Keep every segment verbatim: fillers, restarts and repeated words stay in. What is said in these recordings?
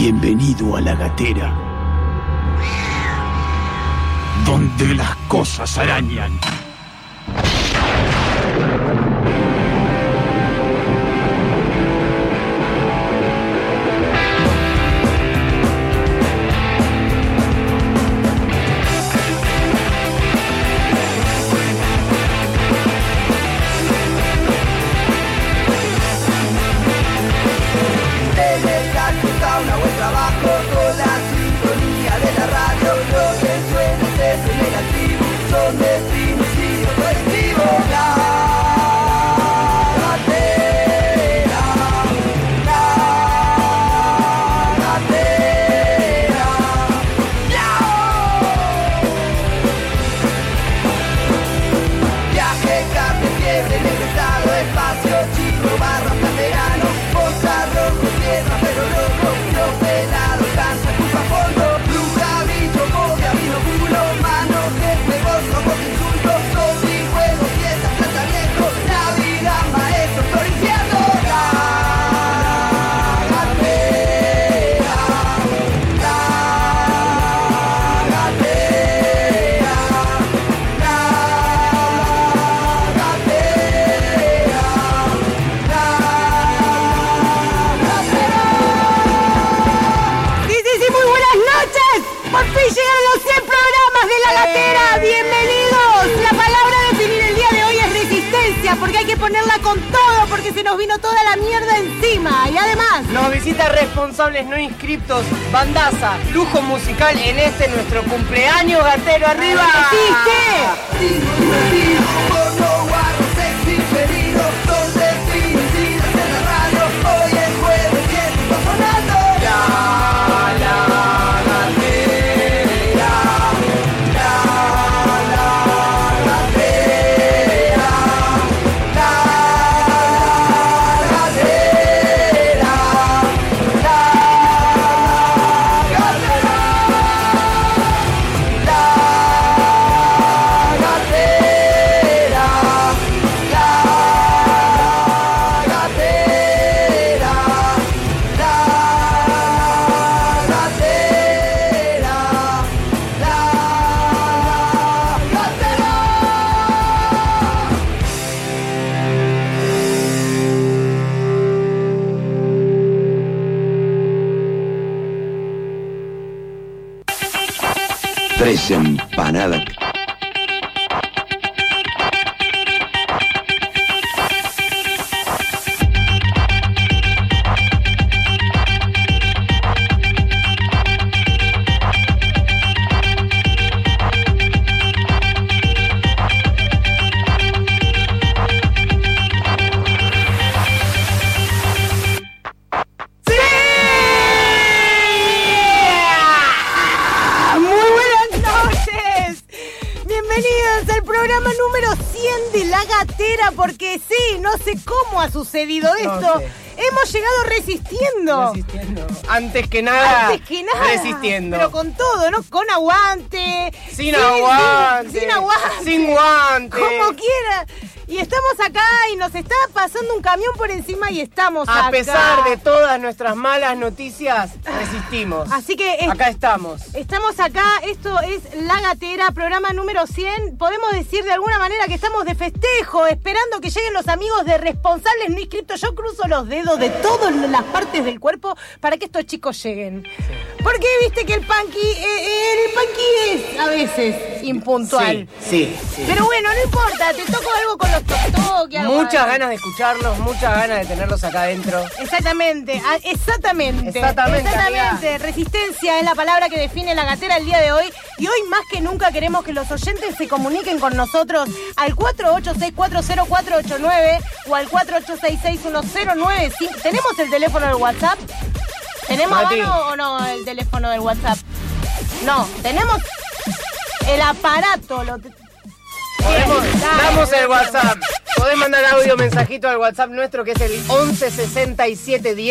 Bienvenido a la gatera, donde las cosas arañan. Porque hay que ponerla con todo, porque se nos vino toda la mierda encima. Y además nos visita responsables no inscriptos, bandaza, lujo musical en este nuestro cumpleaños gatero. ¡Arriba! ¿Existe? Tres empanadas. Porque sí, no sé cómo ha sucedido esto. No sé. Hemos llegado resistiendo. Resistiendo. Antes que nada. Antes que nada. Resistiendo. Pero con todo, ¿no? Con aguante. Sin, sin aguante. Sin, sin aguante. Sin guante. Como quiera. Y estamos acá y nos está pasando un camión por encima y estamos A acá. A pesar de todas nuestras malas noticias, resistimos. Así que es, acá estamos. Estamos acá, esto es La Gatera, programa número cien. Podemos decir de alguna manera que estamos de festejo, esperando que lleguen los amigos de responsables no inscriptos. Yo cruzo los dedos de todas las partes del cuerpo para que estos chicos lleguen. Sí. Porque viste que el punky, eh, el punky es a veces impuntual. Sí, sí, sí. Pero bueno, no importa, te toco algo con los toques. Muchas ganas de escucharlos, muchas ganas de tenerlos acá adentro. Exactamente, exactamente. Exactamente. Exactamente. Resistencia es la palabra que define La Gatera el día de hoy. Y hoy más que nunca queremos que los oyentes se comuniquen con nosotros al cuatro ocho seis cuatro cero cuatro ocho nueve o al cuatro ocho seis seis uno cero nueve cinco. ¿Tenemos el teléfono del WhatsApp? ¿Tenemos a mano o no el teléfono del WhatsApp? No, tenemos el aparato. Lo te... Podemos, damos el WhatsApp. Podés mandar audio, mensajito al WhatsApp nuestro que es el once sesenta y siete diez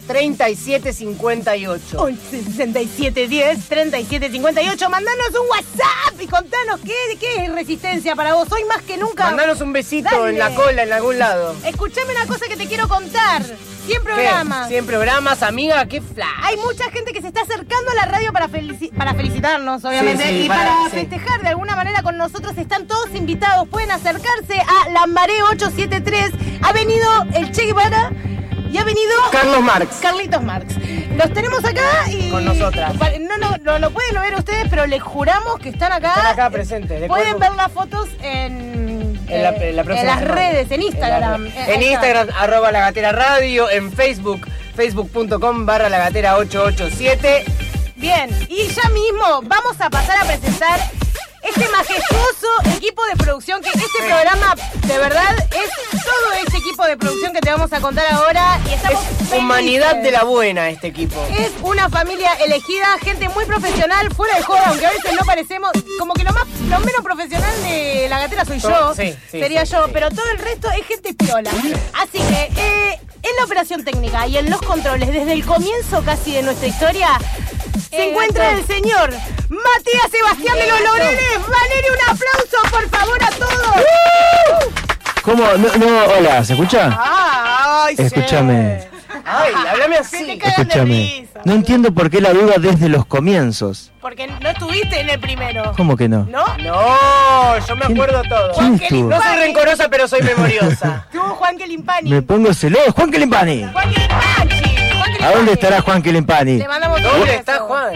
treinta y siete cincuenta y ocho. once sesenta y siete diez treinta y siete cincuenta y ocho. Mandanos un WhatsApp y contanos qué, qué es Resistencia para vos. Hoy más que nunca. Mandanos un besito Dale. en la cola, en algún lado. Escuchame una cosa que te quiero contar. cien programas. ¿Qué? cien programas, amiga, qué flash. Hay mucha gente que se está acercando a la radio para, felici- para felicitarnos, obviamente, Sí, sí, y para- para, sí. festejar de alguna manera con nosotros. Están todos invitados. Pueden acercarse a Lambaré ochocientos setenta y tres. Ha venido el Che Guevara y ha venido Carlos Marx. Carlitos Marx. Los tenemos acá y... Con nosotras. No, no, no lo pueden ver ustedes, pero les juramos que están acá. Están acá presentes, de Pueden acuerdo. ver las fotos en... En, la, eh, en, la próxima en las semana. redes, en Instagram. En, Eh, la- ahí en está. Instagram, arroba la gatera radio, en Facebook, facebook.com barra la gatera ocho ocho siete. Bien, y ya mismo vamos a pasar a presentar este majestuoso equipo de producción, que este programa de verdad es todo este equipo de producción que te vamos a contar ahora. Y estamos Es felices. humanidad de la buena este equipo. Es una familia elegida, gente muy profesional, fuera de joda, aunque a veces no parecemos, como que lo más, lo menos profesional de la gatera soy yo, Sí, sí, sería sí, yo, sí. pero todo el resto es gente piola. Así que eh, en la operación técnica y en los controles, desde el comienzo casi de nuestra historia, se Eh, encuentra gato. el señor Matías Sebastián de los Eh, gato. Laureles. Valeria, un aplauso por favor a todos. ¿Cómo? No, no, hola, ¿se escucha? Ay, sí. Escúchame. Ay, háblame Se te así. cae. Cagan de Escúchame. risa. No entiendo por qué la duda desde los comienzos. Porque no estuviste en el primero. ¿Cómo que no? ¿No? No, yo me acuerdo todo. ¿Quién Juan estuvo? No soy rencorosa, pero soy memoriosa. Estuvo Juan Kelimpani. Me pongo celoso. ¡Juan Kelimpani! Juan Kelimpani. Juan Kelimpani. ¿A dónde estará Juan Kelimpani? Le mandamos un ¿Dónde beso. está Juan?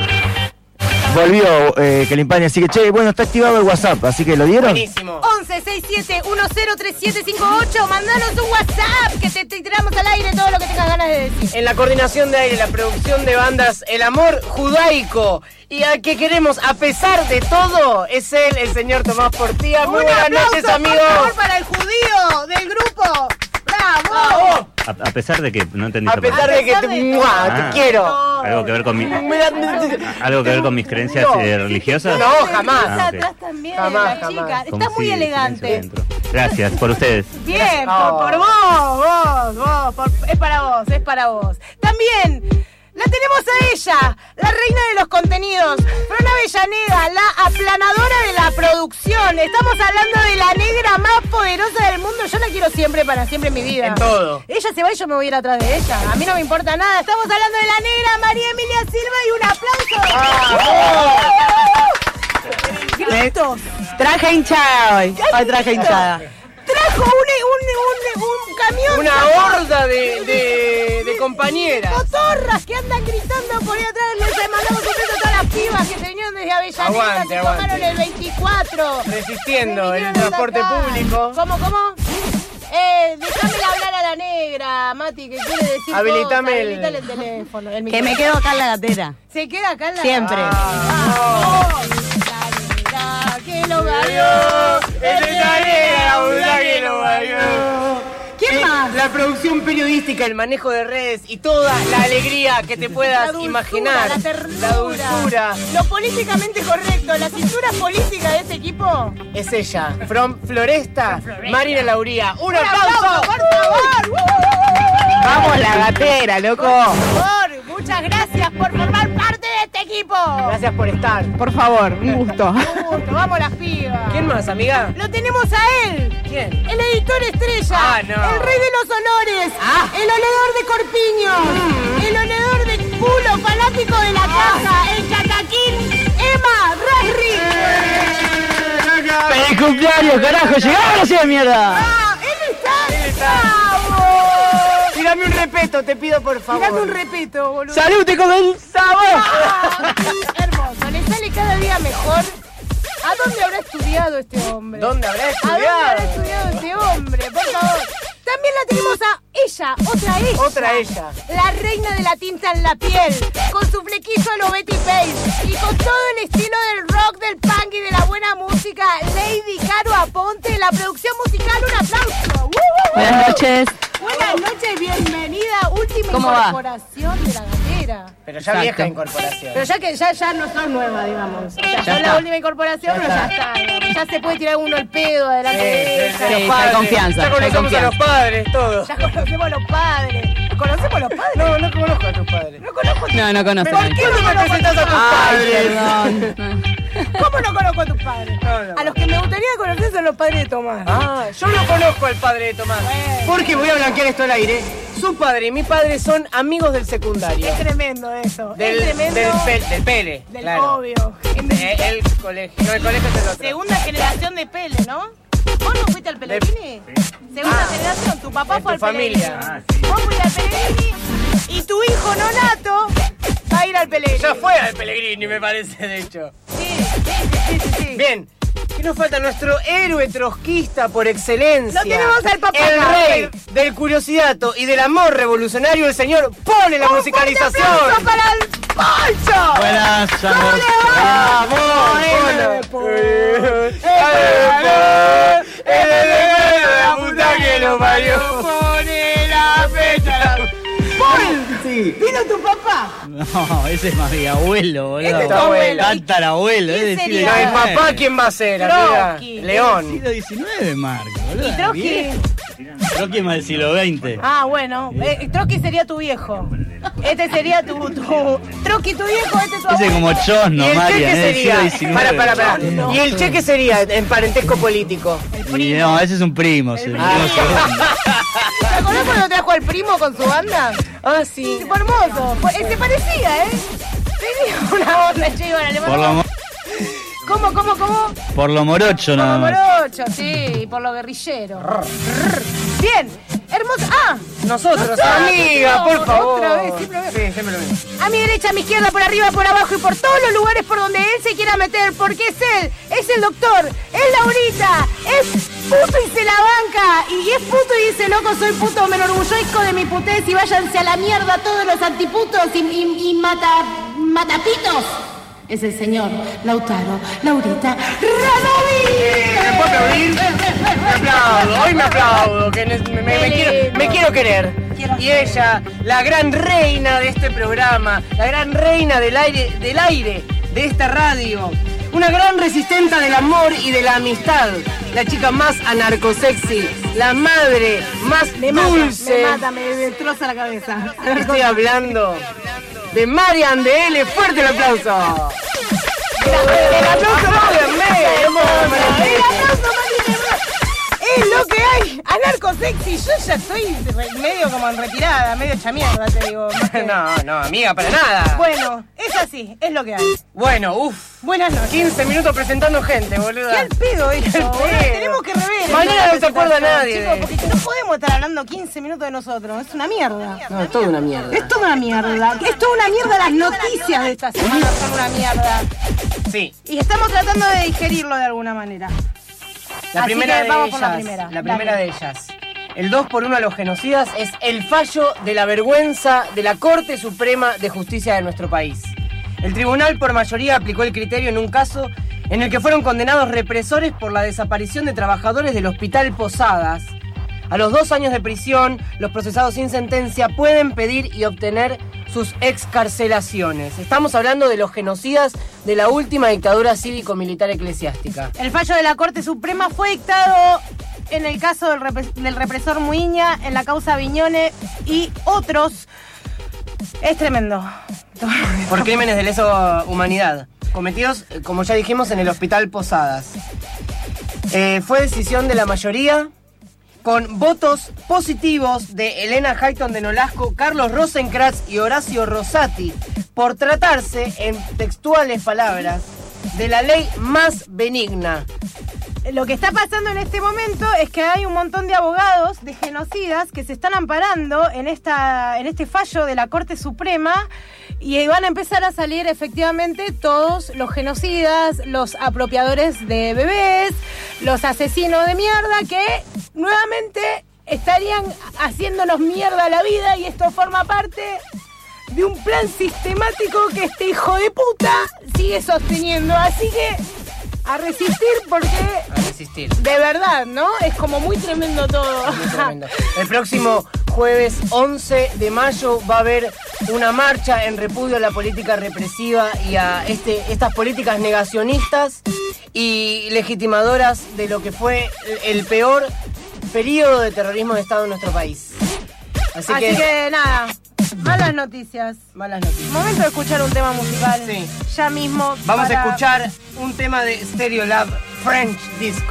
Volvió eh, Kelimpani, así que, che, bueno, está activado el WhatsApp, así que, ¿lo dieron? Buenísimo. once sesenta y siete diez treinta y siete cincuenta y ocho. Mandanos un WhatsApp que te, te tiramos al aire todo lo que tengas ganas de decir. En la coordinación de aire, la producción de bandas, el amor judaico y al que queremos, a pesar de todo, es él, el señor Tomás Portilla. Muy Un buenas aplauso, noches, por amigos. favor, para el judío del grupo. ¡Bravo! Bravo. A, a pesar de que no entendí A esa pesar parte. de que pesar te, de ¡mua! todo. te quiero. No. Algo que ver con mi, Mira, algo que ver con mis creencias No. eh, religiosas. No, jamás. Está Ah, ok. atrás también, Jamás, la jamás. chica. Como Está muy si el elegante. silencio dentro. Gracias por ustedes. Bien, Oh. por, por vos, vos, vos, por- es para vos, es para vos. También la tenemos a ella, la reina de los contenidos, Fran Avellaneda, la aplanadora de la producción. Estamos hablando de la negra más poderosa del mundo. Yo la quiero siempre, para siempre en mi vida. En todo. Ella se va y yo me voy a ir atrás de ella. A mí no me importa nada. Estamos hablando de la negra María Emilia Silva y un aplauso. ¡Gritos! Traje hinchada hoy. Hoy traje hinchada. Trajo un, un, un, un camión. Una sacado. horda de, de, de compañeras. Cotorras que andan gritando por ahí atrás. Les mandamos un beso a todas las pibas que se vinieron desde Avellaneda, Aguante, que aguante. tomaron el veinticuatro. Resistiendo Se el vinieron hasta transporte acá. público. ¿Cómo, cómo? Eh, déjamela hablar a la negra, Mati, que quiere decir Habilitame cosas. el- Habilitale el teléfono, el Que micrófono. me quedo acá en la gatera. Se queda acá en la... Siempre. Ah, oh, la negra que lo ganó. Es esa negra, una que lo bailó. ¿Quién Eh, más? La producción periodística, el manejo de redes y toda la alegría que te puedas La dulzura, imaginar. la ternura, La dulzura. lo políticamente correcto, la cintura política de este equipo. Es ella, From Floresta, Marina Lauría. ¡Un ¡Un aplauso, aplauso! por favor! ¡Uh! Vamos la gatera, loco. Por favor, muchas gracias por formar parte de este equipo. Gracias por estar. Por favor, un gusto. Un gusto, vamos las pibas. ¿Quién más, amiga? Lo tenemos a él. ¿Quién? El editor estrella, Ah, no. el rey de los olores, Ah. el oledor de corpiño, el oledor de culo, fanático de la caja, el chataquín, Emma Rasri. ¡Feliz cumpleaños, carajo! ¡Llegamos así de mierda! ¡Ah! ¡Él está! Él está. ¡Vamos! Tírame un respeto, te pido por favor. Tirame un respeto, boludo. ¡Salud, te comenzamos! Ah, hermoso, le sale cada día mejor. ¿A dónde habrá estudiado este hombre? ¿Dónde habrá ¿A dónde estudiado? habrá estudiado este hombre? Por favor. También la tenemos a ella, otra ella. Otra ella. La reina de la tinta en la piel, con su flequillo a lo Betty Page y con todo el estilo del rock, del punk y de la buena música, Lady Caro Aponte, la producción musical, un aplauso. ¡Uh, uh, uh! Buenas noches. Buenas noches, bienvenida, última ¿Cómo va? incorporación de la gatera. Pero ya Exacto. vieja incorporación. Pero ya que ya, ya no sos nueva, digamos. O sea, Ya sos está. la última incorporación, Ya pero ya está. está. digamos. Ya se puede tirar uno el pedo adelante de Sí, ella. los Sí, padres. hay confianza, Ya hay conocemos a confianza. los padres, todo. Ya conocemos a los padres. ¿Conocemos los padres? No, no conozco a tus padres. No conozco a tus No, no conozco. ¿Por qué no me presentas a tus Ay, padres? perdón. ¿Cómo no conozco a tus padres? No, no. A los que me gustaría conocer son los padres de Tomás. Ah, yo no conozco al padre de Tomás. Bueno. Porque voy a blanquear esto al aire. Su padre y mi padre son amigos del secundario. Es tremendo eso. Del, es tremendo. del, pel- del Pele. Del claro. obvio. Eh, el colegio. No, el colegio es el otro. Segunda generación de Pele, ¿no? ¿Vos no fuiste al Pellegrini? Segunda Ah. generación, tu papá En fue tu al Pellegrini. familia. Ah, sí. Vos fuiste al Pellegrini y tu hijo nonato va a ir al Pellegrini. Ya fue al Pellegrini, me parece, de hecho. Sí, sí, sí, sí, sí. Bien. ¿Qué nos falta? Nuestro héroe trosquista por excelencia. Lo tenemos al papá. El rey del curiosidato y del amor revolucionario, el señor Pone la ¡Un musicalización. fuerte aplauso para el Poncho! Buenas, ¿Cómo amor. le va? ¡Vamos! Pone. ¡La puta que lo parió! ¡Pone la fecha! Sí. ¿Vino tu papá? No, ese es más mi abuelo, boludo. Este es tu abuelo. Canta el abuelo, ¿Quién es decir, sería? No, el papá, ¿quién va a ser, amiga? Trotsky. León. siglo diecinueve, Marco, boludo. ¿Y Trotsky? Bien. Trotsky es más del siglo veinte. Ah, bueno. Eh, Trotsky sería tu viejo. Este sería tu... tu... Trotsky, tu viejo, este es tu Ese abuelo. como Chosno, ¿Y el Marian, cheque es del siglo sería? diecinueve. Para, para, para. ¿Y el cheque sería en parentesco político? Y no, ese es un primo. ese es un primo segundo. ¿Te acordás cuando trajo al primo con su banda? Ah, sí. Fue hermoso. Fue- eh, se parecía, ¿eh? Tenía una onda, che, bueno, le Por lo, mandamos- mo- ¿Cómo, cómo, cómo? por lo morocho Por nada lo más. morocho, sí, y por lo guerrillero. Bien, hermoso. Ah, Nosotros, Nosotros, amiga, por otra favor. vez, siempre lo mismo. Sí, siempre lo mismo. a mi derecha, a mi izquierda, por arriba, por abajo y por todos los lugares por donde él se quiera meter, porque es él, es el doctor, es Laurita, es puto y se la banca, y es puto y dice, loco, soy puto, me enorgullezco de mi putez y váyanse a la mierda todos los antiputos y, y, y mata, matapitos. Es el señor Lautaro, Laurita, Radovi. ¿Me puedo aplaudir? Me aplaudo, hoy me aplaudo, que ne- me, me- me quiero, me quiero querer. Y ella, la gran reina de este programa, la gran reina del aire, del aire de esta radio, una gran resistenta del amor y de la amistad, la chica más anarcosexy, la madre más Me mata, dulce. me mata, me destroza la cabeza. Estoy hablando de Marian de L. Fuerte el aplauso. El aplauso, Marian, El aplauso, Mari, es lo que hay. Anarco sexy. Yo ya estoy re- medio como en retirada, medio hecha mierda, te digo. más que- No, no, amiga, para nada. Bueno, es así, es lo que hay. Bueno, uff. Buenas noches. quince minutos presentando gente, boluda. ¿Qué al pedo esto? ¿Qué al boludo? pedo? Tenemos que rever. Mañana esta no se acuerda presentación, nadie chicos, de- porque no podemos estar hablando quince minutos de nosotros. Es una mierda. No, es toda una mierda. Es toda una mierda. Es toda una mierda. Las noticias de esta semana son una mierda. Sí. Y estamos tratando de digerirlo de alguna manera. La Así primera que de vamos ellas. por la primera. La primera Dale. de ellas. El dos por uno a los genocidas es el fallo de la vergüenza de la Corte Suprema de Justicia de nuestro país. El tribunal por mayoría aplicó el criterio en un caso en el que fueron condenados represores por la desaparición de trabajadores del Hospital Posadas. A los dos años de prisión, los procesados sin sentencia pueden pedir y obtener sus excarcelaciones. Estamos hablando de los genocidas de la última dictadura cívico-militar eclesiástica. El fallo de la Corte Suprema fue dictado en el caso del, repre- del represor Muiña, en la causa Viñone y otros. Es tremendo. Por crímenes de lesa humanidad, cometidos, eh, como ya dijimos, en el Hospital Posadas. Eh, fue decisión de la mayoría, con votos positivos de Elena Hayton de Nolasco, Carlos Rosenkrantz y Horacio Rosati, por tratarse, en textuales palabras, de la ley más benigna. Lo que está pasando en este momento es que hay un montón de abogados de genocidas que se están amparando en esta en este fallo de la Corte Suprema y van a empezar a salir efectivamente todos los genocidas, los apropiadores de bebés, los asesinos de mierda que nuevamente estarían haciéndonos mierda la vida, y esto forma parte de un plan sistemático que este hijo de puta sigue sosteniendo. Así que a resistir, porque A resistir. de verdad, ¿no? Es como muy tremendo todo. Muy tremendo. El próximo jueves once de mayo va a haber una marcha en repudio a la política represiva y a este, estas políticas negacionistas y legitimadoras de lo que fue el peor periodo de terrorismo de Estado en nuestro país. Así, Así que, que nada, malas noticias. malas noticias. Momento de escuchar un tema musical. Sí. Ya mismo. Vamos para- a escuchar un tema de Stereolab, French Disco.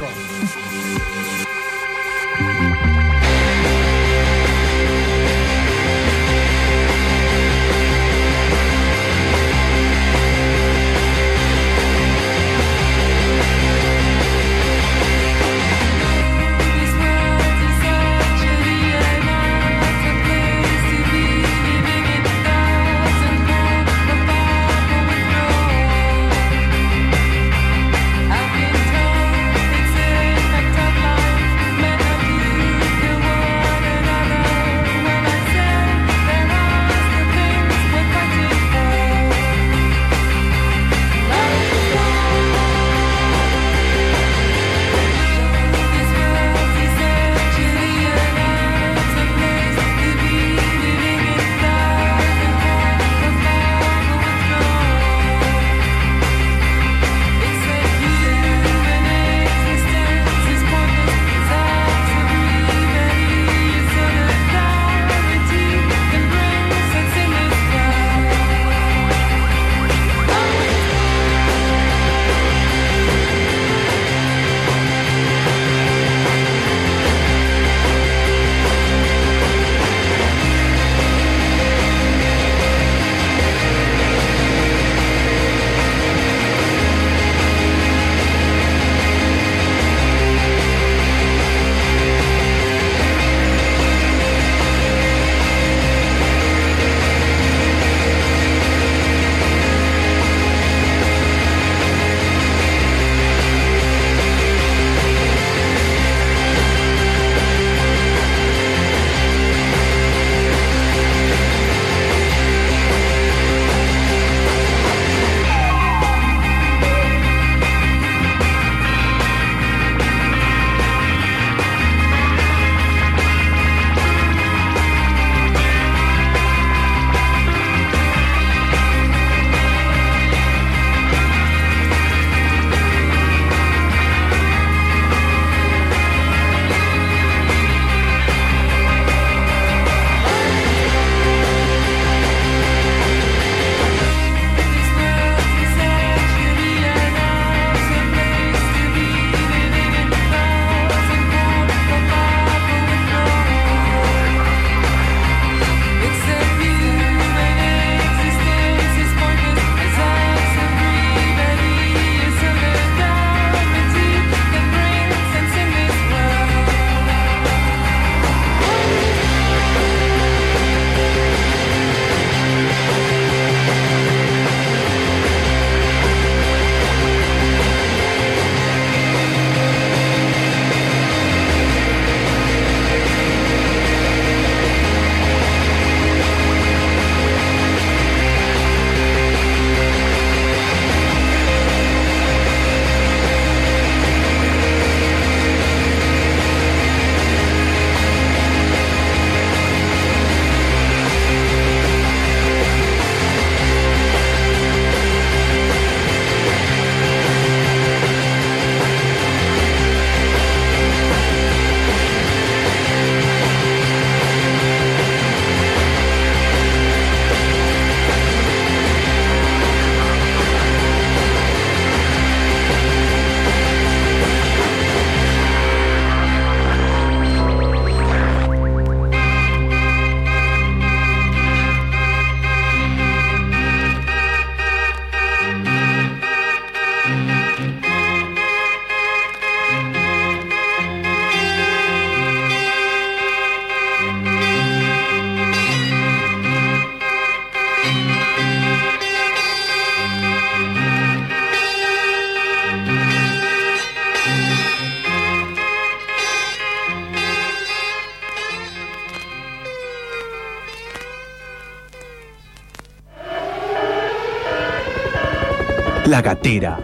La gatera,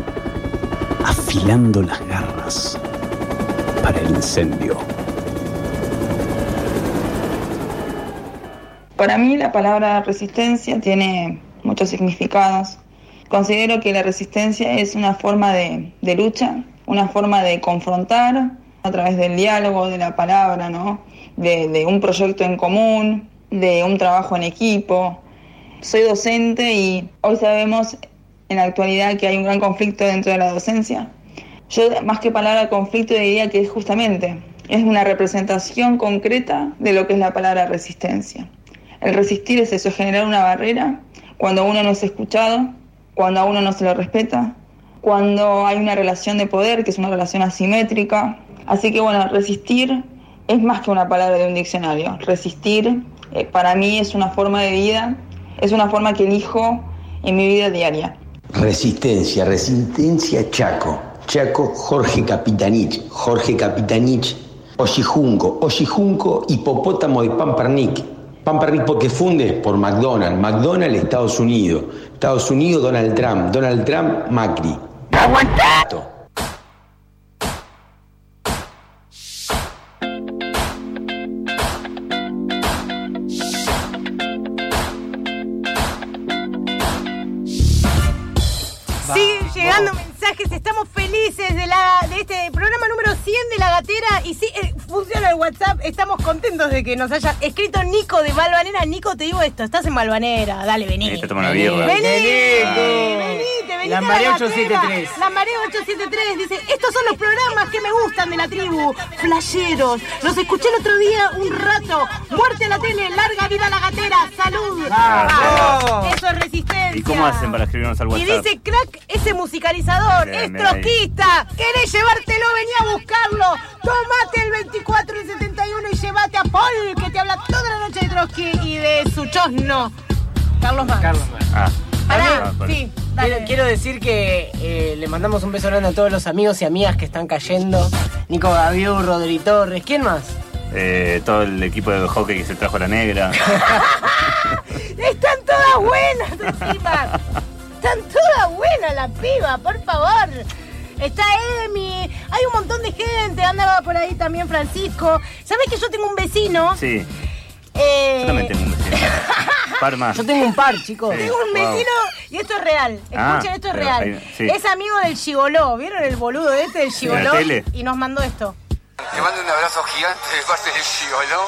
afilando las garras para el incendio. Para mí la palabra resistencia tiene muchos significados. Considero que la resistencia es una forma de, de lucha, una forma de confrontar a través del diálogo, de la palabra, ¿no? De, de un proyecto en común, de un trabajo en equipo. Soy docente y hoy sabemos en la actualidad que hay un gran conflicto dentro de la docencia. Yo, más que palabra conflicto, diría que es justamente, es una representación concreta de lo que es la palabra resistencia. El resistir es eso, es generar una barrera cuando uno no es escuchado, cuando a uno no se lo respeta, cuando hay una relación de poder, que es una relación asimétrica. Así que bueno, resistir es más que una palabra de un diccionario. Resistir, eh, para mí, es una forma de vida, es una forma que elijo en mi vida diaria. Resistencia, resistencia Chaco. Chaco, Jorge Capitanich, Jorge Capitanich, Oxijunco, Oxijunco, hipopótamo de Pampernick. Pampernick porque funde por McDonald's, McDonald's Estados Unidos, Estados Unidos Donald Trump, Donald Trump Macri. ¡Aguanta! Siguen llegando mensajes, estamos felices de la de este programa número cien de La Gatera y sí, eh, funciona el WhatsApp, estamos contentos de que nos haya escrito Nico de Balvanera. Nico, te digo esto, estás en Balvanera, dale, vení. Te toma una birra. Vení, Nico. venite, venite La a Marea Gatera. ocho siete tres. La Marea ocho siete tres dice, estos son los programas que me gustan de la tribu, flasheros. Los escuché el otro día un rato. Muerte a la tele, larga vida a La Gatera, salud. ¡Vamos! Eso es resistencia. ¿Y cómo hacen para escribirnos al Y WhatsApp? dice, crack, ese musicalizador Bien, es bien ahí. trotskista. ¿Querés llevártelo? Vení a buscarlo. Tomate el veinticuatro y setenta y uno y llévate a Paul, que te habla toda la noche de Trotsky y de su chosno. Carlos Mann. Carlos Mann. Ah. Pará, Ah, por- sí, Quiero, dale. quiero decir que eh, le mandamos un beso grande a todos los amigos y amigas que están cayendo. Nico Gaviu, Rodri Torres, ¿quién más? Eh, todo el equipo de hockey que se trajo a la negra. Están todas buenas encima. Están todas buenas las pibas, por favor. Está Emi, hay un montón de gente, andaba por ahí también Francisco. ¿Sabés que yo tengo un vecino? Sí, Eh, yo también tengo un vecino. Par más. Yo tengo un par, chicos. Sí. Tengo un Wow. vecino, y esto es real. Escuchen, Ah, esto es pero real. ahí- sí. Es amigo del Gigoló. ¿Vieron el boludo este del Gigoló? la tele? Y nos mandó esto. Te mando un abrazo gigante de parte del Gigoló.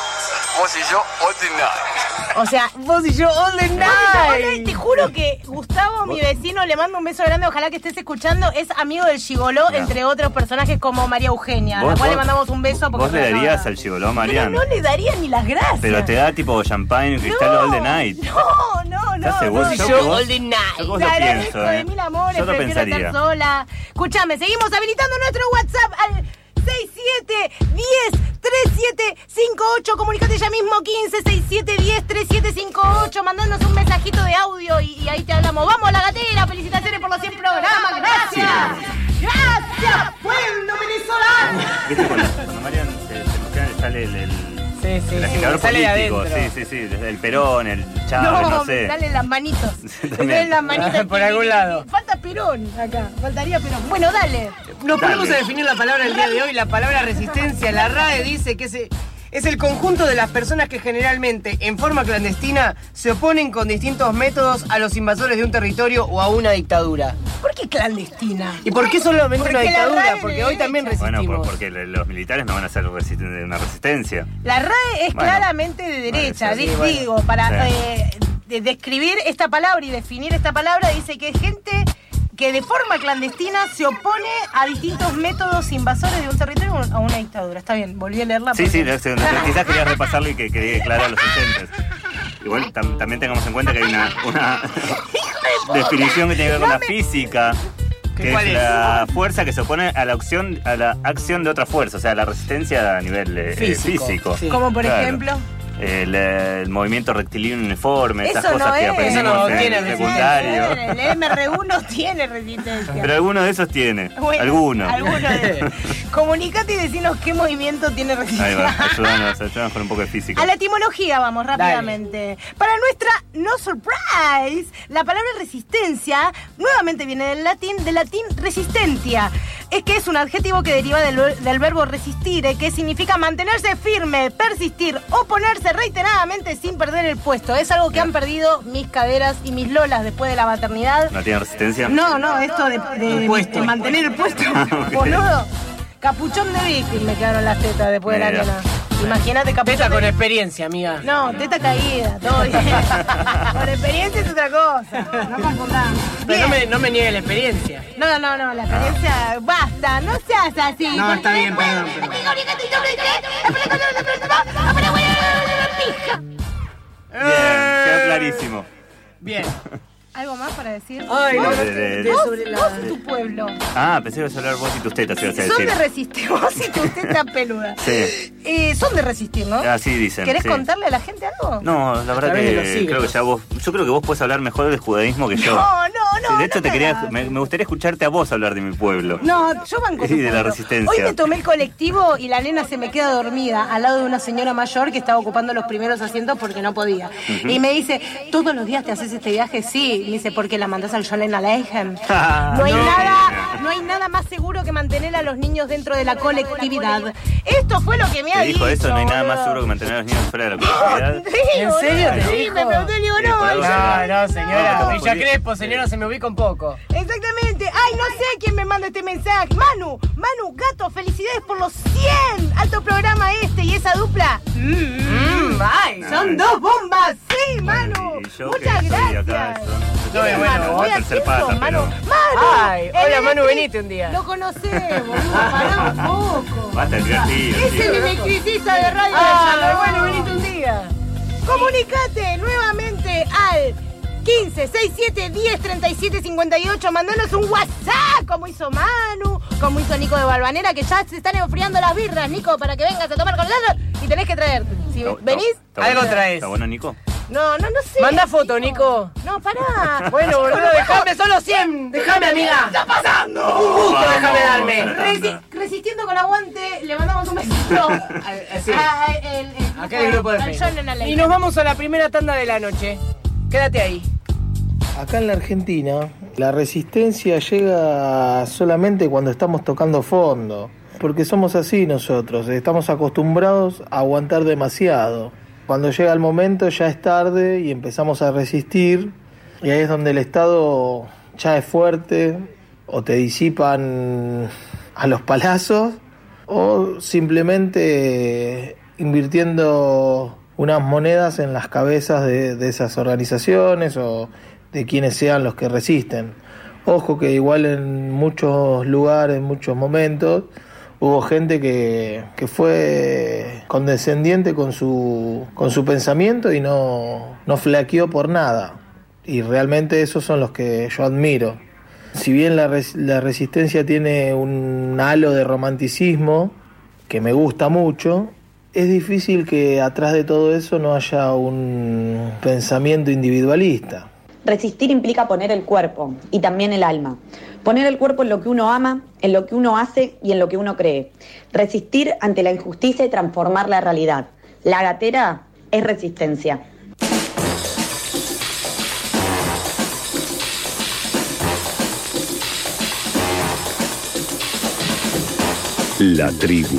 Vos y yo, all the night. O sea, Vos y yo all the Ay, night. te juro que Gustavo, mi vecino, le mando un beso grande, ojalá que estés escuchando, es amigo del Gigoló, Ya. entre otros personajes como María Eugenia, a la ¿Vos- cual le vos- mandamos un beso. Porque ¿Vos le es una darías amada. al Gigoló, Pero Mariano? no le daría ni las gracias. Pero te da tipo champagne, cristal all the night. No, no, no. ¿Estás seguro? no, Vos y no. yo que vos- all the night. yo que vos Te lo agradezco pienso, de ¿eh? mil amores, Yo lo prefiero pensaría. estar sola. Escuchame, seguimos habilitando nuestro WhatsApp al seis siete uno cero tres siete cinco ocho. Comunicate ya mismo quince sesenta y siete diez treinta y siete cincuenta y ocho. Mandanos un mensajito de audio y, y ahí te hablamos. ¡Vamos a La Gatera! ¡Felicitaciones por los cien programas! ¡Gracias! ¡Gracias, pueblo venezolano! ¿Viste cuando, cuando Marian se, se emociona le sale el, el, Sí, sí, el sí, agitador sale de político? adentro. Sí, sí, sí. Desde el Perón, el Chávez, no, No, sé. me salen las manitos. Me También. salen las manitos. Por algún lado. Falta Perón acá. Faltaría Perón. Bueno, dale. Nos Dale. ponemos a definir la palabra el día de hoy, la palabra resistencia. La R A E dice que es, es el conjunto de las personas que generalmente, en forma clandestina, se oponen con distintos métodos a los invasores de un territorio o a una dictadura. ¿Por qué clandestina? ¿Y por qué solamente Porque una la dictadura? R A E Porque de hoy también derecha. Bueno, resistimos. por- porque le- los militares no van a hacer resisten- una resistencia. La R A E es Bueno. claramente de derecha. Bueno, sí, Di- bueno. Digo, para Sí. eh, de- describir esta palabra y definir esta palabra, dice que es gente que de forma clandestina se opone a distintos métodos invasores de un territorio o a una dictadura. Está bien, volví a leerla. Sí, porque- sí, no, no, quizás querías repasarlo y que quede claro a los oyentes. Igual tam- también tengamos en cuenta que hay una, una definición que tiene que ver con la física, que ¿Cuál es es? la fuerza que se opone a la acción, a la acción de otra fuerza, o sea, la resistencia a nivel eh, Físico, físico. sí. Como por Claro. ejemplo. El, el movimiento rectilíneo uniforme, esas Eso cosas no que es. aprendimos Eso no en tiene el resistencia. secundario. El M R U no tiene resistencia. Pero alguno de esos tiene. Bueno, alguno. alguno de- Comunicate y decinos qué movimiento tiene Ahí resistencia. va, ayúdanos, ayúdanos con un poco de física. A la etimología vamos rápidamente. Para nuestra no surprise, la palabra resistencia nuevamente viene del latín, del latín resistentia. Es que es un adjetivo que deriva del, del verbo resistir, que significa mantenerse firme, persistir, oponerse reiteradamente sin perder el puesto. Es algo que han perdido mis caderas y mis lolas después de la maternidad. ¿No tiene resistencia? No, no, esto de, de- El puesto. de mantener el puesto, Ok. boludo. Capuchón de víctima me quedaron las tetas después de la Mira. nena. Imagínate capuchón Teta de- con experiencia, amiga. No, teta caída, todo bien. Con experiencia es otra cosa. No confundamos. Pero no Bien. me, no me niegue la experiencia. No, no, no, la experiencia, basta, no seas así. No, está bien, perdón, perdón. Bien, quedó clarísimo. Bien. ¿Algo más para decir? Ay, no, vos, no, de- de- de- vos, sobre la... vos y tu pueblo. Ah, pensé que ibas a hablar vos y tus tetas, ibas a Son decir. de resistir, vos y tu teta peluda. Sí. Eh, son de resistir, ¿no? Así dicen. ¿Querés sí. contarle a la gente algo? No, la verdad A través de los que siglos. creo que ya vos. Yo creo que vos podés hablar mejor del judaísmo que yo. No, no, no. Sí, de hecho, no te me quería, hagas. me, me gustaría escucharte a vos hablar de mi pueblo. No, yo banco tu Y de la pueblo. resistencia. Hoy me tomé el colectivo y la nena se me queda dormida al lado de una señora mayor que estaba ocupando los primeros asientos porque no podía. Y me dice, ¿todos los días te haces este viaje? Sí. Me dice, ¿por qué la mandás al Sholem Aleichem? No hay No. nada, no hay nada más seguro que mantener a los niños dentro de la colectividad. Esto fue lo que me ha Te dijo dicho. eso, no hay nada más boludo. seguro que mantener a los niños fuera de la colectividad. Sí, ¿En boludo, serio te sí, dijo? me pregunté, le digo, Sí, no, por y algo yo- será. No, no, señora. No, Villa porque- Crespo, señora, se me ubica un poco. Exactamente. Ay, no sé quién me manda este mensaje. Manu, Manu, gato, felicidades por los cien. Alto programa este y esa dupla. Mmm, ay. Son dos bombas. Sí, Manu. Y yo Muchas que estoy acá, gracias. son- No, es bueno, Manu, vos voy tercer haciendo, pata, Manu. pero- Manu. Ay, el hola, Manu, electri- venite un día. Lo conocés, boludo. Pará un poco. Basta de tirar tiros, Es el tío. electricista de radio. Ah, de Shalom. bueno, venite un día. Comunicate nuevamente al quince, sesenta y siete, diez, treinta y siete, cincuenta y ocho. Mandanos un WhatsApp, como hizo Manu, como hizo Nico de Balvanera, que ya se están enfriando las birras, Nico, para que vengas a tomar con nosotros y tenés que traerte. Si Está- venís, está algo bueno. traes. ¿Está bueno, Nico? no, no, no sé. Manda foto, Nico. No, pará. Bueno, boludo, déjame solo cien. Déjame, amiga. ¿Qué está pasando? Un gusto, Vamos, déjame darme. a la tanda. Resi- resistiendo con aguante, le mandamos un besito. Sí. a- a- el- el Acá el grupo de al Facebook. John en la Y nos vamos a la primera tanda de la noche. Quédate ahí. Acá en la Argentina, la resistencia llega solamente cuando estamos tocando fondo, porque somos así nosotros, estamos acostumbrados a aguantar demasiado. Cuando llega el momento ya es tarde y empezamos a resistir, y ahí es donde el Estado ya es fuerte, o te disipan a los palazos, o simplemente invirtiendo unas monedas en las cabezas de, de esas organizaciones o de quienes sean los que resisten. Ojo que igual en muchos lugares, en muchos momentos, hubo gente que, que fue condescendiente con su, con su pensamiento y no, no flaqueó por nada. Y realmente esos son los que yo admiro. Si bien la, res, la resistencia tiene un halo de romanticismo, que me gusta mucho, es difícil que atrás de todo eso no haya un pensamiento individualista. Resistir implica poner el cuerpo y también el alma. Poner el cuerpo en lo que uno ama, en lo que uno hace y en lo que uno cree. Resistir ante la injusticia y transformar la realidad. La gatera es resistencia. La tribu.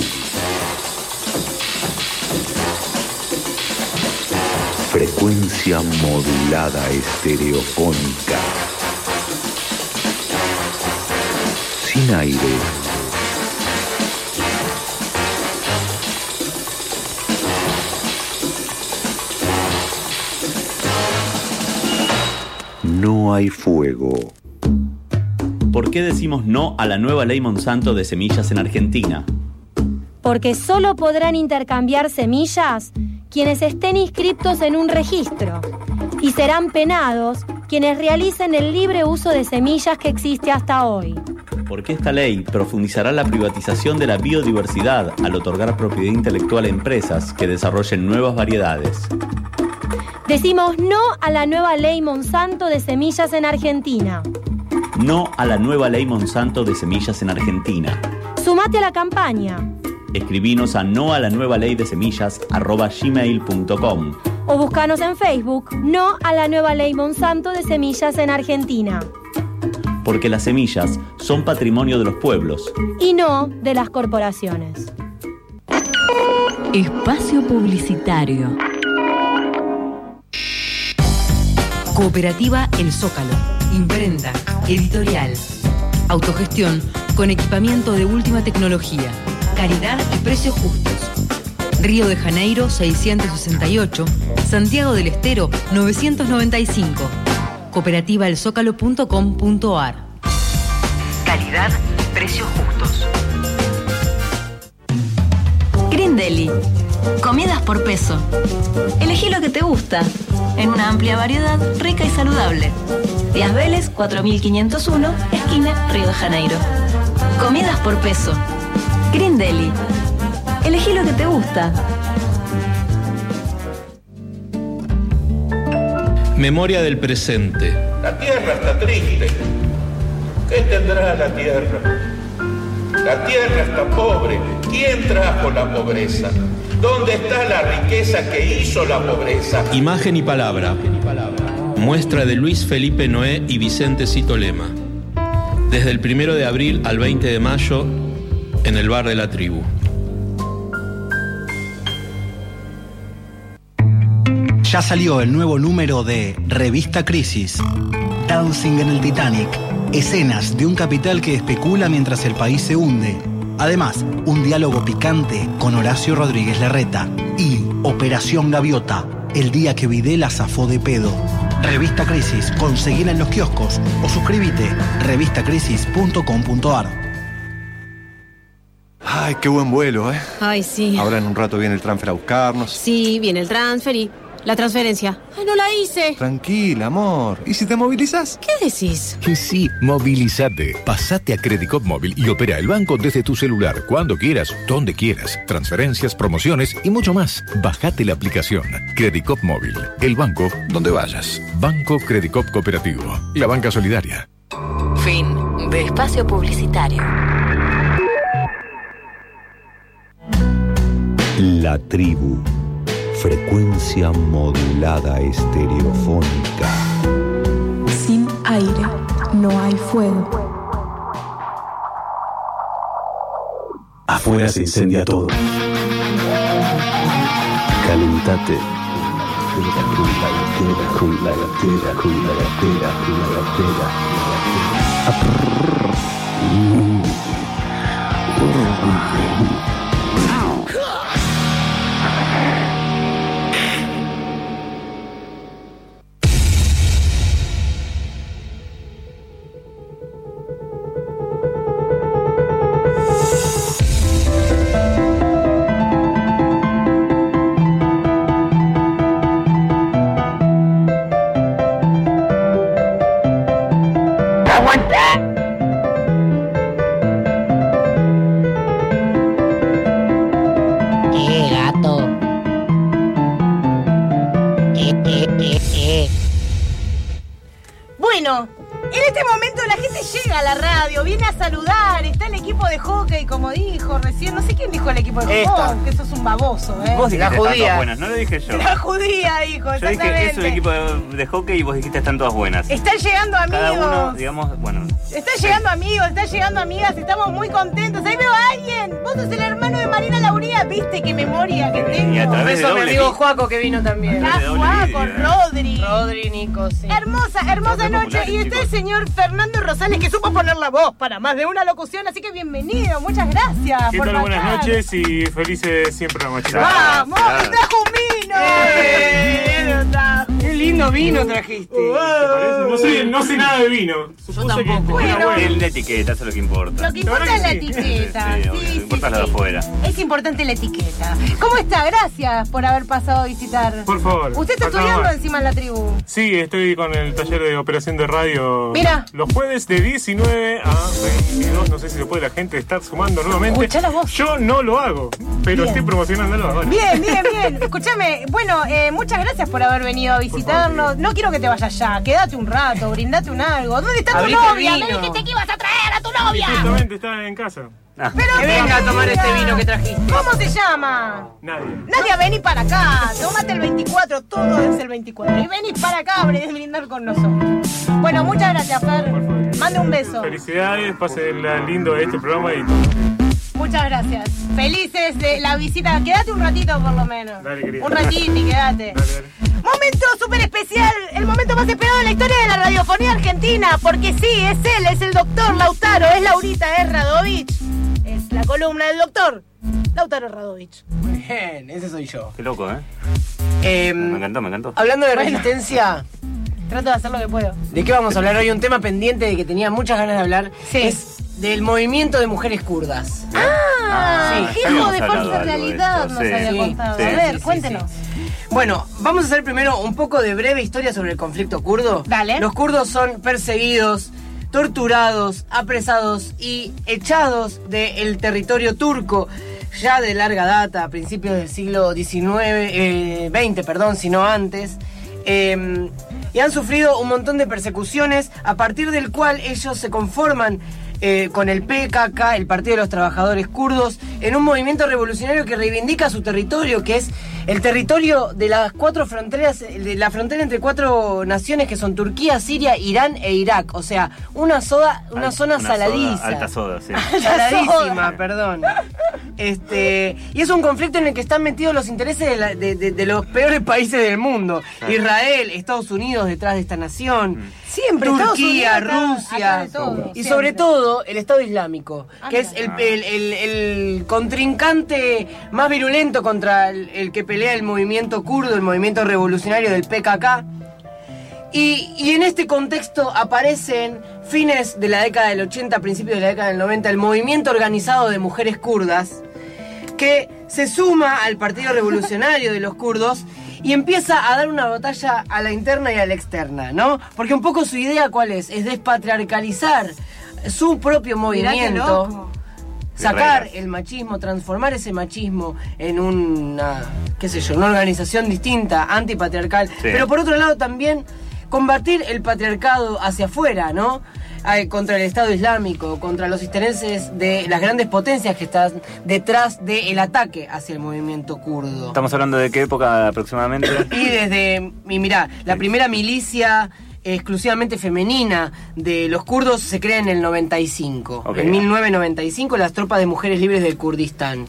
Frecuencia modulada estereofónica. Sin aire. No hay fuego. ¿Por qué decimos no a la nueva ley Monsanto de semillas en Argentina? Porque solo podrán intercambiar semillas quienes estén inscriptos en un registro y serán penados quienes realicen el libre uso de semillas que existe hasta hoy. Porque esta ley profundizará la privatización de la biodiversidad al otorgar propiedad intelectual a empresas que desarrollen nuevas variedades. Decimos no a la nueva ley Monsanto de semillas en Argentina. No a la nueva ley Monsanto de semillas en Argentina. Sumate a la campaña. Escribinos a no a la nueva ley de semillas arroba gmail punto com O búscanos en Facebook, no a la nueva ley Monsanto de semillas en Argentina. Porque las semillas son patrimonio de los pueblos. Y no de las corporaciones. Espacio publicitario. Cooperativa El Zócalo. Imprenta. Editorial. Autogestión con equipamiento de última tecnología, calidad y precios justos. Río de Janeiro seiscientos sesenta y ocho, Santiago del Estero novecientos noventa y cinco. cooperativa el zócalo punto com punto a r. Calidad y precios justos. Green Deli. Comidas por peso. Elegí lo que te gusta, en una amplia variedad, rica y saludable. Díaz Vélez, cuatro mil quinientos uno, esquina Río de Janeiro. Comidas por peso. Green Deli. Elegí lo que te gusta. Memoria del presente. La tierra está triste. ¿Qué tendrá la tierra? La tierra está pobre. ¿Quién trajo la pobreza? ¿Dónde está la riqueza que hizo la pobreza? Imagen y palabra. Muestra de Luis Felipe Noé y Vicente Cito Lema. Desde el primero de abril al veinte de mayo, en el bar de la tribu. Ya salió el nuevo número de Revista Crisis. Dancing en el Titanic. Escenas de un capital que especula mientras el país se hunde. Además, un diálogo picante con Horacio Rodríguez Larreta. Y Operación Gaviota, el día que Videla zafó de pedo. Revista Crisis, conseguila en los kioscos o suscríbete revista crisis punto com punto a r. Ay, qué buen vuelo, ¿eh? Ay, sí. Ahora en un rato viene el transfer a buscarnos. Sí, viene el transfer y la transferencia. Ay, no la hice. Tranquila, amor. ¿Y si te movilizás? ¿Qué decís? Que sí, movilízate. Pasate a Credicop Móvil y opera el banco desde tu celular, cuando quieras, donde quieras. Transferencias, promociones y mucho más. Bajate la aplicación. Credicop Móvil. El banco donde vayas. Banco Credicop Cooperativo. La banca solidaria. Fin de espacio publicitario. La tribu. Frecuencia modulada estereofónica. Sin aire no hay fuego. Afuera se incendia todo. Calentate. Con la gatera, con la gatera, con la gatera, con la gatera. Bueno, en este momento la gente llega a la radio, viene a saludar, está el equipo de hockey, como dijo recién, no sé quién dijo el equipo de hockey, oh, que sos un baboso, ¿eh? Vos dijiste La judía. están todas buenas, no lo dije yo. La judía dijo, Yo exactamente. dije es un equipo de, de hockey y vos dijiste están todas buenas. Están llegando amigos. Cada uno, digamos, bueno. Están llegando amigos, están llegando amigas, estamos muy contentos. Ahí veo a alguien. Vos sos el hermano de Marina Lauría, viste qué memoria que tengo. Y a Un través de beso a mi doble amigo vi- Juaco que vino también. Ah, Juaco, Rodri. Rodri, Nico, sí. Hermosa, hermosa noche. Y está el señor Fernando Rosales que supo poner la voz para más de una locución, así que bienvenido, muchas gracias. ¿Qué por tal? Buenas pasar. noches y felices siempre la chicos. ¡Vamos! ¡Me trajo un vino! Eh, ¡Qué lindo vino trajiste! No sé, no sé nada de vino. Supuse que Bueno. era Tiene bueno. la etiqueta, eso es lo que importa. Lo que importa es la etiqueta. Sí, Sí, obvio, sí, lo que importa es sí. lo de afuera. Es importante la etiqueta. ¿Cómo está? Gracias por haber pasado a visitar. Por favor. ¿Usted está faltaba estudiando más. encima en la tribu? Sí, estoy con el taller de operación de radio. Mira. Los jueves de diecinueve a veintidós. No sé si se puede la gente estar sumando nuevamente. Escuchá la voz. Yo no lo hago, pero Bien. estoy promocionándolo ahora. Bien, bien, bien. Escúchame, bueno, eh, muchas gracias por haber venido a visitarnos. No quiero que te vayas ya, quédate un rato, brindate un algo. ¿Dónde está tu Abrite novia? vino. Me dijiste que ibas a traer a tu novia. Justamente está en casa. Pero Que venga a tomar mira. este vino que trajiste. ¿Cómo se llama? Nadie. Nadia, vení para acá. Tómate el veinticuatro, todo es el veinticuatro. Y vení para acá a brindar con nosotros. Bueno, muchas gracias, Fer. Mande un beso. Felicidades, pasen la lindo de este programa y Muchas gracias. Felices de la visita. Quédate un ratito por lo menos. Dale, querida. Un ratito y quédate. Dale, dale. Momento súper especial, el momento más esperado en la historia de la radiofonía argentina, porque sí, es él, es el doctor Lautaro, es Laurita, es Radovich, es la columna del doctor Lautaro Radovich. Muy bien, ese soy yo. Qué loco, ¿eh? Eh, me encantó, me encantó. Hablando de Bueno. resistencia, Trato de hacer lo que puedo. ¿de qué vamos a hablar hoy? Un tema pendiente de que tenía muchas ganas de hablar, Sí. es del movimiento de mujeres kurdas. Ah, Sí. hijo habíamos de hablado falsa algo de realidad esto, nos sí. había Sí, contado. sí, a ver, sí, sí, cuéntenos. Bueno, vamos a hacer primero un poco de breve historia sobre el conflicto kurdo. Dale. Los kurdos son perseguidos, torturados, apresados y echados del territorio turco ya de larga data, a principios del siglo diecinueve, eh, veinte, perdón, si no antes. Eh, y han sufrido un montón de persecuciones, a partir del cual ellos se conforman eh, con el P K K, el Partido de los Trabajadores Kurdos, en un movimiento revolucionario que reivindica su territorio, que es el territorio de las cuatro fronteras, de la frontera entre cuatro naciones que son Turquía, Siria, Irán e Irak. O sea, una soda, una Al- zona una saladiza. soda, alta soda, sí. Saladísima, perdón. Este, y es un conflicto en el que están metidos los intereses de, la- de- de- de los peores países del mundo. Claro. Israel, Estados Unidos detrás de esta nación. Siempre, Estados Turquía, Unidos acá- Rusia. acá de todo, y siempre. sobre todo el Estado Islámico, Ah, que es el, el- el- el contrincante más virulento contra el, el que pelea el movimiento kurdo, el movimiento revolucionario del P K K. Y, y en este contexto aparecen fines de la década del ochenta, principios de la década del noventa, el movimiento organizado de mujeres kurdas, que se suma al Partido Revolucionario de los kurdos y empieza a dar una batalla a la interna y a la externa, ¿no? Porque un poco su idea, ¿cuál es? Es despatriarcalizar su propio Mirá qué movimiento, loco. sacar reglas. el machismo, transformar ese machismo en una, qué sé yo, una organización distinta, antipatriarcal, pero por otro lado también combatir el patriarcado hacia afuera, ¿no? Ay, contra el Estado Islámico, contra los intereses de las grandes potencias que están detrás del ataque hacia el movimiento kurdo. ¿Estamos hablando de qué época aproximadamente? Y desde, y mirá, la primera milicia exclusivamente femenina de los kurdos se crea en el noventa y cinco. Ok. En mil novecientos noventa y cinco, las tropas de mujeres libres del Kurdistán.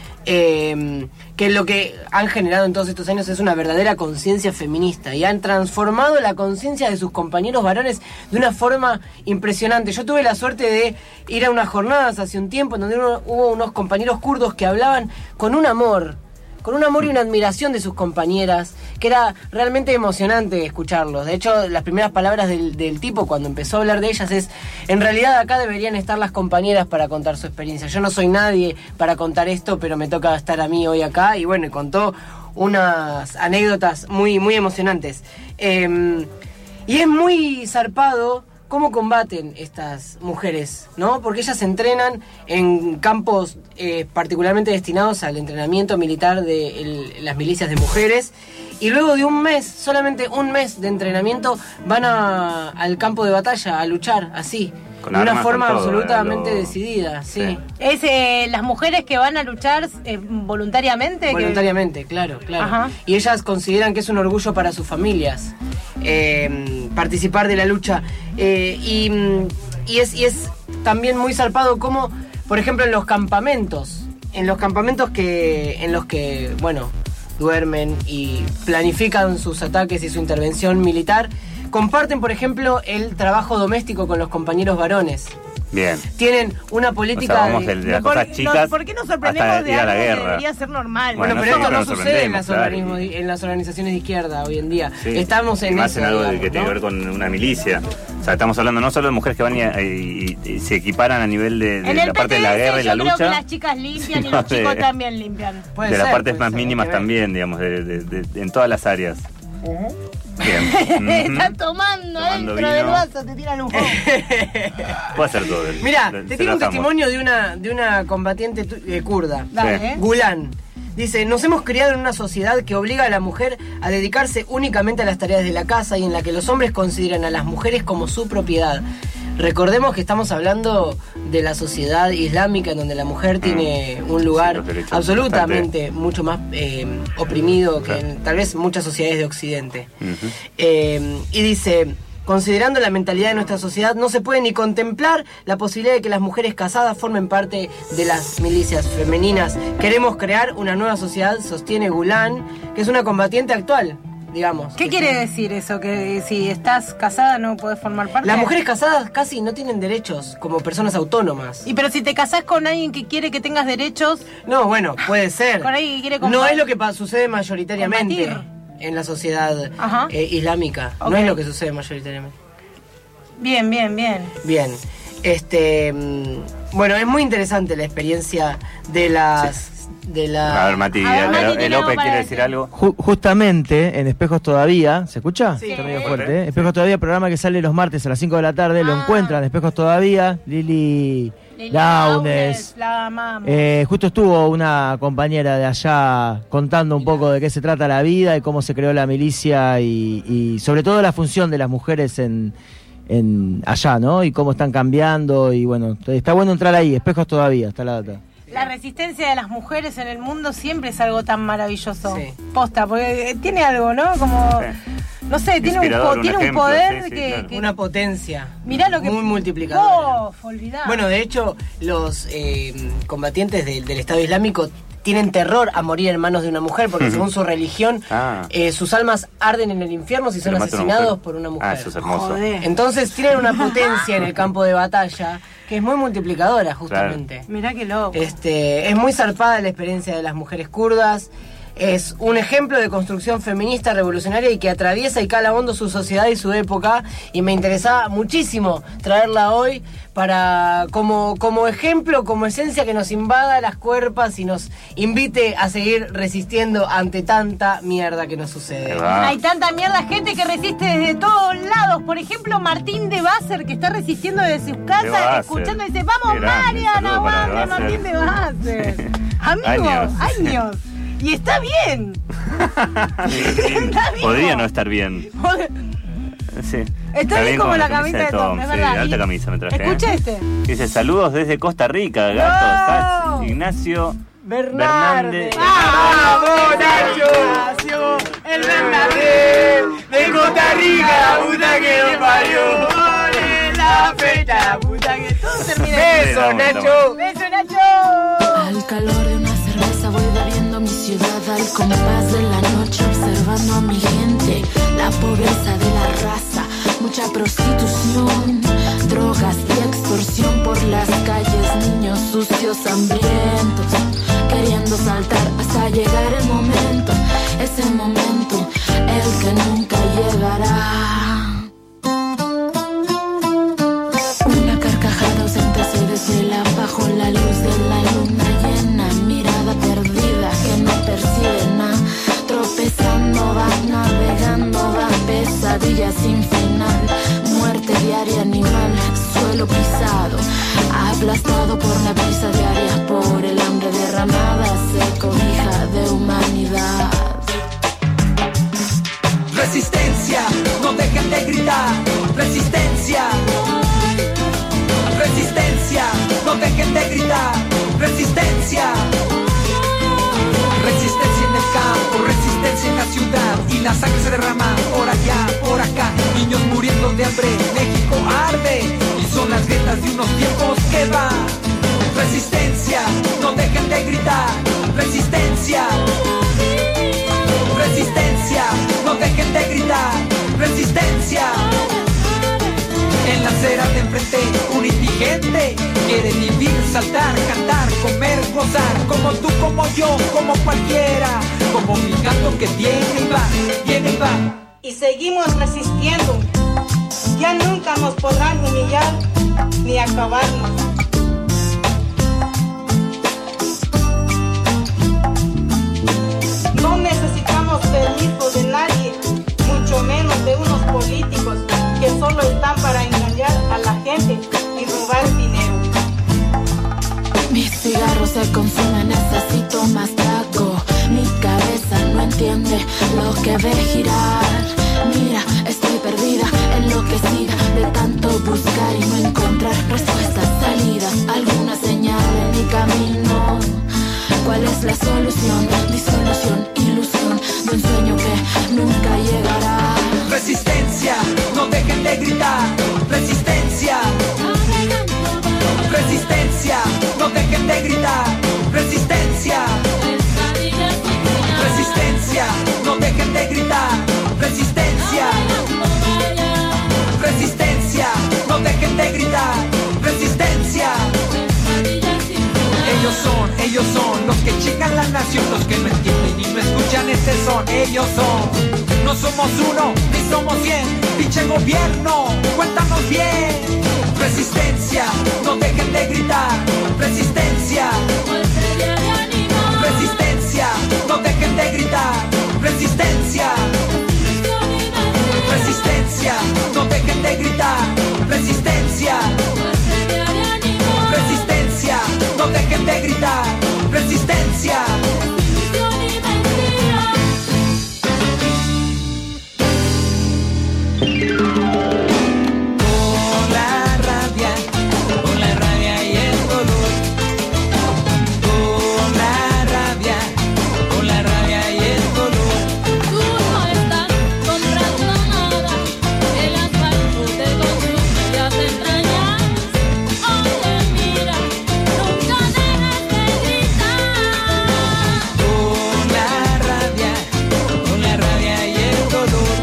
Eh, que lo que han generado en todos estos años es una verdadera conciencia feminista y han transformado la conciencia de sus compañeros varones de una forma impresionante. Yo tuve la suerte de ir a unas jornadas hace un tiempo en donde uno- hubo unos compañeros kurdos que hablaban con un amor, con un amor y una admiración de sus compañeras, que era realmente emocionante escucharlos. De hecho, las primeras palabras del, del tipo cuando empezó a hablar de ellas es: en realidad acá deberían estar las compañeras para contar su experiencia. Yo no soy nadie para contar esto, pero me toca estar a mí hoy acá. Y bueno, y contó unas anécdotas muy, muy emocionantes. Eh, y es muy zarpado cómo combaten estas mujeres, ¿no? Porque ellas se entrenan en campos eh, particularmente destinados al entrenamiento militar de el- las milicias de mujeres. Y luego de un mes, solamente un mes de entrenamiento, van a- al campo de batalla a luchar así, Con de una armas, forma con todo, absolutamente eh, lo- decidida, sí. Es eh, las mujeres que van a luchar eh, voluntariamente. que- Voluntariamente, claro, claro. Ajá. Y ellas consideran que es un orgullo para sus familias eh, participar de la lucha. Eh, y, mm, y, es, y es también muy zarpado como, por ejemplo, en los campamentos, en los campamentos que, en los que, bueno, duermen y planifican sus ataques y su intervención militar, comparten, por ejemplo, el trabajo doméstico con los compañeros varones. Bien. Tienen una política O sea, vamos de... de- de las ¿Por, cosas no, chicas ¿Por qué nos sorprendemos hasta de ir a la algo que guerra. debería ser normal? Bueno, Bueno, pero esto nosotros no nos sucede en sorprendemos, las, claro, organismos- en las organizaciones de izquierda hoy en día. Sí. Estamos en Y más eso, en algo de- digamos, que tiene ¿no? que ver con una milicia. O sea, estamos hablando no solo de mujeres que van y, y- y- y se equiparan a nivel de, de En la el parte de la P T S guerra y la yo creo que lucha, las chicas limpian y sino los chicos de- también limpian. Puede de las ser, partes puede más ser, mínimas hay que ver. también, digamos, de, de- de- en todas las áreas. Bien. Está Ujú. tomando, Tomando dentro del vino. vaso, te tiran un juego. Puede ser todo. Mira, Se- te se tiene un lo damos. testimonio de una, de una combatiente tu- eh, kurda. Dale. Sí. Gulan. Dice: nos hemos criado en una sociedad que obliga a la mujer a dedicarse únicamente a las tareas de la casa y en la que los hombres consideran a las mujeres como su propiedad. Recordemos que estamos hablando de la sociedad islámica en donde la mujer tiene un lugar los derechos absolutamente mucho más eh, oprimido que en tal vez muchas sociedades de Occidente. Ujú. Eh, y dice: considerando la mentalidad de nuestra sociedad, no se puede ni contemplar la posibilidad de que las mujeres casadas formen parte de las milicias femeninas. Queremos crear una nueva sociedad, sostiene Gulan, que es una combatiente actual digamos. ¿Qué quiere decir eso? Que si estás casada no podés formar parte. Las mujeres casadas casi no tienen derechos como personas autónomas. Y pero si te casás con alguien que quiere que tengas derechos... No, bueno, puede ser. Con alguien que quiere combatir. No es lo que pa- sucede mayoritariamente combatir. en la sociedad eh, islámica. Okay. No es lo que sucede mayoritariamente. Bien, bien, bien. Bien. Este, bueno, es muy interesante la experiencia de las... Sí. De la... A ver, Mati, a ver, Mati el López quiere decir algo. Ju- justamente en Espejos Todavía, ¿se escucha? Sí. Está medio fuerte, ¿eh? Espejos Todavía, programa que sale los martes a las cinco de la tarde, ah. lo encuentran, Espejos Todavía, Lili Launes. La amamos. Eh, justo estuvo una compañera de allá contando un poco de qué se trata la vida y cómo se creó la milicia y, y sobre todo la función de las mujeres en... en allá, ¿no? Y cómo están cambiando y bueno, está bueno entrar ahí, Espejos Todavía, está la data. La resistencia de las mujeres en el mundo siempre es algo tan maravilloso. Sí. Posta, porque tiene algo, ¿no? Como, no sé, tiene un, po- un tiene ejemplo, un poder sí, sí, que, claro. que... Una potencia. Mirá lo que... Muy multiplicadora. Oh, olvidá. Bueno, de hecho, los eh, combatientes de, del Estado Islámico tienen terror a morir en manos de una mujer porque según su religión, ah. eh, sus almas arden en el infierno si son asesinados una por una mujer. Ah, eso es hermoso. Joder. Entonces tienen una potencia en el campo de batalla que es muy multiplicadora, justamente. Claro. Mirá qué loco. Este, es muy zarpada la experiencia de las mujeres kurdas. Es un ejemplo de construcción feminista revolucionaria y que atraviesa y cala hondo su sociedad y su época. Y me interesaba muchísimo traerla hoy para como, como ejemplo, como esencia que nos invada las cuerpas y nos invite a seguir resistiendo ante tanta mierda que nos sucede. Hay tanta mierda, gente que resiste desde todos lados. Por ejemplo, Martín de Basser, que está resistiendo desde sus casas, escuchando y dice, vamos Marian, aguante Martín de Basser. Amigo, años. años. Y está bien. Está Podría no estar bien. Sí. Está, está bien como la camisa de Tom, es sí, verdad. Alta camisa me traje. Escucha ¿eh? este. Dice, saludos desde Costa Rica, gatos. No. Ignacio Bernández. ¡Vamos, Nacho! El Bernández de Costa Rica, la puta que nos parió. La fecha, la puta que todos terminan. Beso, Nacho. Beso, Nacho. Al calor de una cerveza voy bebiendo mi ciudad al compás de la noche, observando a mi gente, la pobreza de la raza, mucha prostitución, drogas y extorsión por las calles, niños sucios, hambrientos, queriendo saltar hasta llegar el momento, ese momento, el que nunca llegará. Una carcajada ausente se desvela bajo la luz de la luna llena, mirada perdida que no percibe nada, tropezando va, navegando va, pesadilla sin final, muerte diaria animal, suelo pisado, aplastado por la brisa diaria, por el hambre derramada, se cobija de humanidad. Resistencia, no dejen de gritar, resistencia. Resistencia, no dejen de gritar, resistencia. Resistencia en el campo, resistencia en la ciudad, y la sangre se derrama por allá, por acá. Niños muriendo de hambre, México arde, y son las grietas de unos tiempos que van. Resistencia, no dejen de gritar, resistencia. Resistencia, no dejen de gritar, resistencia. En la acera de enfrente, un indigente quiere vivir, saltar, cantar, comer, gozar, como tú, como yo, como cualquiera, como mi gato que viene y va, viene y va. Y seguimos resistiendo, ya nunca nos podrán humillar ni acabarnos. No necesitamos permiso de nadie, mucho menos de unos políticos que solo están para engañar a la gente y robar dinero. Mis cigarros se consumen, necesito más taco. Mi cabeza no entiende lo que ve girar. Mira, estoy perdida, enloquecida de tanto buscar y no encontrar respuestas, salidas, alguna señal en mi camino. ¿Cuál es la solución? Disolución, ilusión de un sueño que nunca llegará. Resistencia, no dejen de gritar, resistencia. Resistencia, no dejen de gritar, resistencia. Resistencia, no dejen de gritar, nación. Los que no entienden y no escuchan este son, ellos son. No somos uno, ni somos cien. Pinche gobierno, cuéntanos bien. Resistencia, no dejen de gritar. Resistencia. Resistencia, no dejen de gritar. Resistencia. Resistencia, no dejen de gritar. Resistencia. Resistencia, no dejen de gritar. Resistencia. Con la rabia, con la rabia y el dolor. Con la rabia, con la rabia y el dolor. Tú no estás comprando nada. El asfalto te consume las entrañas. Oye, mira, nunca dejes de gritar. Con la rabia, con la rabia y el dolor.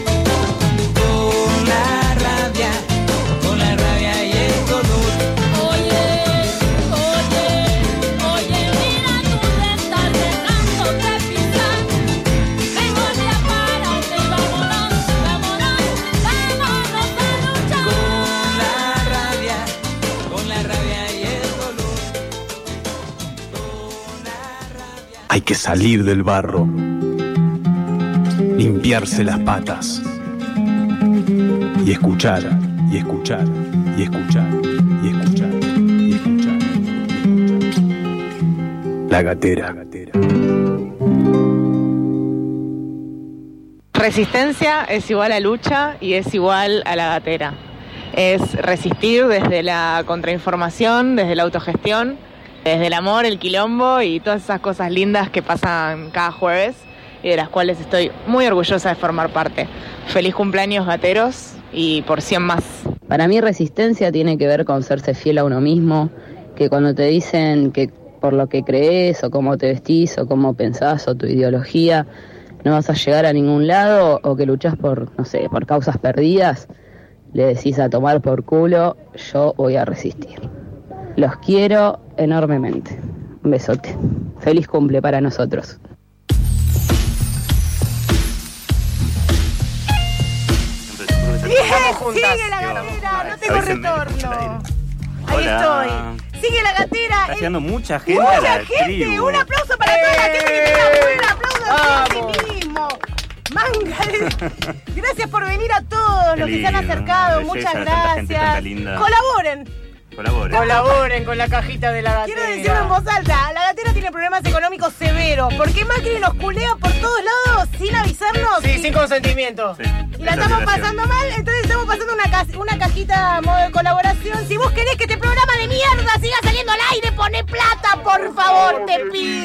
Con la rabia, con la rabia y el dolor. Oye, oye, oye, mira, tú te estás dejando de pisar. Mejor te apárate y vámonos, vámonos, vámonos a luchar. Con la rabia, con la rabia y el dolor. Hay que salir del barro, limpiarse las patas y escuchar, y escuchar, y escuchar, y escuchar, y escuchar. La gatera. Resistencia es igual a lucha y es igual a la gatera. Es resistir desde la contrainformación, desde la autogestión, desde el amor, el quilombo y todas esas cosas lindas que pasan cada jueves y de las cuales estoy muy orgullosa de formar parte. Feliz cumpleaños, gateros, y por cien más. Para mí resistencia tiene que ver con serse fiel a uno mismo, que cuando te dicen que por lo que crees o cómo te vestís o cómo pensás o tu ideología no vas a llegar a ningún lado o que luchás por, no sé, por causas perdidas, le decís a tomar por culo, yo voy a resistir. Los quiero enormemente. Un besote. Feliz cumple para nosotros. Bien, juntas. sigue la gatera, no tengo A veces me- retorno. Ahí Hola. estoy. Sigue la gatera. Está llegando mucha gente Mucha a la gente. tribu. Un aplauso para toda la gente que tiene un aplauso a sí mismo. Manga de- Gracias por venir a todos Qué los que se han lindo, acercado. belleza, Muchas tanta gente, tanta gracias. linda. Colaboren. Colaboren. Colaboren con la cajita de la gatera. Quiero decirlo en voz alta, la gatera tiene problemas económicos severos, porque Macri nos culea por todos lados sin avisarnos. Sí, y, sin consentimiento. y la estamos pasando mal, entonces estamos pasando una, ca- una cajita a modo de colaboración. Si vos querés que este programa de mierda siga saliendo al aire, poné plata, por favor, te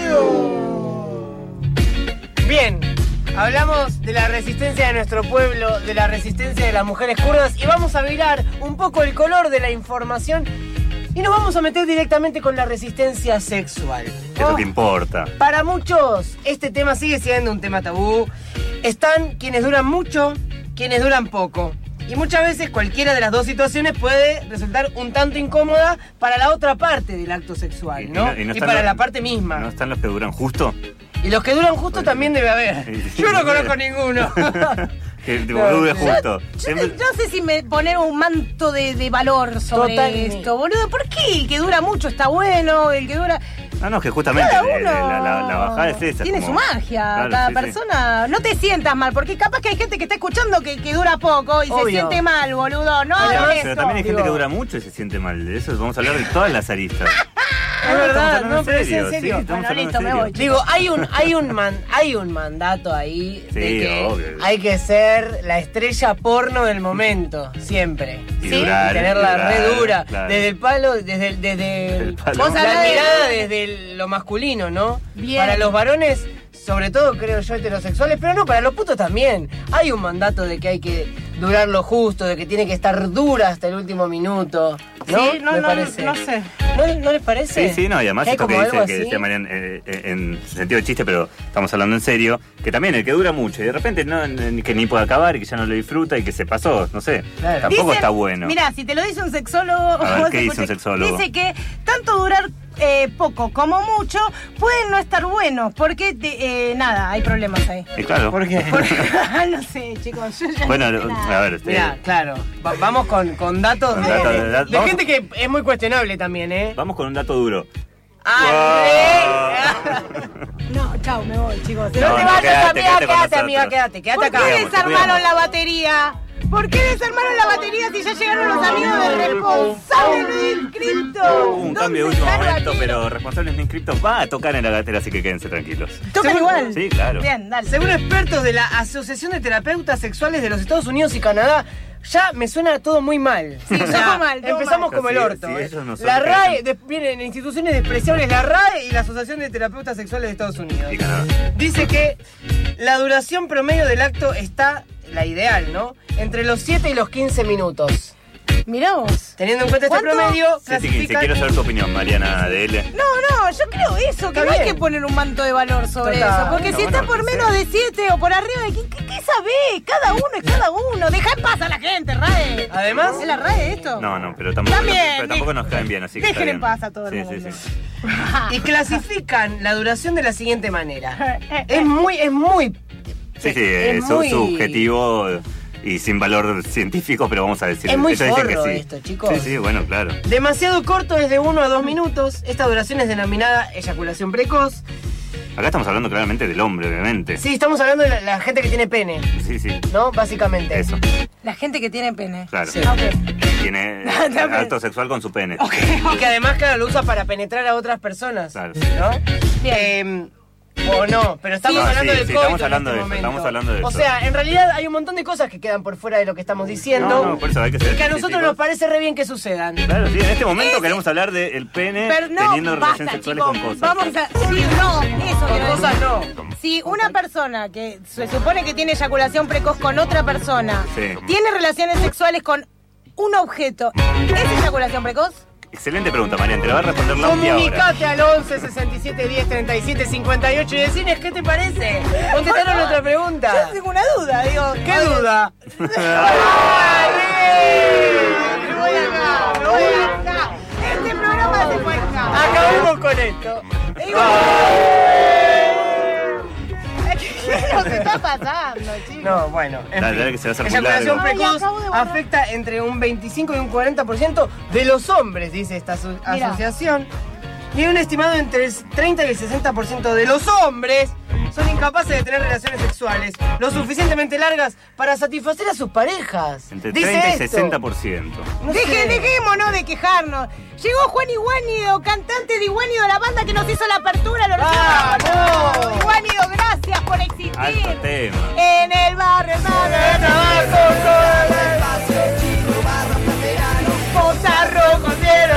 pido. Bien, hablamos de la resistencia de nuestro pueblo, de la resistencia de las mujeres kurdas y vamos a virar un poco el color de la información y nos vamos a meter directamente con la resistencia sexual. ¿Qué es lo que importa? Para muchos, este tema sigue siendo un tema tabú. Están quienes duran mucho, quienes duran poco. Y muchas veces cualquiera de las dos situaciones puede resultar un tanto incómoda para la otra parte del acto sexual, ¿no? y no- y no y están para los- la parte misma. ¿No están los que duran justo? Y los que duran justo también debe haber. Yo no conozco ninguno. Que tipo, No, dure yo- justo. Yo, Siempre- no sé si me poner un manto de, de valor sobre Totalmente. esto, boludo. ¿Por qué el que dura mucho está bueno? El que dura... No, no, que justamente Cada eh, uno la, la- la bajada es esa. Tiene como- su magia, Claro, cada sí, sí. persona. No te sientas mal, porque capaz que hay gente que está escuchando que, que dura poco y se Obvio. siente mal, boludo. No Pero, hagan pero eso. también hay gente Digo- que dura mucho y se siente mal. De eso vamos a hablar de todas las aristas. Es verdad, hablando no, en pero es serio, en serio. sí, estamos Bueno, hablando listo, en me serio. voy. Digo, hay un, hay un man, hay un mandato ahí de Sí, que obvio. hay que ser la estrella porno del momento, siempre. Y ¿Sí? durar, tenerla durar, re dura. claro. Desde el palo, desde el, desde el- palo. Vos Vos la hablás de- mirada desde el- lo masculino, ¿no? Bien. Para los varones, sobre todo creo yo heterosexuales, pero no, para los putos también. Hay un mandato de que hay que durar lo justo, de que tiene que estar dura hasta el último minuto. ¿No? Sí, no, Me no, parece. no sé. ¿No, ¿No les parece? Sí, sí, no, y además ¿Que hay esto que como dice, algo que así? decía Marian eh, eh, en sentido de chiste, pero estamos hablando en serio, que también el que dura mucho y de repente no, n- que ni puede acabar y que ya no lo disfruta y que se pasó, no sé, Claro. tampoco Dicen- está bueno. Mira, si te lo dice un sexólogo... A ver, vos ¿qué dice escuché- un sexólogo? Dice que tanto durar eh, poco como mucho, pueden no estar buenos, porque te- eh, nada, hay problemas ahí. Y claro. ¿Por qué? No sé, chicos, yo ya Bueno, no sé nada. a ver, este, Mirá, claro, va- vamos con, con datos Con de, datos de- de- de- de vamos- gente que es muy cuestionable también, ¿eh? vamos con un dato duro. No, chao, me voy, chicos. No, No, te no, vayas, quédate, amiga, quédate con quédate, amiga, nosotros. quédate, quédate ¿Por acá. qué Cuidamos, desarmaron cuidamos. la batería? ¿Por qué desarmaron la batería si ya llegaron los amigos del responsable no inscripto? Hubo un cambio de último momento, pero responsables no inscriptos va a tocar en la gatera, así que quédense tranquilos. ¿Tocan igual? Sí, claro. Bien, dale. Según expertos de la Asociación de Terapeutas Sexuales de los Estados Unidos y Canadá, ya me suena todo muy mal. Sí, O ya sea, fue mal, todo empezamos mal. como el Sí, orto. sí, ¿eh? ellos no son La lo que R A E, dicen. de- vienen instituciones despreciables, la R A E y la Asociación de Terapeutas Sexuales de Estados Unidos. Y Canadá. Dice que la duración promedio del acto está, la ideal, ¿no? Entre los siete y los quince minutos. Mirá vos. Teniendo en cuenta este ¿Cuánto? promedio, siete quince, clasifican... quiero saber tu opinión, Mariana de L. No, no, yo creo eso, que Está no hay bien. que poner un manto de valor sobre Total. eso. Porque No, si bueno, está por que menos sea. de siete o por arriba de... ¿Qué, qué, qué sabés? Cada uno es cada uno. Deja en paz a la gente, R A E. Además- ¿Es la R A E esto? No, no, pero tampoco, También, pero tampoco nos caen bien, así que está dejen en bien. paz a todo el Sí, mundo. sí, sí. Y clasifican la duración de la siguiente manera. Es muy, es muy... Sí, sí, es es su- muy- subjetivo y sin valor científico, pero vamos a decir. Es muy ellos dicen que forro sí. esto, chicos. Sí, sí, bueno, claro. Demasiado corto, es de uno a dos minutos. Esta duración es denominada eyaculación precoz. Acá estamos hablando claramente del hombre, obviamente. Sí, estamos hablando de la, la gente que tiene pene, Sí, sí. ¿no? Básicamente. Eso, La gente que tiene pene. claro. Sí. Ok. Tiene Está bien. acto sexual con su pene. Y que además, claro, lo usa para penetrar a otras personas. Claro. ¿No? Bien. Eh, o no, pero estamos Sí, hablando sí, del sí, coito estamos hablando en de este eso, momento. estamos hablando de O eso. sea, en realidad hay un montón de cosas que quedan por fuera de lo que estamos diciendo. No, no, por eso hay que ser y que a nosotros específicos. nos parece re bien que sucedan. Claro, sí, en este momento queremos hablar del pene Pero no, teniendo basta, relaciones sexuales chicos. con cosas. Vamos a... Sí, no, eso Con quiero cosas decir. no. Si una persona que se supone que tiene eyaculación precoz con otra persona Sí. tiene relaciones sexuales con un objeto, ¿es eyaculación precoz? Excelente pregunta, Mariana, te la va a responder Lauti ahora. Comunicate al once, sesenta y siete, diez, treinta y siete, cincuenta y ocho y decines qué te parece. Contestaron nuestra Yo pregunta. tengo una duda, digo. ¿Qué oye, duda? Me voy acá, me voy acá. Este programa se fue acá. Acabemos con esto. Digo, ¿qué nos está pasando, chicos? No, bueno. en Dale, fin. dale, que se va a hacer muy Eyaculación largo. precoz Ay, acabo de borrar. afecta entre un veinticinco y un cuarenta por ciento de los hombres, dice esta aso- Mirá. asociación. Y un estimado entre el treinta y el sesenta por ciento de los hombres son incapaces de tener relaciones sexuales lo suficientemente largas para satisfacer a sus parejas. Entre Dice treinta y esto. sesenta por ciento. No Deje- sé. dejémonos de quejarnos. Llegó Juan Iguánido, cantante de Iguánido, la banda que nos hizo la apertura. Lo ¡Ah, recibimos. no! Iguánido, gracias por existir. Alto tema. En el barrio, el barrio de trabajo, Poza Rojo, cielo,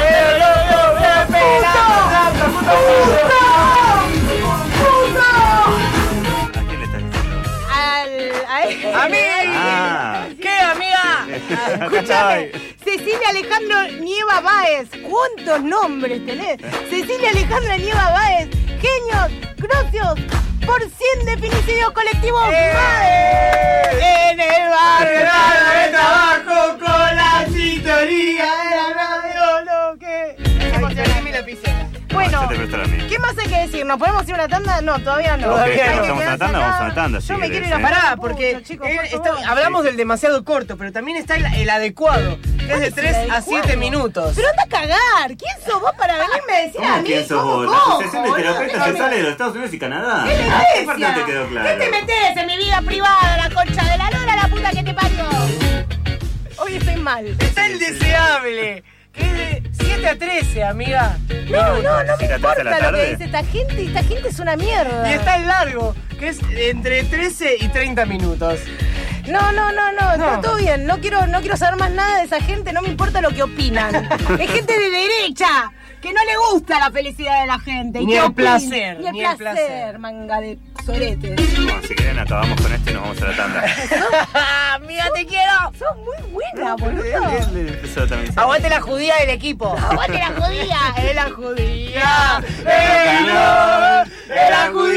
¿A quién le estás diciendo? Al, a él. Ah. ¿Qué, amiga? Escúchame, Cecilia Alejandro Nieva Báez. ¿Cuántos nombres tenés? Cecilia Alejandra Nieva Báez. Genios, gracias por cien de feminicidios colectivos. Báez. En el barrio de trabajo con la sintonía de la radio. Lo que... Dame la lapicera. Bueno, Yo te presto la mía. ¿qué más hay que decir? ¿Nos podemos ir a una tanda? No, todavía no. Todavía Ok, no. Hay que ¿Estamos a una quedarse tanda? acá. Vamos a una tanda, si Yo me querés, quiero ir a ¿eh? parar. Pará, porque Pucho, chicos, él por está- favor. hablamos del demasiado corto, pero también está el, el adecuado, que es de tres a siete minutos. Pero anda a cagar. ¿Quién sos vos para venirme a decir a ¿Cómo mí? quién sos ¿Cómo vos? La cojo, Asociación de boludo? Terapeutas ¿Qué Sexuales de los Estados Unidos y Canadá. ¿Qué ¿Qué parte iglesia? no te quedó claro? ¿Qué te metés en mi vida privada, la concha de la lora, la puta que te parió? Hoy estoy mal. Está el deseable, que es de siete a trece, amiga. No, no, no me ¿Siete a tres de la importa lo que tarde? dice esta gente. Esta gente es una mierda. Y está el largo, que es entre trece y treinta minutos. No, no, no, no, No. está todo bien. No quiero, no quiero saber más nada de esa gente, no me importa lo que opinan. Es gente de derecha, que no le gusta la felicidad de la gente. y Ni que el opina. placer, Ni el ni el placer, placer. manga de soretes. Bueno, si quieren acabamos con esto y nos vamos a la tanda. Amiga, te quiero. Sos muy buena, boludo. Él empezó también. Aguante la judía del equipo. Aguante la judía. Es la judía. Es la judía, la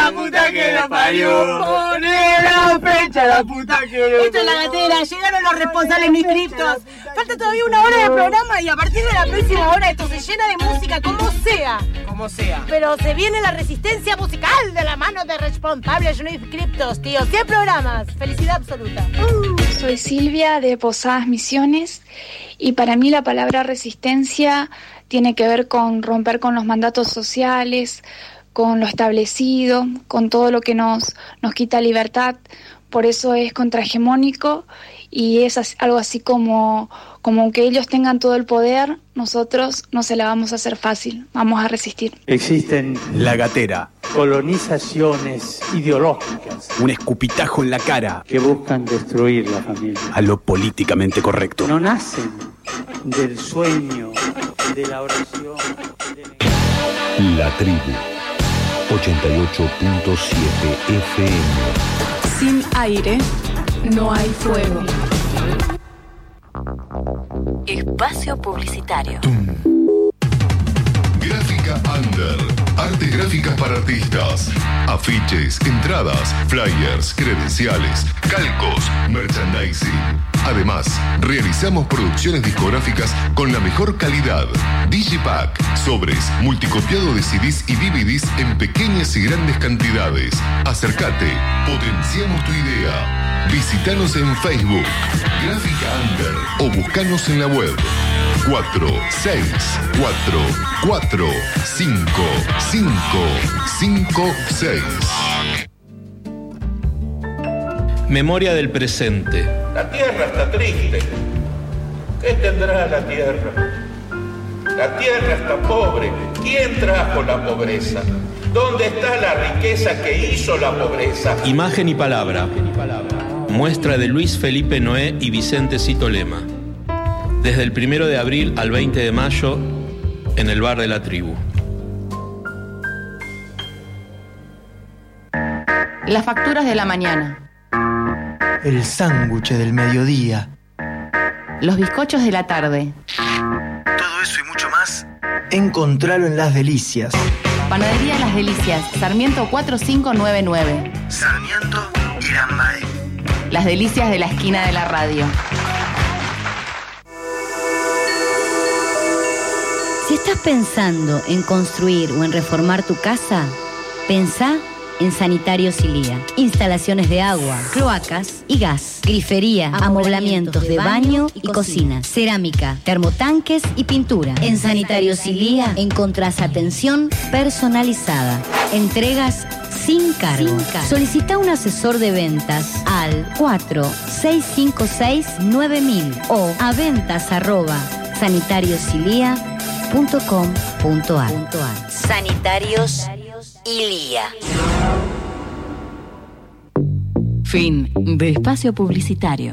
la puta que la parió. Pone la fecha, la puta que lo Esto es La Gatera, llegaron los responsables no inscriptos. Falta todavía una hora de programa y a partir de la próxima hora esto se llena de música, como sea. Como sea. Pero se viene la resistencia musical de la mano de responsables no inscriptos, tío. cien programas. Felicidad absoluta. Uh. Soy Silvia de Posadas Misiones y para mí la palabra resistencia tiene que ver con romper con los mandatos sociales, con lo establecido, con todo lo que nos, nos quita libertad. Por eso es contrahegemónico y es así, algo así como, como aunque ellos tengan todo el poder, nosotros no se la vamos a hacer fácil, vamos a resistir. Existen La Gatera, colonizaciones ideológicas, un escupitajo en la cara que buscan destruir la familia. a lo políticamente correcto. No nacen del sueño, de la oración. De... La Tribu, ochenta y ocho punto siete F M. Sin aire, no hay fuego. Espacio publicitario. Gráfica Under. Artes gráficas para artistas. Afiches, entradas, flyers, credenciales, calcos, merchandising. Además, realizamos producciones discográficas con la mejor calidad. Digipack, sobres, multicopiado de C Ds y D V Ds en pequeñas y grandes cantidades. Acércate, potenciamos tu idea. Visítanos en Facebook, Gráfica Under, o buscanos en la web cuatro seis cuatro cuatro cinco cinco cinco seis. Memoria del presente. La tierra está triste. ¿Qué tendrá la tierra? La tierra está pobre. ¿Quién trajo la pobreza? ¿Dónde está la riqueza que hizo la pobreza? Imagen y palabra. Muestra de Luis Felipe Noé y Vicente Citolema. Desde el primero de abril al veinte de mayo en el bar de La Tribu. Las facturas de la mañana. El sándwich del mediodía. Los bizcochos de la tarde. Todo eso y mucho más. Encontralo en Las Delicias. Panadería Las Delicias, Sarmiento cuatro cinco nueve nueve. Sarmiento y Lambae. Las Delicias de la esquina de la radio. Si estás pensando en construir o en reformar tu casa, pensá en Sanitarios Ilía. Instalaciones de agua, cloacas y gas, grifería, amoblamientos de baño y cocina, cerámica, termotanques y pintura. En Sanitarios Ilía encontrás atención personalizada, entregas sin cargo. Solicita un asesor de ventas al cuatro seis cinco seis nueve mil o a ventas arroba sanitariosilia punto com punto ar. Sanitarios Ilía. Fin de espacio publicitario.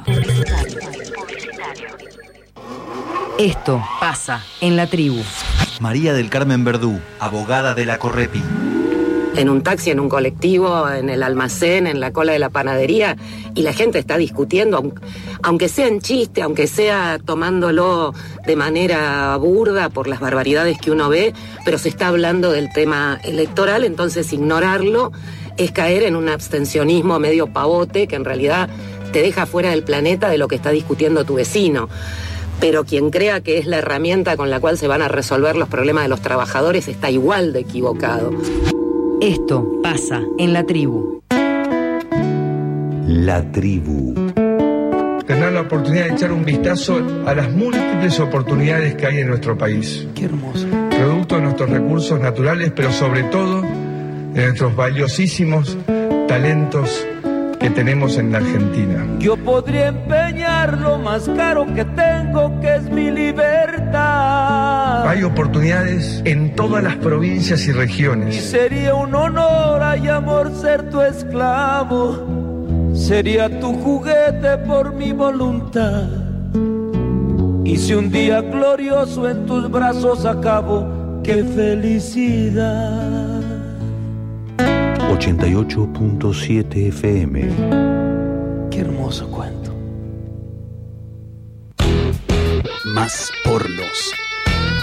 Esto pasa en La Tribu. María del Carmen Verdú, abogada de la Correpi. En un taxi, en un colectivo, en el almacén, en la cola de la panadería, y la gente está discutiendo, aunque sea en chiste, aunque sea tomándolo de manera burda por las barbaridades que uno ve, pero se está hablando del tema electoral, entonces ignorarlo es caer en un abstencionismo medio pavote que en realidad te deja fuera del planeta de lo que está discutiendo tu vecino. Pero quien crea que es la herramienta con la cual se van a resolver los problemas de los trabajadores está igual de equivocado. Esto pasa en La Tribu. La Tribu. Tener la oportunidad de echar un vistazo a las múltiples oportunidades que hay en nuestro país. Qué hermoso. Producto de nuestros recursos naturales, pero sobre todo de nuestros valiosísimos talentos que tenemos en la Argentina. Yo podría empeñar lo más caro que tengo, que es mi libertad. Hay oportunidades en todas las provincias y Y regiones. sería un honor, ay amor, ser tu esclavo. Sería tu juguete por mi voluntad. Y si un día glorioso en tus brazos acabo, qué felicidad. ochenta y ocho punto siete F M. Qué hermoso cuento. Más pornos.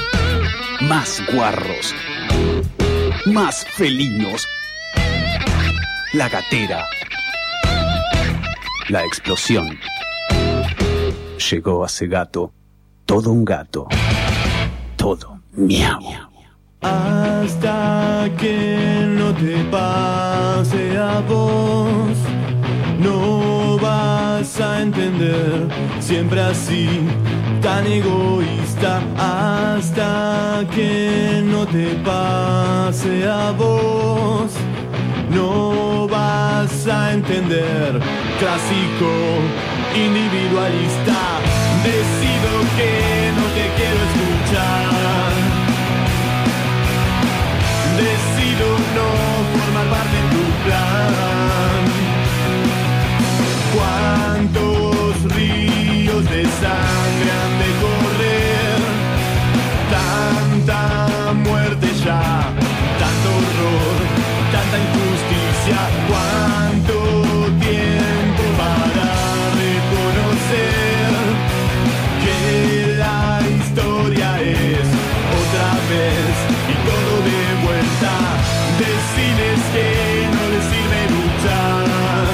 Más guarros. Más felinos. La gatera. La explosión. Llegó a ese gato. Todo un gato. Todo miau. Hasta que no te pase a vos, no vas a entender, siempre así, tan egoísta. Hasta que no te pase a vos, no vas a entender, clásico, individualista. Decido que no te quiero escuchar, decido no formar parte de tu plan. ¿Cuántos ríos de sangre han de correr? Tanta muerte ya, tanto horror, tanta injusticia. ¿Cuánto tiempo para reconocer que la historia es otra vez y todo de vuelta? Decides que no le sirve luchar,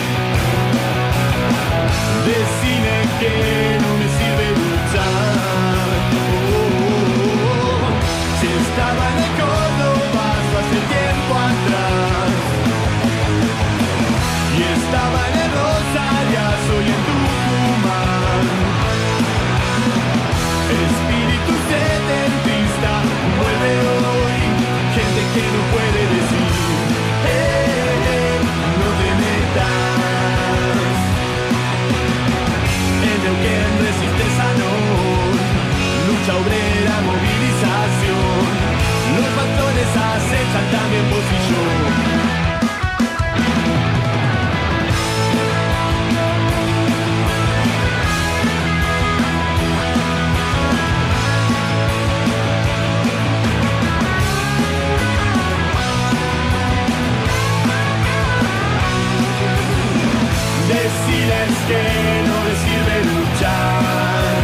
decide que no me sirve luchar. Oh, oh, oh. Si estaba en el Córdoba hace tiempo atrás y estaba en el Rosarias hoy en Tucumán, espíritu setentista vuelve hoy, gente que no puede decir eh, eh, no te metas en el que resiste sanón, lucha obrera, movilización, los patrones acechan también posición. Decides que no le sirve luchar,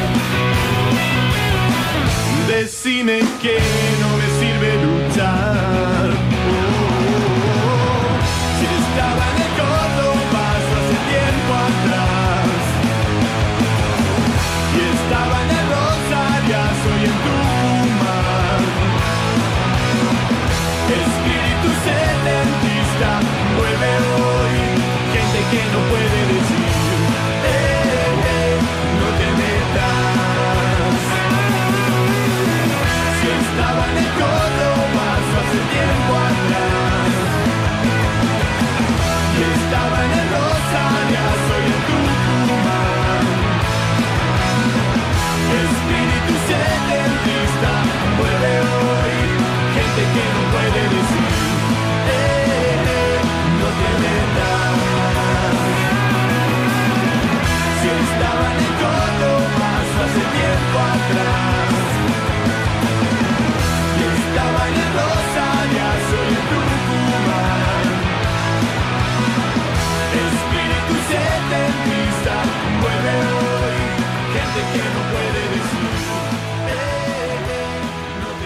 decime que no me sirve luchar. Oh, oh, oh. Si estaba en el Córdoba hace tiempo atrás y estaba en el Rosarias hoy en Tucumán, espíritu setentista vuelve hoy, gente que no puede decir eh, eh, no te metas. Si estaba en el Córdoba hace tiempo atrás y estaba en el Rosarias hoy en Tucumán, espíritu setentista vuelve hoy, gente que no puede decir eh, eh, no te metas. Si estaba en el Córdoba hace tiempo atrás y estaba en el Rosarias hoy en Tucumán, espíritu setentista vuelve hoy, gente que no puede decir eh, eh, no te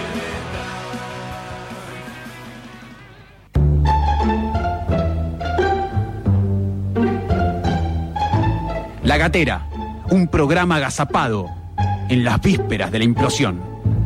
metas. La gatera. Un programa agazapado en las vísperas de la implosión.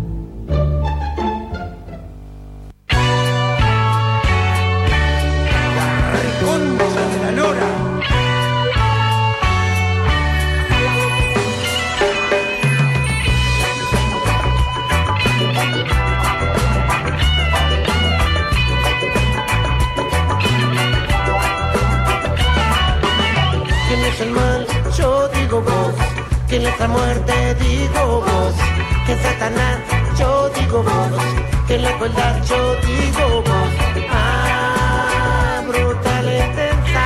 ¿Quién es el mal? Yo digo vos. ¿Quién es la muerte? Digo vos. ¿Quién es Satanás? Yo digo vos. ¿Quién es la crueldad? Yo digo vos. Ah, brutal e intensa.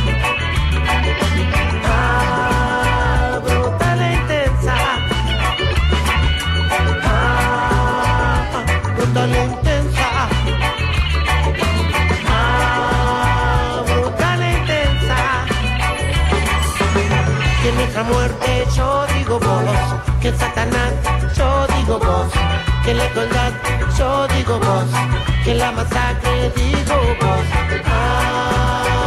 Ah, brutal e intensa. Ah, brutal e intensa. Ah, brutal e intensa. ¿Quién es la muerte? Yo digo vos. ¿Quién es Satanás? Yo digo vos. ¿Quién es la crueldad? Yo digo vos. ¿Quién es la masacre? Digo vos. Ah,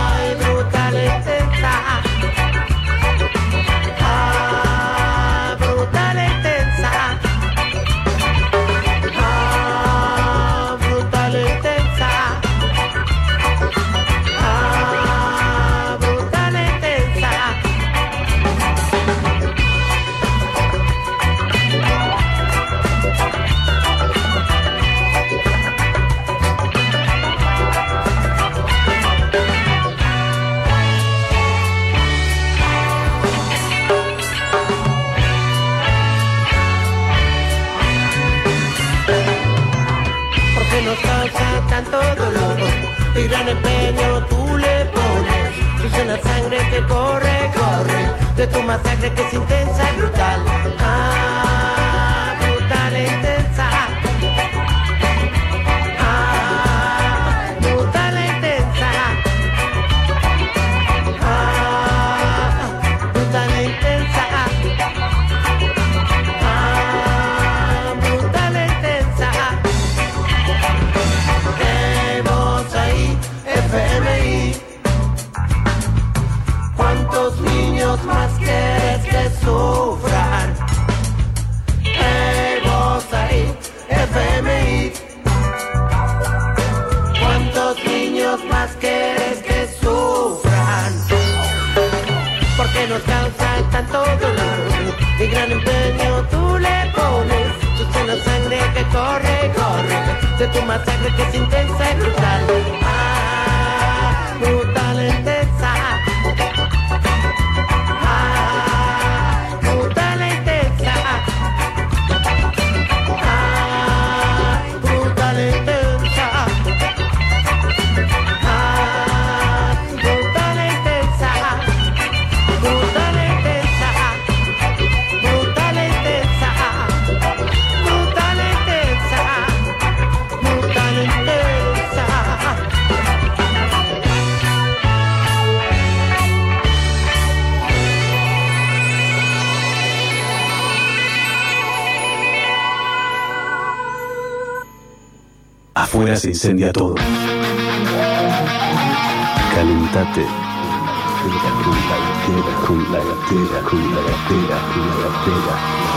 empeño tú le pones. Es una sangre que corre, corre, de tu masacre que es intensa y brutal. Ah, brutal e intensa. Ah, brutal e intensa. Ah, brutal e intensa. Ah, brutal e intensa. Eh, vos ahí, F M I. ¿Cuántos niños más quieres que sufran? Hey, vos ahí, F M I. ¿Cuántos niños más quieres que sufran? Porque nos causa tanto dolor y gran empeño tú le pones. Tu seno sangre que corre, corre, de tu masacre que es intensa y brutal. Ah, brutal e intensa. Afuera se incendia todo. Calentate. Con la gatera, con la gatera, con la gatera, con la gatera.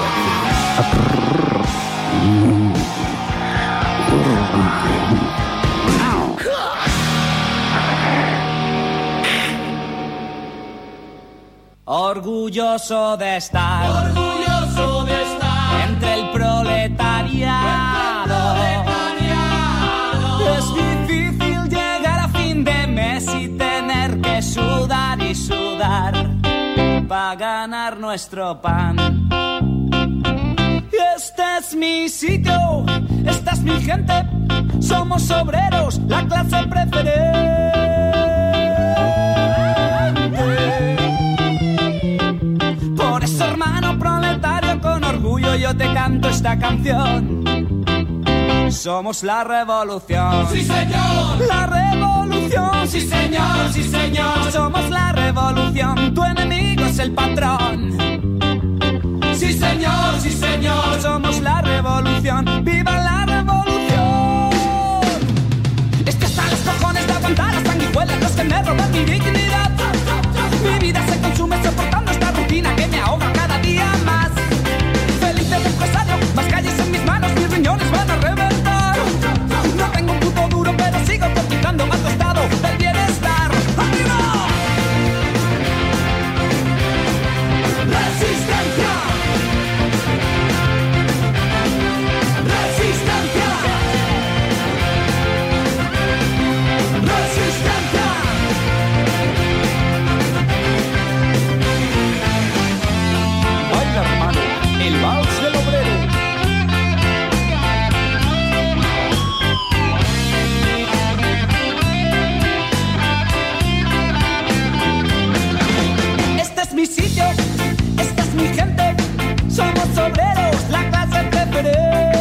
Orgulloso de estar, orgulloso de estar entre el proletariado. Es difícil llegar a fin de mes y tener que sudar y sudar para ganar nuestro pan. Y este es mi sitio, esta es mi gente, somos obreros, la clase preferente. Por eso, hermano proletario, con orgullo yo te canto esta canción. Somos la revolución. ¡Sí, señor! La revolución. ¡Sí, señor! ¡Sí, señor! Somos la revolución. Tu enemigo es el patrón. ¡Sí, señor! ¡Sí, señor! Somos la revolución. ¡Viva la revolución! Estoy hasta los cojones de aguantar las sanguijuelas, los que me roban mi dignidad. Mi vida se consume soportando esta rutina que me ahoga cada día más. Feliz de empresario, más calles en mis manos, mis riñones van a reventar. No tengo un puto duro, pero sigo cotizando a tu estado del bienestar. ¡Arriba! ¡Resistencia! ¡Resistencia! ¡Resistencia! Baila, hermano, el vals del obrero. Este es mi sitio, esta es mi gente, somos obreros, la clase preferente.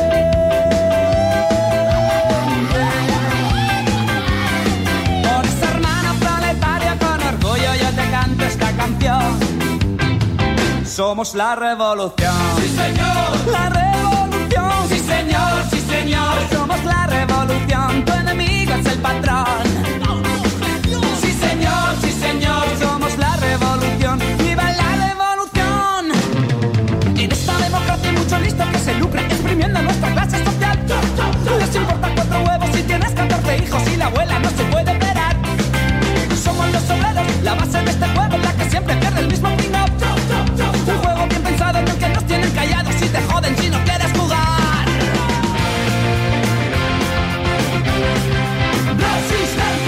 Por esa hermana proletaria, con orgullo yo te canto esta canción. Somos la revolución. ¡Sí, señor! La revolución. ¡Sí, señor! ¡Sí, señor! Somos la revolución. Tu enemigo es el patrón. ¡Sí, señor! ¡Sí, señor! Somos la revolución. ¡Viva la revolución! En esta democracia hay mucho listo que se lucra exprimiendo nuestra clase social. Les importa cuatro huevos si tienes catorce hijos y la abuela no se puede esperar. Somos los obreros, la base de este juego en la que siempre pierde el mismo pin-up. Un juego bien pensado en el que nos tienen callados y te joden si no quieres jugar. ¡Resistencia!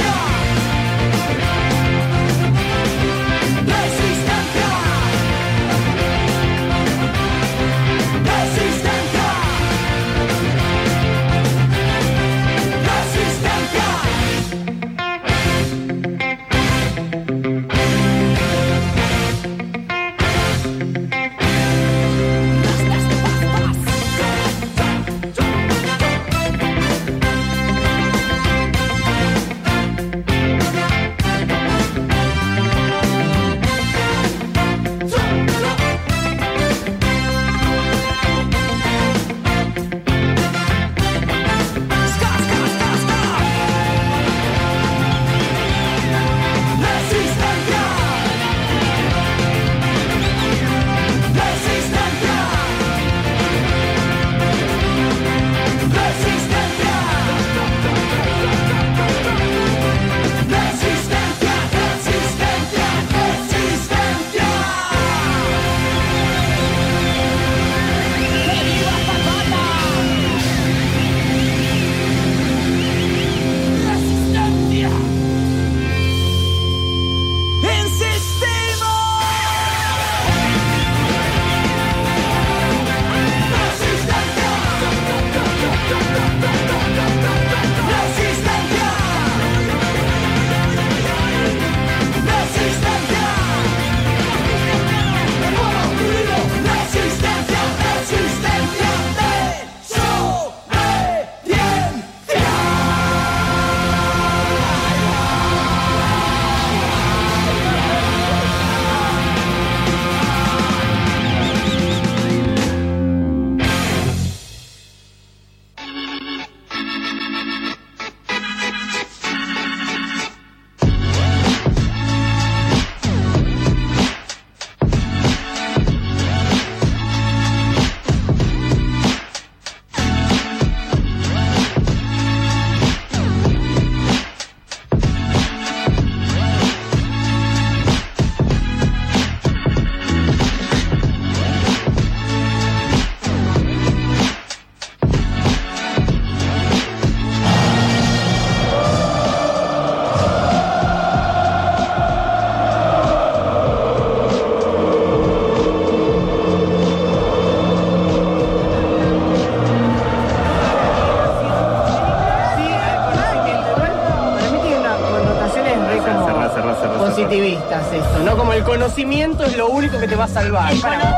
relativistas esto, ¿no? Como el conocimiento es lo único que te va a salvar. Para.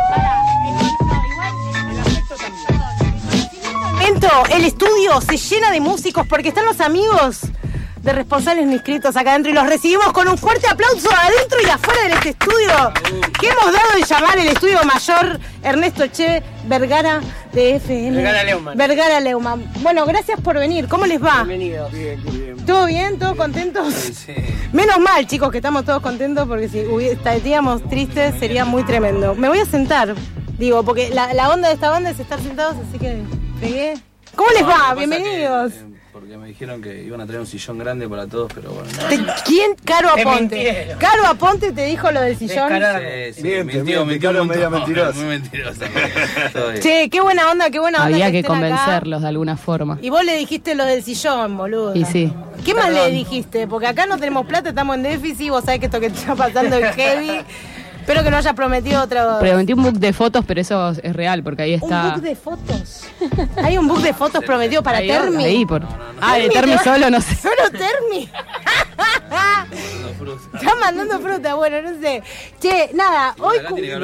El estudio se llena de músicos porque están los amigos de responsables no inscritos acá adentro y los recibimos con un fuerte aplauso adentro y afuera de este estudio que hemos dado de llamar el estudio mayor Ernesto Che Vergara de F M. Vergara Leumann. Vergara Leumann. Bueno, gracias por venir. ¿Cómo les va? Bienvenidos. Bien, bien. ¿Todo bien? ¿Todos contentos? Sí, sí. Menos mal, chicos, que estamos todos contentos porque si estaríamos tristes sería muy tremendo. Me voy a sentar, digo, porque la, la onda de esta banda es estar sentados, así que pegué. ¿Cómo les va? Bienvenidos. Que, eh, porque me dijeron que iban a traer un sillón grande para todos, pero bueno. ¿Te, ¿Quién? Caro Aponte. Caro Aponte te dijo lo del sillón. Sí, sí, miente, mintió, mintió, Caro medio mentiroso. Muy mentiroso. Che, qué buena onda, qué buena onda. Había que, que convencerlos acá. De alguna forma. Y vos le dijiste lo del sillón, boludo. Y sí. ¿Qué más le dijiste? Porque acá no tenemos plata, estamos en déficit, vos sabés que esto que está pasando es heavy. Espero que no hayas prometido otra. Prometí un book de fotos, pero eso es real, porque ahí está. ¿Un book de fotos? Hay un book de fotos prometido para ahí, Termi. Ahí, por... Ah, de Termi solo, no sé. Solo Termi. Está mandando fruta, bueno, no sé. Che, nada, hoy,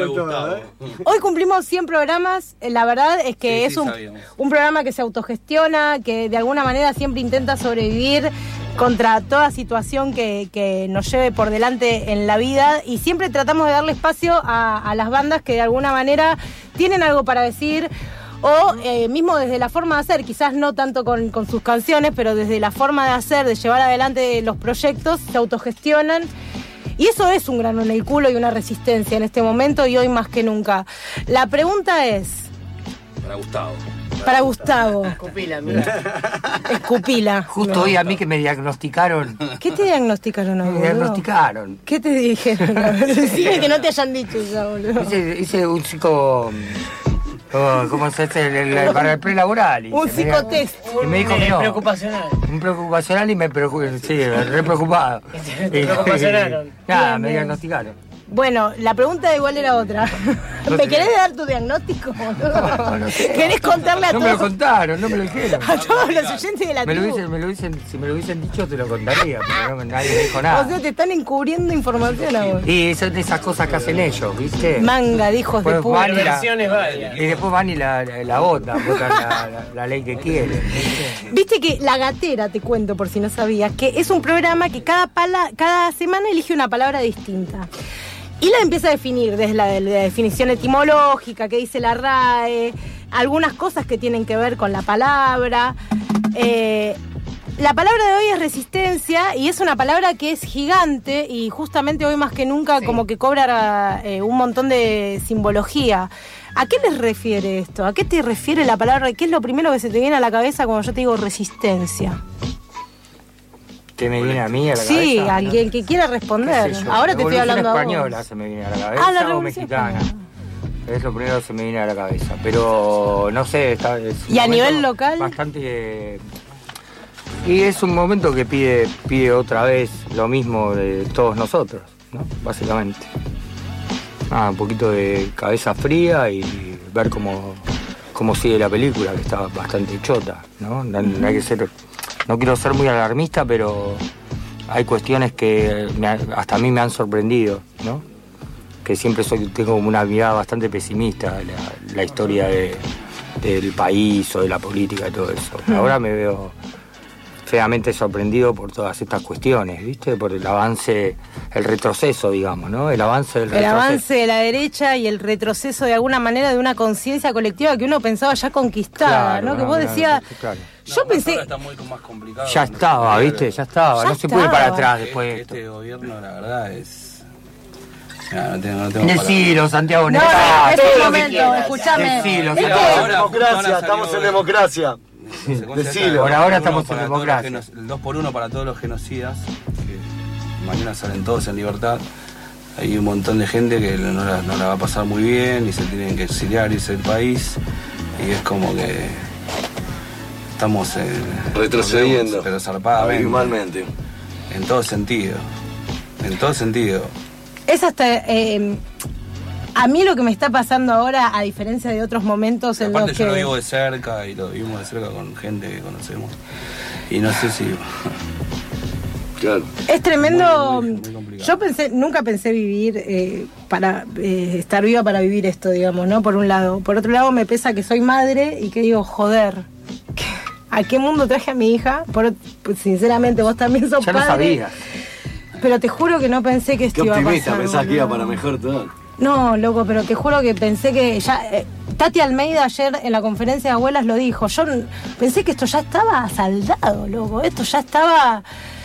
hoy cumplimos cien programas. La verdad es que sí, es sí, un, un programa que se autogestiona, que de alguna manera siempre intenta sobrevivir contra toda situación que, que nos lleve por delante en la vida y siempre tratamos de darle espacio a, a las bandas que de alguna manera tienen algo para decir o eh, mismo desde la forma de hacer, quizás no tanto con, con sus canciones, pero desde la forma de hacer, de llevar adelante los proyectos, se autogestionan. Y eso es un grano en el culo y una resistencia en este momento y hoy más que nunca. La pregunta es... Para Gustavo. Para Gustavo. Escupila, mira. Escupila. Justo no. Hoy a mí que me diagnosticaron. ¿Qué te diagnosticaron, boludo? Me diagnosticaron. ¿Qué te dijeron? Decime que no te hayan dicho ya, boludo. Hice, hice un psico... Oh, ¿cómo se hace? El, el, para el prelaboral. Un psicotest. Y me dijo que no. Un preocupacional. Un preocupacional y me preocupé. Sí, re preocupado. ¿Te preocupacionaron? Nada, me diagnosticaron. Bueno, la pregunta igual era otra. No ¿Me querés dar tu diagnóstico? No, no sé. ¿Querés contarle a no todos? No me lo contaron, no me lo dijeron. A todos los oyentes de la me lo tribu. hubiesen, me lo hubiesen, si me lo hubiesen dicho te lo contaría, pero no, nadie me dijo nada. O sea, te están encubriendo información a vos. Y son de esas cosas que hacen ellos, ¿viste? Manga de hijos de puta. Versiones varias. Y después van y la, la, la votan, votan la, la, la ley que quieren. ¿Viste? Viste que La Gatera, te cuento por si no sabías, que es un programa que cada, pala, cada semana elige una palabra distinta. Y la empieza a definir desde la, la definición etimológica, que dice la R A E, algunas cosas que tienen que ver con la palabra. Eh, la palabra de hoy es resistencia y es una palabra que es gigante y justamente hoy más que nunca sí. Como que cobra eh, un montón de simbología. ¿A qué les refiere esto? ¿A qué te refiere la palabra? ¿Qué es lo primero que se te viene a la cabeza cuando yo te digo resistencia? ¿Qué me viene a mí a la sí, cabeza? Sí, alguien que quiera responder. Ahora te estoy hablando a vos. Española se me viene a la cabeza ah, la o mexicana. Española. Es lo primero que se me viene a la cabeza. Pero no sé, está, es ¿y a nivel local? Bastante. Y es un momento que pide, pide otra vez lo mismo de todos nosotros, ¿no? Básicamente. Ah, un poquito de cabeza fría y ver cómo, cómo sigue la película, que está bastante chota, ¿no? No, no hay que ser. No quiero ser muy alarmista, pero hay cuestiones que me, hasta a mí me han sorprendido, ¿no? Que siempre soy, tengo una mirada bastante pesimista de la, la historia de, del país o de la política y todo eso. Ahora me veo feamente sorprendido por todas estas cuestiones, ¿viste? Por el avance, el retroceso, digamos, ¿no? El avance del el retroceso. El avance de la derecha y el retroceso de alguna manera de una conciencia colectiva que uno pensaba ya conquistada, claro, ¿no? Que vos decías... Claro. Yo no, pensé... Está muy más complicado. Ya estaba, ¿viste? Ya estaba. Ya no se estaba. puede para atrás después de esto. Este gobierno, la verdad, es... No, no tengo, no tengo Decilo, Santiago. No, no, es el momento, escuchame. Decilo, Santiago. Ahora, Democracia, estamos en democracia. Decilo. Por ahora estamos en democracia. El dos por uno para todos los genocidas, que mañana salen todos en libertad. Hay un montón de gente que no la, no la va a pasar muy bien y se tienen que exiliar, irse del país. Y es como que estamos eh, retrocediendo, pero zarpadamente. Igualmente. En todo sentido. En todo sentido. Es hasta... Eh, a mí lo que me está pasando ahora, a diferencia de otros momentos en los que... Aparte yo lo vivo de cerca y lo vivimos de cerca con gente que conocemos. Y no sé si... Claro. Es tremendo. Muy, muy, muy Yo pensé, nunca pensé vivir eh, para eh, estar viva para vivir esto, digamos, ¿no? Por un lado. Por otro lado, me pesa que soy madre y que digo, joder, ¿a qué mundo traje a mi hija? Por, pues, sinceramente, vos también sos Ya padre. lo sabías. Pero te juro que no pensé que esto Qué iba a pasar. optimista, pensás que iba boludo. para mejor todo. No, loco, pero te juro que pensé que ya... eh, Tati Almeida ayer en la conferencia de abuelas lo dijo. Yo n- pensé que esto ya estaba saldado, loco. Esto ya estaba...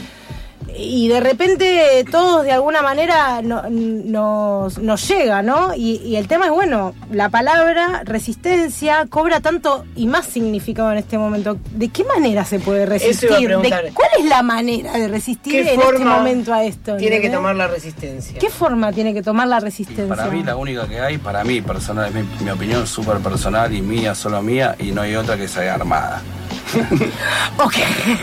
Y de repente todos de alguna manera no- nos, nos llega, ¿no? Y, y el tema es, bueno, la palabra resistencia cobra tanto y más significado en este momento. ¿De qué manera se puede Eso iba a resistir? preguntar. ¿De ¿Cuál es la manera de resistir ¿Qué en este forma momento a esto? Tiene que ¿entendés? tomar la resistencia. ¿Qué forma tiene que tomar la resistencia? Para mí la única que hay, para mí personal, es mi, mi opinión súper personal y mía, solo mía, y no hay otra que sea armada. Ok.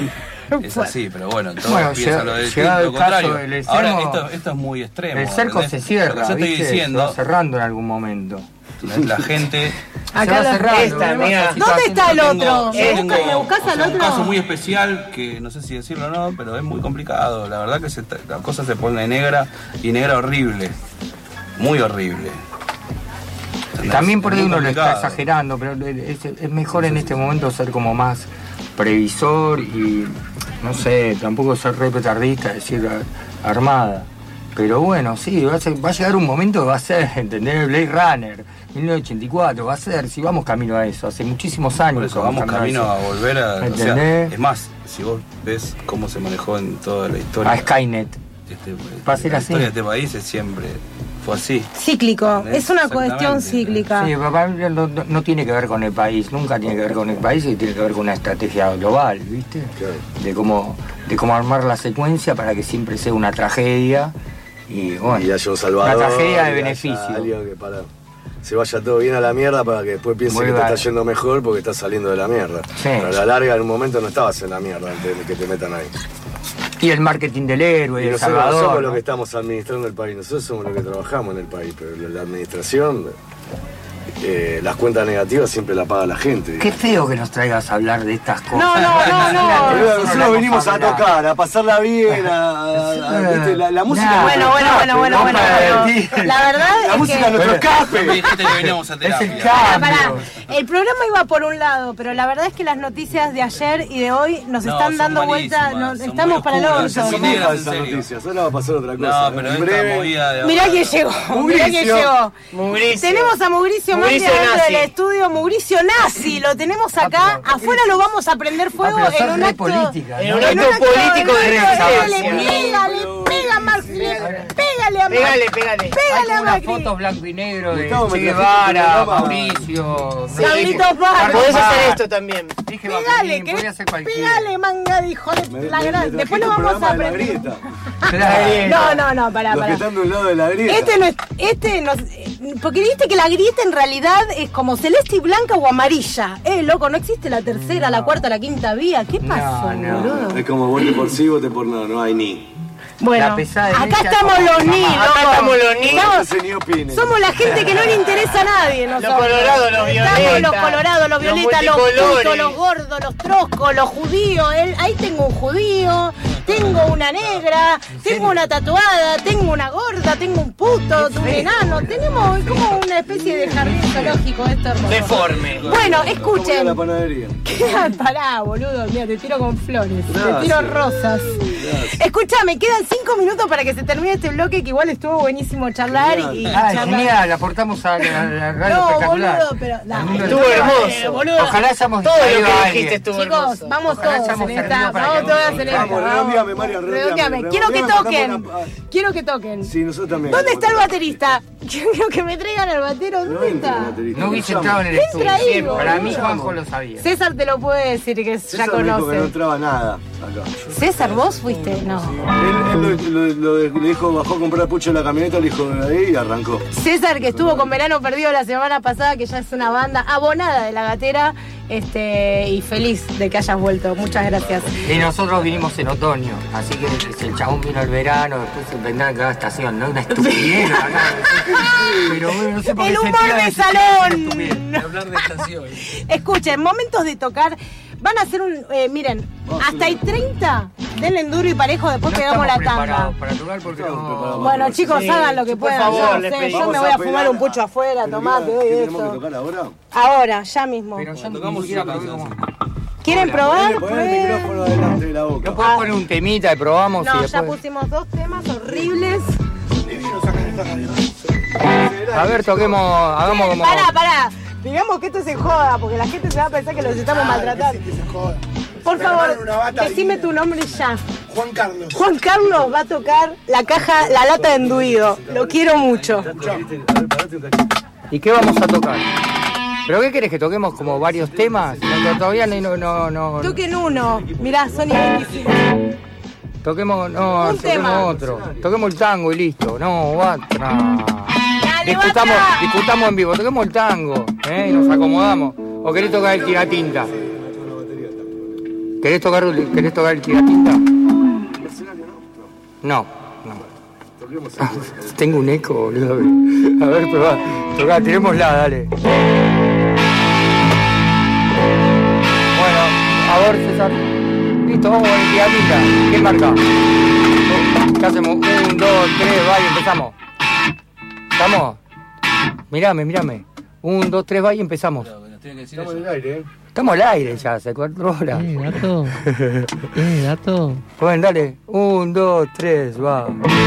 Es así, pero bueno, todos Bueno, piensan lo, llega- de, llegado lo el caso contrario. del extremo, Ahora esto, esto es muy extremo. El cerco ¿entendés? se Lo cierra, que yo estoy ¿viste? diciendo, Se va cerrando en algún momento. la gente... Acá se va lo- cerrando. Esta, ¿no? amiga. Esa ¿Dónde está el Yo tengo- otro? yo ¿Me tengo, buscas- me buscas o sea, al un otro? caso muy especial que no sé si decirlo o no, pero es muy complicado. La verdad que se, la cosa se pone negra y negra horrible. Muy horrible. ¿Entendés? También por Es ahí muy uno lo está complicado. exagerando, pero es, es mejor en este momento ser como más previsor y, no sé, tampoco ser re petardista, decir a- armada. Pero bueno, sí, va a, ser- va a llegar un momento que va a ser, ¿entendés? Blade Runner, mil novecientos ochenta y cuatro, va a ser, si vamos camino a eso, hace muchísimos años. Por eso que vamos camino a eso. volver a... o sea, ¿Entendés? es más, si vos ves cómo se manejó en toda la historia... A Skynet. Este, Va a ser la así. historia de este país es siempre... Fue así. Cíclico, es una Exactamente. cuestión cíclica. Sí, papá, no, no- no tiene que ver con el país, nunca tiene que ver con el país y tiene que ver con una estrategia global, ¿viste? De cómo, de cómo armar la secuencia para que siempre sea una tragedia y bueno, Y haya un salvador. una tragedia y de haya beneficio. alguien que para- se vaya todo bien a la mierda para que después piense Vuelva. que te está yendo mejor porque estás saliendo de la mierda. Sí. Pero a la larga, en un momento no estabas en la mierda antes de que te metan ahí. Y el marketing del héroe, Y del nosotros no salvador. somos ¿no? los que estamos administrando el país, nosotros somos los que trabajamos en el país, pero la- la administración, eh, las cuentas negativas siempre la paga la gente. Qué feo que nos traigas a hablar de estas cosas. No, no, no, no. Boludo, Nosotros la venimos a hablar. tocar, a pasarla bien, a, a- a- ¿viste? La, la música. Nah. Bueno, bueno, bueno, bueno, bueno, bueno. La verdad La es música que... es nuestro escape. Me dijiste que veníamos a Es el terapia. Pará, cambio. pará. El programa iba por un lado, pero la verdad es que las noticias de ayer y de hoy nos No, están son dando vuelta, malísimas, no, son estamos muy para el oscuras, orto. son Son muy muy negras, en falsas serio. noticias, ahora va a pasar otra cosa. No, pero En esta breve, movida de Mirá ahora- quién llegó, mirá quién Mauricio. llegó. Mauricio. Tenemos a Mauricio Macri Mauricio dentro Nazi. del estudio, Mauricio Nazi, lo tenemos acá, pero- afuera lo vamos a prender fuego Ah, pero en sos un re acto... política, En ¿no? un acto político de en un acto- resistencia. Pégale, pega Macri, pégale a Macri. Pégale, pégale. Hay Pégale como a unas Macri. fotos blanco y negro de Gustavo, me Che trajiste Guevara, tu programa. Mauricio. no sé, Carlitos Vara. Podés Mar. hacer esto también. Dije Pégale, Bakunin, que podía ser cualquiera. pégale, manga de hijo de Me- la me- gran. me Después lo trajiste un vamos a programa de la aprender. grieta. Claro. No, no, no, pará, Los que pará. están de un lado de la grieta. Este no es, este no es- porque viste que la grieta en realidad es como celeste y blanca o amarilla. Eh, loco, no existe la tercera, la cuarta, la quinta vía. ¿Qué pasó, no. boludo? Es como vote por sí, vote por no, no hay ni. Bueno, La pesada acá derecha estamos como los ni, mamá. loco. Acá estamos los ni. Estamos- Ese ni opine. somos la gente que no le interesa a nadie. nosotros. colorados, los Estamos violetas, los colorados, los los violetas, los multicolores. putos, los gordos, los troscos, los judíos. Él- ahí tengo un judío, tengo una negra, tengo una tatuada, tengo una gorda, tengo un puto, un enano. Tenemos como una especie de jardín zoológico esto hermoso. Deforme. Bueno, Como ir a escuchen. la panadería. Queda- Pará, boludo, mira, te tiro con flores, te Gracias. tiro rosas. Escúchame, quedan cinco minutos para que se termine este bloque, que igual estuvo buenísimo charlar y, y Ah, charlar. genial, aportamos a la, a la radio No, espectacular. boludo, pero dale. Al mundo Estuvo del- hermoso. boludo. Ojalá hayamos Todo lo traído a que alguien. dijiste estuvo Chicos, hermoso. vamos Ojalá todos hayamos en servido esta, para vamos que- todas en esta. Vamos, redondeame, María, redondeame. Redondeame. Quiero que Redondeame, toquen. mandame una- Quiero que toquen. Sí, nosotros también. ¿Dónde está el baterista? Quiero que me traigan al batero. ¿Dónde está? No hubiese entrado en el Entra estudio. ahí, Siempre. Para mí, boludo. Juanjo lo sabía. César te lo puede decir, que César ya me dijo que no conoce. entraba nada acá. César, ¿vos fuiste? No. Él, él lo, lo- lo- le dijo, bajó a comprar pucho en la camioneta, le dijo de ahí y arrancó. César, que estuvo con Verano Perdido la semana pasada, que ya es una banda abonada de La Gatera, este, y feliz de que hayas vuelto. Muchas gracias. Y nosotros vinimos en otoño, así que si el chabón vino el verano, después vendrá en cada estación, ¿no? Una estupidez. ¿no? Pero bueno, no sé por qué El se humor tira de ese- salón. Hablar de estaciones. Escuchen, momentos de tocar. Van a hacer un. Eh, miren, hasta hay treinta, denle duro y parejo, después No pegamos la estamos tanda. preparados para tocar porque no... Bueno, chicos, Sí, hagan lo que por puedan. favor, yo, les sé, yo pedimos me voy a a fumar pegar. un pucho afuera, tomate, ¿Qué doy tenemos que eso. tocar ahora? Ahora, ya mismo. Pero ya tocamos ir a probar. ¿Quieren probar? Pon el micrófono delante de la boca. No podés poner un temita y probamos y No, ya después... pusimos dos temas horribles. A ver, toquemos, hagamos como... Pará, pará. Digamos que esto se joda, porque la gente se va a pensar que los estamos maltratando. Por Me favor, armaron una bata decime y- tu nombre ya. Juan Carlos. Juan Carlos va a tocar la caja, la lata de enduido. Lo quiero mucho. ¿Y qué vamos a tocar? ¿Pero qué querés, que toquemos como varios temas? No, todavía no... no, no, Toquen uno. Mirá, Sony veinticinco. Toquemos, no, Un toquemos tema. otro. Toquemos el tango y listo. No, batra. Dale, Discutamos, Batra. discutamos en vivo. Toquemos el tango, ¿eh? Y nos acomodamos. ¿O querés tocar el tiratinta? ¿Querés tocar, querés tocar el tiratinta? No, no. Tengo un eco, boludo. A ver, probá. Tocá, tirémosla, dale. Bueno, a ver, César. Listo, vamos con el tiratinta. ¿Quién marca? ¿Qué hacemos? Un, dos, tres, va y empezamos. ¿Estamos? Mirame, mirame. Un, dos, tres, va y empezamos. Estamos en el aire, ¿eh? Estamos al aire ya, hace cuatro horas. Eh, gato. Eh, gato. Bueno, dale. Un, dos, tres, va.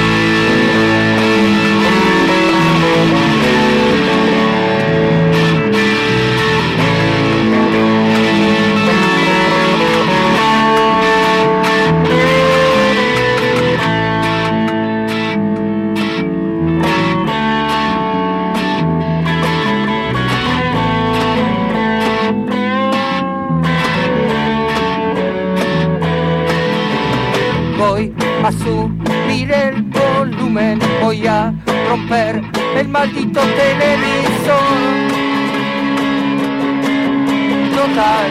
Voy a subir el volumen, voy a romper el maldito televisor. Total,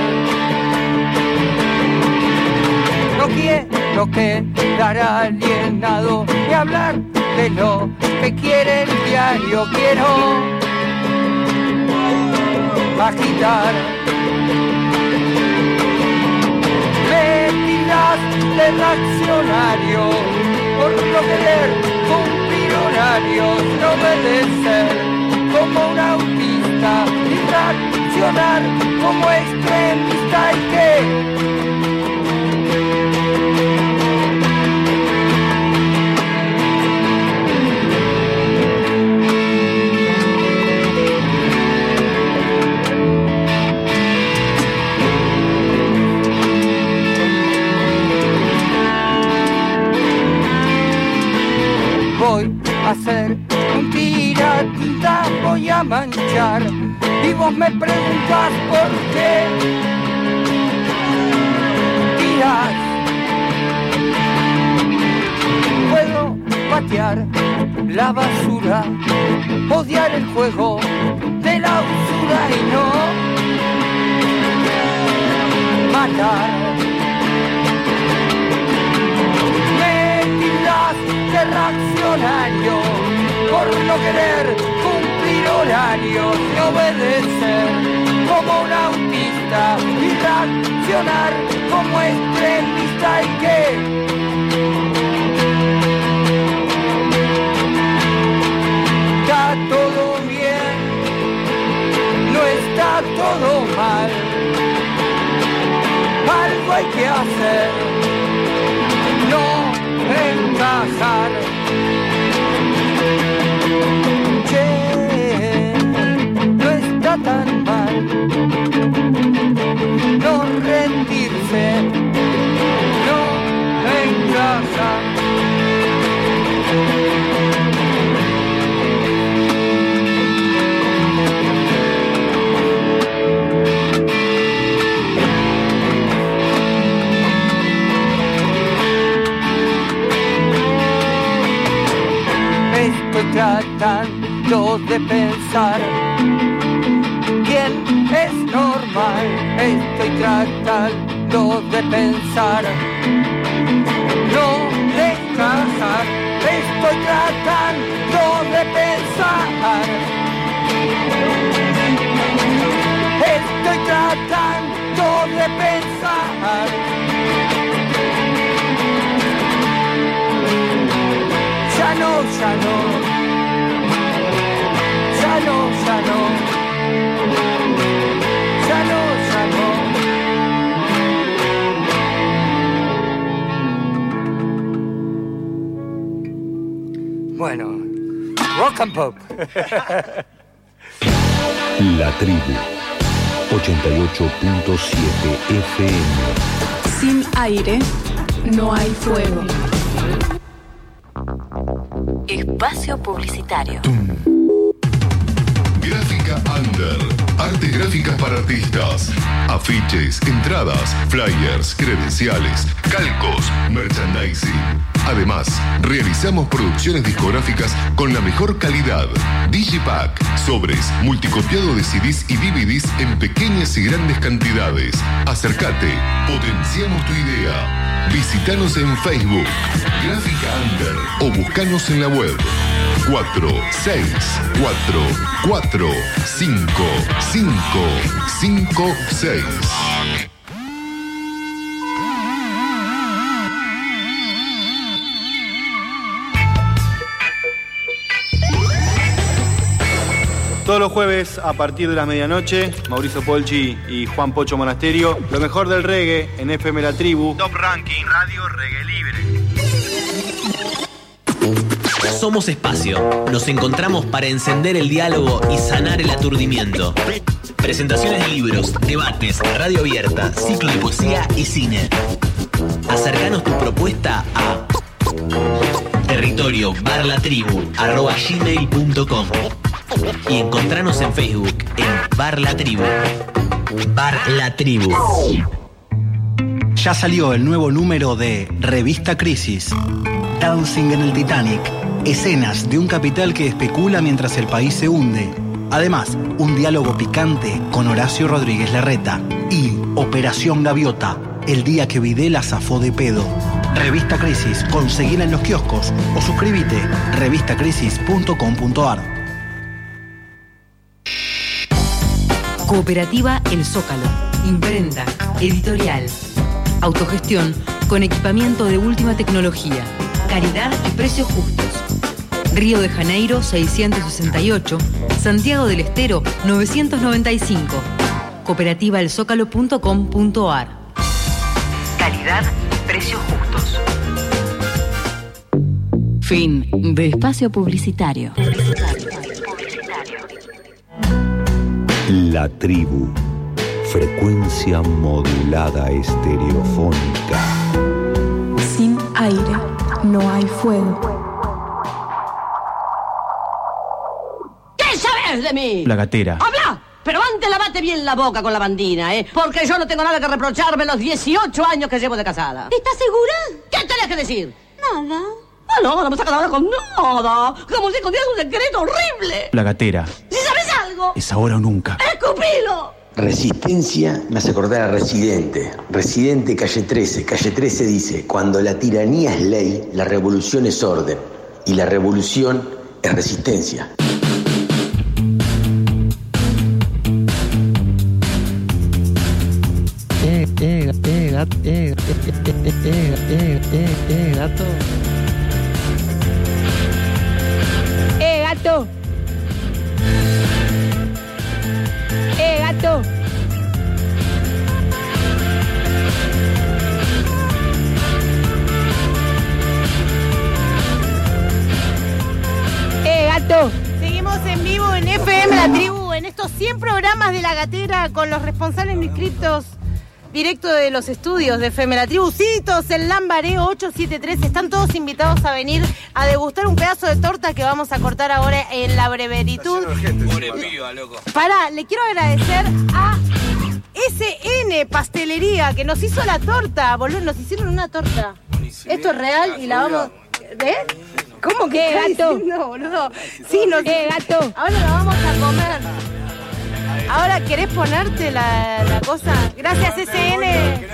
no quiero quedar alienado ni hablar de lo que quiere el diario. Quiero agitar mentiras de reaccionario, por no querer cumplir horarios, no obedecer como un autista y reaccionar como extremista. ¿Y qué? Voy a hacer un tiratinta, voy a manchar. Y vos me preguntas por qué tiras. Puedo patear la basura, odiar el juego de la usura y no matar. De reaccionario, por no querer cumplir horarios y obedecer como un autista y reaccionar como extremista. ¿Y qué? Está todo bien, no está todo mal, algo hay que hacer, no encajar. Che, no está tan mal no rendirse, no encajar. Estoy tratando de pensar quién es normal. Estoy tratando de pensar, no de encajar. Estoy tratando de pensar. Estoy tratando de pensar. Ya no, ya no. Ya no, ya no. Ya no, ya no. Bueno, rock and pop. La Tribu, ochenta y ocho punto siete F M. Sin aire, no hay fuego. Espacio publicitario. Gráfica Under. Artes gráficas para artistas. Afiches, entradas, flyers, credenciales, calcos, merchandising. Además, realizamos producciones discográficas con la mejor calidad. Digipack, sobres, multicopiado de C Ds y D V Ds en pequeñas y grandes cantidades. Acércate, potenciamos tu idea. Visítanos en Facebook, Gráfica Under, o buscanos en la web cuatro seis cuatro cuatro cinco cinco cinco seis. Todos los jueves a partir de las medianoche, Mauricio Polchi y Juan Pocho Monasterio, lo mejor del reggae en F M La Tribu. Top Ranking, Radio Reggae Libre. Somos Espacio. Nos encontramos para encender el diálogo y sanar el aturdimiento. Presentaciones de libros, debates, radio abierta, ciclo de poesía y cine. Acercanos tu propuesta a territorio barra la tribu arroba gmail punto com y encontranos en Facebook en Bar La Tribu. Bar La Tribu. Ya salió el nuevo número de Revista Crisis. Dancing en el Titanic. Escenas de un capital que especula mientras el país se hunde. Además, un diálogo picante con Horacio Rodríguez Larreta. Y Operación Gaviota, el día que Videla zafó de pedo. Revista Crisis, conseguila en los kioscos o suscríbete revista crisis punto com punto ar. Cooperativa El Zócalo. Imprenta, editorial, autogestión con equipamiento de última tecnología, calidad y precios justos. Río de Janeiro seiscientos sesenta y ocho, Santiago del Estero novecientos noventa y cinco. cooperativa el zócalo punto com punto ar. Calidad y precios justos. Fin de espacio publicitario. La Tribu, frecuencia modulada estereofónica. Sin aire, no hay fuego. ¿Qué sabes de mí? La gatera. ¡Habla! Pero antes lavate bien la boca con la bandina, ¿eh? Porque yo no tengo nada que reprocharme los dieciocho años que llevo de casada. ¿Estás segura? ¿Qué tenés que decir? Nada. Ah, no, no me sacas nada con nada. Como si escondieras un secreto horrible. La gatera. Si sabes algo, Es ahora o nunca. ¡escupilo! Resistencia me hace acordar a Residente. Residente, calle trece. Calle trece dice, cuando la tiranía es ley, la revolución es orden. Y la revolución es resistencia. Eh, eh, eh, gato, eh, eh, eh, eh, eh, eh, eh, gato. ¡Eh, gato! ¡Eh, gato! ¡Eh, gato! Seguimos en vivo en F M La Tribu, en estos cien programas de La Gatera con los responsables no inscriptos directo de los estudios de F M La Tribu. Citos, el Lambaré ocho siete tres, están todos invitados a venir a degustar un pedazo de torta que vamos a cortar ahora en la breveritud. Pará, le quiero agradecer a S N Pastelería que nos hizo la torta, boludo, nos hicieron una torta. Esto es real y la vamos... ¿Eh? ¿Cómo que gato? No, boludo. Sí, no sé, gato. Ahora la vamos a comer. Ahora, ¿querés ponerte la, la cosa? Gracias, S N.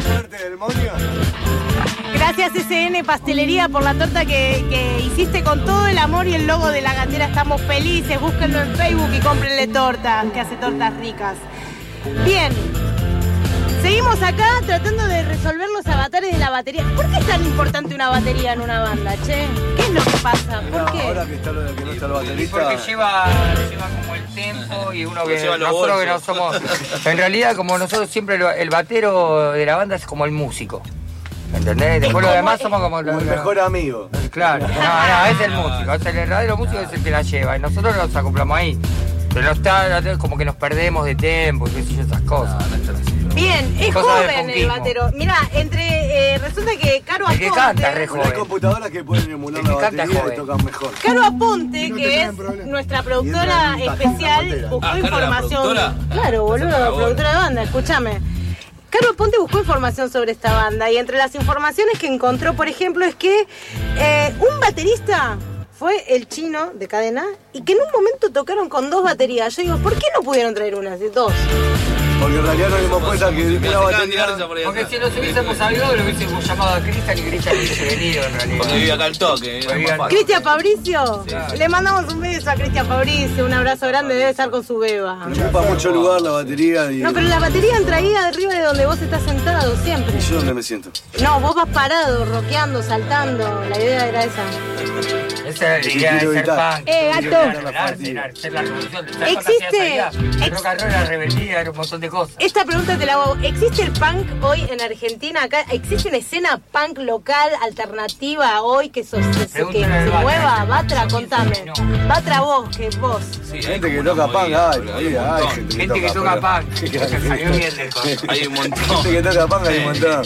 Gracias, S N Pastelería, por la torta que, que hiciste con todo el amor y el logo de La Gatera. Estamos felices. Búsquenlo en Facebook y cómprenle tortas, que hace tortas ricas. Bien. Seguimos acá tratando de resolver los avatares de la batería. ¿Por qué es tan importante una batería en una banda, che? ¿Qué es lo que pasa? ¿Por qué? Ahora que, está, que no está el baterista. Porque lleva, lleva como el tempo y uno que nosotros que no somos. En realidad, como nosotros siempre el, el batero de la banda es como el músico. ¿Entendés? Después los demás somos como, como el mejor amigo. Claro, no, no, es el músico, es el verdadero músico, es el que la lleva. Y nosotros nos acoplamos ahí. Pero no está, como que nos perdemos de tiempo y qué sé yo, esas cosas. No, no está bien, es cosas joven el batero. Mirá, entre, eh, resulta que Caro Aponte... El que canta es joven. Hay computadoras que pueden emular la batería y tocan mejor. Caro Aponte, que es nuestra productora especial, buscó ah, información... Claro, boludo, la productora de banda, escúchame. Caro Aponte buscó información sobre esta banda y entre las informaciones que encontró, por ejemplo, es que eh, un baterista fue el Chino de Cadena y que en un momento tocaron con dos baterías. Yo digo, ¿por qué no pudieron traer una? Dos. Porque en realidad nos dimos cuenta que una batería... Porque si nos hubiésemos sabido, lo hubiésemos llamado a Cristian y Cristian hubiese venido en realidad. Porque vive acá al toque. Cristian Fabricio. Sí. Le mandamos un beso a Cristian Fabricio, un abrazo grande, debe estar con su beba. Me ocupa mucho lugar la batería y... No, pero la batería entra ahí arriba de donde vos estás sentado siempre. ¿Y yo dónde me siento? No, vos vas parado, rockeando, saltando. La idea era esa. Esa es la idea de ser punk. Eh, gato. Ser la revolución. Existe... El rock and roll, la rebeldía, era un montón de cosas. Esta pregunta te la hago. ¿Existe el punk hoy en Argentina? Acá ¿existe una escena punk local, alternativa hoy que, so, se, que se mueva? Batra, contame. No. Batra vos, que vos. Sí, gente que toca punk, ay, hay, hay gente, gente que toca punk. Hay un montón. Gente que toca punk, hay un montón.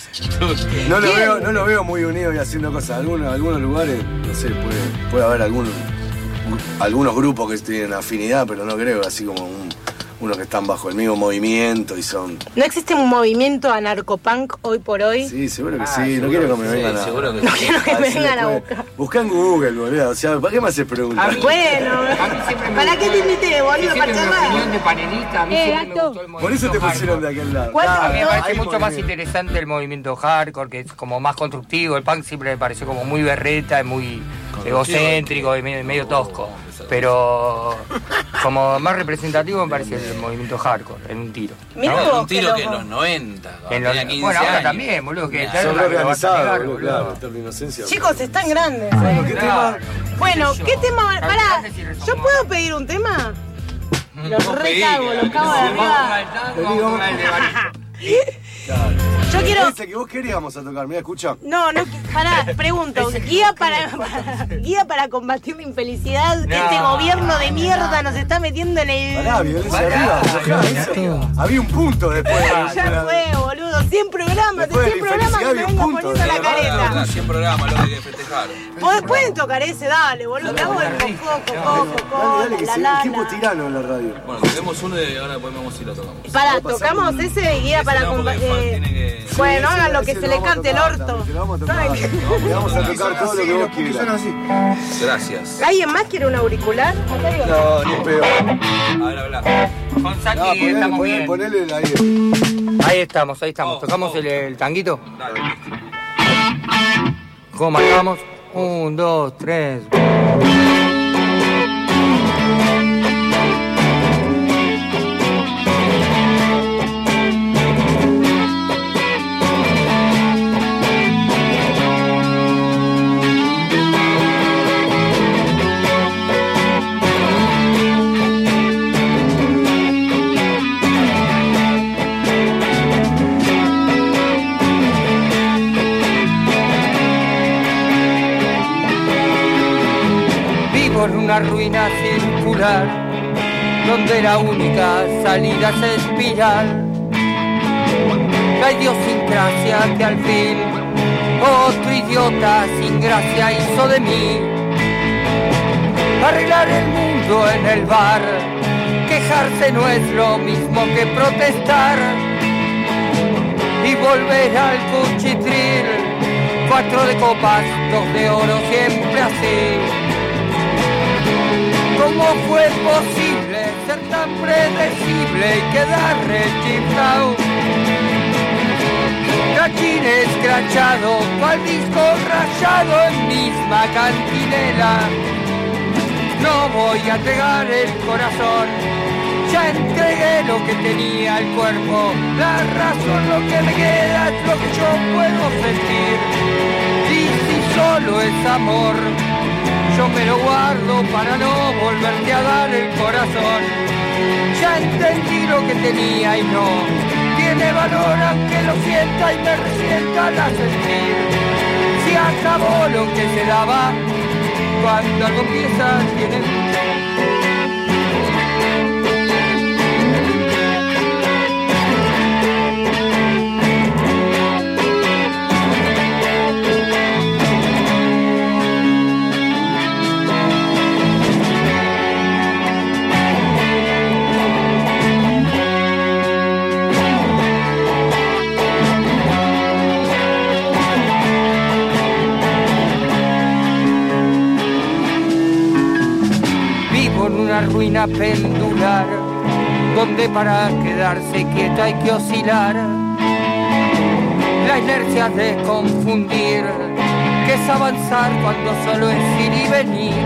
No lo veo, no lo veo muy unido y haciendo cosas. Algunos, algunos lugares, no sé, puede, puede haber algunos, algunos grupos que tienen afinidad, pero no creo, así como un... unos que están bajo el mismo movimiento y son... ¿No existe un movimiento anarcopunk hoy por hoy? Sí, seguro que ah, sí. No quiero que me vengan sí, a... Seguro que no sí. quiero que me vengan a buscar. Busca en Google, boludo. O sea, ¿para qué me haces preguntas? Bueno, ¿para qué te invité, boludo? ¿Para charlar? Mi opinión de panelista, a mí eh, siempre me gustó el movimiento. Por eso te pusieron de aquel lado. Claro, a mí me parece mucho más interesante el movimiento hardcore, que es como más constructivo. El punk siempre me pareció como muy berreta, muy egocéntrico y medio, medio tosco. Pero como más representativo me parece el movimiento hardcore, en un tiro. ¿No? Un tiro que en los noventa, en los, bueno, ahora años. También, boludo, que claro, son reorganizados, boludo, claro, chicos, están grandes. Bueno, ¿qué tema? Bueno, ¿qué tema? Pará, ¿yo puedo pedir un tema? Los recago, los cago de arriba. Claro. Yo quiero... Ese que vos queríamos a tocar, mira, escucha. No, no, pará, pregunto, guía para, para, guía para combatir la infelicidad que no. Este gobierno de mierda nos está metiendo en el... Pará, violencia arriba, arriba. Había un punto después. Ya fue, boludo, cien programas, de cien programas que me vengo poniendo la careta. cien programas, lo que hay que festejar. Pueden tocar ese, dale, boludo, que hago el coco, coco, coco, dale, dale, que la, el equipo tirano en la radio. Bueno, tenemos uno y ahora podemos ir a tocamos. Pará, tocamos ese guía para combatir... Bueno, hagan lo que se les cante el orto. Le vamos a tocar, le vamos a tocar todo lo que vos quieras. Gracias. ¿Alguien más quiere un auricular? No, ni peor. A ver, habla. Con Saki estamos bien. Ponele el aire. Ahí estamos, ahí estamos. ¿Tocamos el, el tanguito? Dale. ¿Cómo marcamos? Un, dos, tres. Una ruina circular donde la única salida es espiral. La idiosincrasia que al fin otro idiota sin gracia hizo de mí. Arreglar el mundo en el bar, quejarse no es lo mismo que protestar. Y volver al cuchitril, cuatro de copas, dos de oro, siempre así. ¿Cómo fue posible ser tan predecible y quedar rechiflado? Cachín escrachado, cual disco rayado en misma cantinela. No voy a entregar el corazón, ya entregué lo que tenía el cuerpo. La razón, lo que me queda es lo que yo puedo sentir. Y si solo es amor, yo me lo guardo para no volverte a dar el corazón. Ya entendí lo que tenía y no tiene valor aunque lo sienta y me resienta la sentir. Si acabó lo que se daba, cuando algo empieza tiene fin. Una ruina pendular, donde para quedarse quieto hay que oscilar. La inercia de confundir, que es avanzar cuando solo es ir y venir.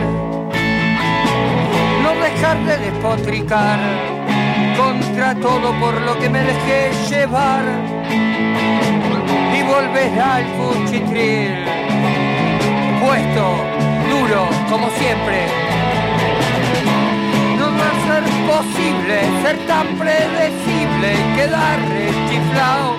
No dejar de despotricar contra todo por lo que me dejé llevar. Y volver al cuchitril, puesto, duro, como siempre. Ser posible, ser tan predecible y quedar rechiflado.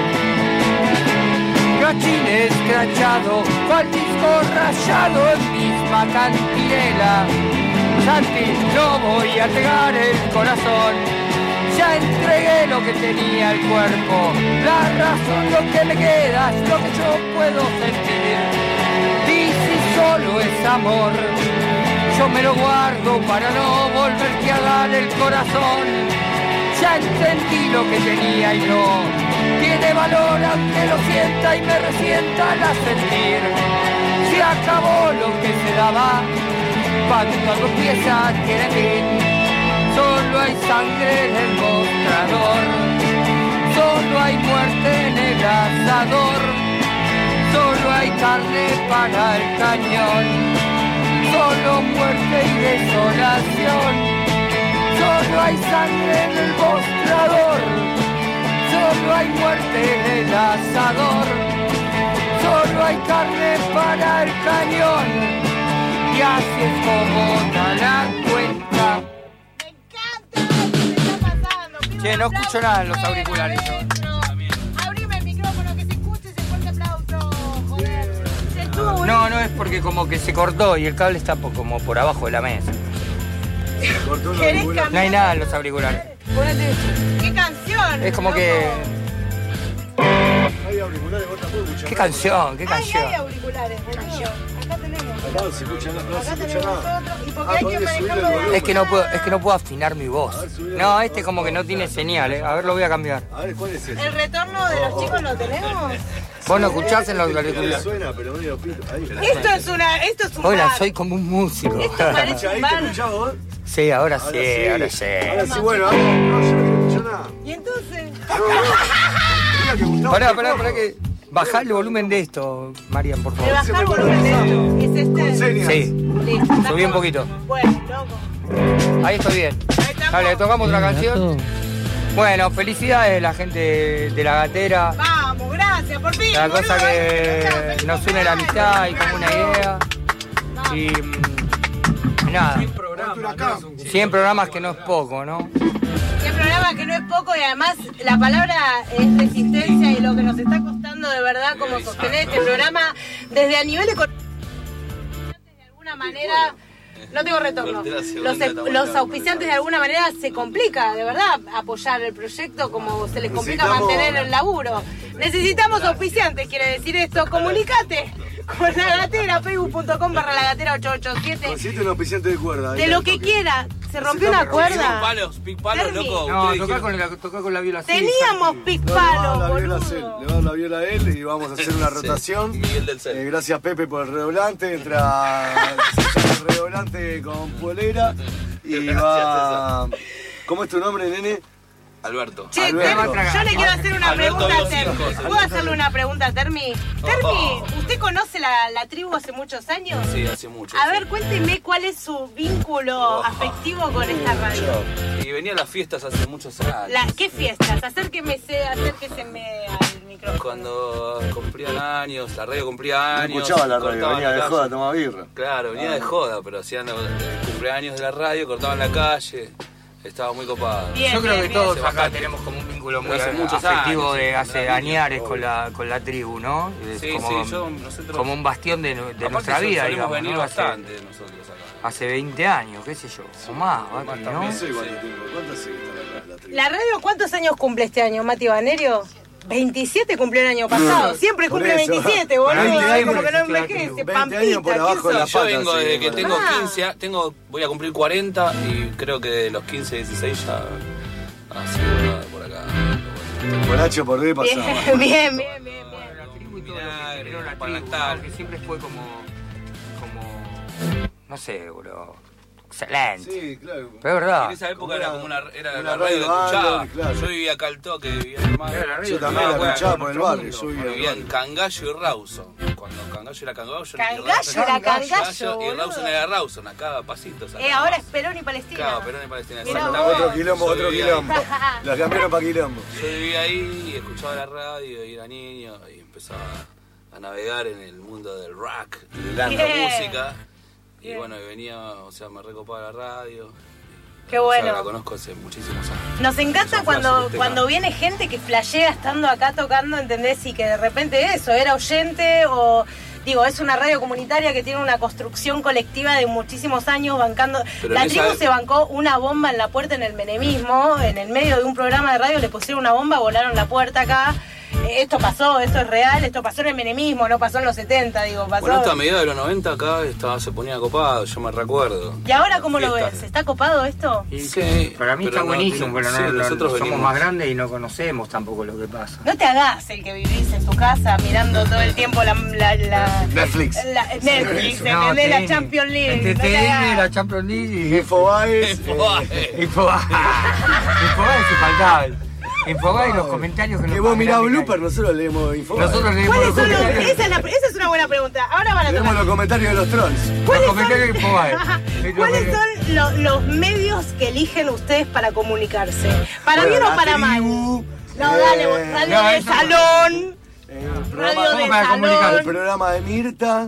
Gachín escrachado, cual disco rayado en misma cantinela. Santi, no voy a pegar el corazón. Ya entregué lo que tenía el cuerpo. La razón, lo que me queda es lo que yo puedo sentir. Y si solo es amor, yo me lo guardo para no volverte a dar el corazón. Ya entendí lo que tenía y no tiene valor aunque lo sienta y me resienta la sentir. Si acabó lo que se daba, cuando algo empieza tiene fin. Solo hay sangre en el mostrador, solo hay muerte en el asador, solo hay carne para el cañón. Solo muerte y desolación, solo hay sangre en el mostrador, solo hay muerte en el asador, solo hay carne para el cañón, y así es como da la cuenta. Me encanta lo que está pasando. Che, no escucho nada en los auriculares. Abrime el micrófono, que se escuche ese fuerte aplauso, joder. No, no es porque como que se cortó y el cable está por, como por abajo de la mesa. No hay nada en los auriculares. ¿Qué canción? Es como loco? que... Hay auriculares, vos tampoco escuchás. ¿Qué canción? ¿Qué Ay, canción? hay auriculares, bolillo. Acá tenemos. Acá no se escucha nada. No se Acá escucha tenemos nada. otro. Y porque Ah, hay que podés subirle manejarlo el de volumen. Es que no puedo, es que no puedo afinar mi voz. No, este como que no tiene señal, ¿eh? A ver, lo voy a cambiar. A ver, ¿cuál es ese? ¿El retorno de los chicos lo tenemos? Vos no escuchás en los Me auriculares. suena, pero medio pito. Ahí. Esto es una, esto es un Hola, bar. soy como un músico. Esto parece Ahí un te bar. escuchás vos. Sí, ahora sí, sí. ahora sí. Ahora sí, bueno, ahora no, yo no quiero escuchar nada. ¿Y entonces? Mira que Gustavo Pará, te pará, cojo. pará que... Bajá el volumen de esto, Marian, por ¿Le favor. bajar el volumen de esto? ¿Es este? Con señas. Sí, Listo. ¿está subí un todo? poquito. Bueno, loco. Ahí estoy bien. Ahí estamos. Dale, tocamos otra Bien, canción. gato. Bueno, felicidades a la gente de la gatera. Vamos, gracias, por fin. La cosa boludo, que feliz nos une la amistad y como una idea. Vamos. Y mm, nada, cien programas que no es poco, ¿no? Qué programa que no es poco y además la palabra es resistencia y lo que nos está costando de verdad como sostener este programa desde a nivel económico. De alguna manera, no tengo retorno. Los, los auspiciantes de alguna manera se complica, de verdad, apoyar el proyecto como se les complica mantener el laburo. Necesitamos auspiciantes, quiere decir esto. Comunicate con la gatera, facebook punto com barra la gatera ocho ocho siete. Consiste un auspiciante de cuerda. De lo que quiera. Se rompió una cuerda. Palos, pic palos, Termi. loco. No, Ustedes tocar dijeron- con, la, tocar con la viola. sí, Teníamos Le pispalos, va a dar la viola a boludo. él, le va a dar la viola a él y vamos a hacer una rotación. Miguel del Cel. Eh, gracias Pepe por el redoblante, entra el redoblante con polera y va... ¿Cómo es tu nombre, nene? Alberto. Che, Alberto. Termi, yo le quiero hacer una Alberto pregunta a vio Termi. cinco, ¿Puedo hacerle una pregunta a Termi? Termi, Oh. ¿usted conoce la, la tribu hace muchos años? Sí, hace mucho. A sí. ver, cuénteme cuál es su vínculo afectivo con esta radio. Y venía a las fiestas hace muchos años. La, ¿Qué fiestas? Acérqueme, acérqueseme al micrófono. cuando cumplían años, la radio cumplía años. No escuchaba la radio, cortaban venía de calle. joda, tomaba birra. Claro, venía Ah. de joda, pero hacían el cumpleaños de la radio, cortaban la calle. Estaba muy copado. Yo creo que todos acá tenemos como un vínculo muy hace muchos afectivo años, de sí, hace con la añares niña, con la, con la tribu, ¿no? Es Sí, como, sí, yo, nosotros... como un bastión de, de Aparte, nuestra sol- vida, solemos digamos, venir ¿no? bastante hace, nosotros acá. hace veinte años, qué sé yo, o más, Más Bati, ¿no? también. No sé cuánto tiempo. ¿Cuánto hace que está la, la tribu? ¿La radio cuántos años cumple este año, Mati Banerio? veintisiete cumplió el año pasado. Siempre Por cumple eso. veintisiete, boludo. veinte ¿eh? años, Como que no claro, envejece. veinte Pampita, años por abajo ¿quién de la sos? Yo pata, vengo sí, desde que bueno. tengo Ah. quince años, tengo, voy a cumplir cuarenta y creo que de los quince, dieciséis ya así por acá. Por H o por D pasaba. Bien, bien, bien, bien. La tribu y todo lo que Vinagre, generó la pan tribu, natal. ¿no? Que siempre fue como, como, no sé, bro, excelente. Sí, claro. Pero es verdad. En esa época era como una, era una la radio que radio escuchaba. under, claro. Yo vivía acá al toque, vivía en el mar. Era la radio Yo que también la estaba escuchaba con por el nuestro barrio. mundo. Yo vivía en el Vivía en barrio. Cangallo y Rawson. Cuando Cangallo era Cangallo, Cangallo era Cangallo, y Rawson boludo. era Rawson, acá a pasitos. acá Eh, ahora es nomás. Perón y Palestina. Claro, Perón y Palestina. Mirá exactamente. vos. Otro quilombo, Yo otro vivía quilombo. ahí. La cambiaron para quilombo. Yo vivía ahí y escuchaba la radio y era niño y empezaba a navegar en el mundo del rock, de la Bien. música. Y Bien. bueno, y venía, o sea, me recopaba la radio. Qué O sea, bueno. la conozco hace muchísimos años. Nos encanta Son cuando, flashes, ¿viste? cuando viene gente que flashea estando acá tocando, ¿entendés? Y que de repente eso, era oyente o... Digo, es una radio comunitaria que tiene una construcción colectiva de muchísimos años bancando... Pero la en tribu esa- se bancó una bomba en la puerta en el menemismo, en el medio de un programa de radio le pusieron una bomba, volaron la puerta acá. Eh, Esto pasó, esto es real, esto pasó en el menemismo, no pasó en los setenta, digo, pasó... Bueno, hasta a mediados de los noventa acá estaba, se ponía copado, yo me recuerdo. ¿Y ahora cómo lo Fiestas. ves? ¿Está copado esto? Y Sí, para mí pero está no buenísimo, tiene- pero no, sí, no- nosotros somos venimos- más grandes y no conocemos tampoco lo que pasa. No te hagas el que vivís en tu casa mirando todo el tiempo la... la, la Netflix. la- Netflix, No, ¿entendés? La T N. Champions League. Entre no te T N, hagas. la Champions League y Infobaes. Infobaes. Infobaes. Infobaes es infaltable. Infobaes y los comentarios que nos Que vos pasan mirás gratis. Blooper, nosotros leemos Infobaes. Nosotros leemos ¿Cuáles los son los, comentarios. esa, es la- esa es una buena pregunta. Ahora van a Leemos tocar. los comentarios de los trolls. Los comentarios de Infobaes. ¿Cuáles son lo- los medios que eligen ustedes para comunicarse? ¿Para Bueno, bien o la para mal? tribu, No, eh, dale, vos, radio no, de eso- salón. El programa, Radio de ¿cómo para comunicar? el salón. programa de Mirta.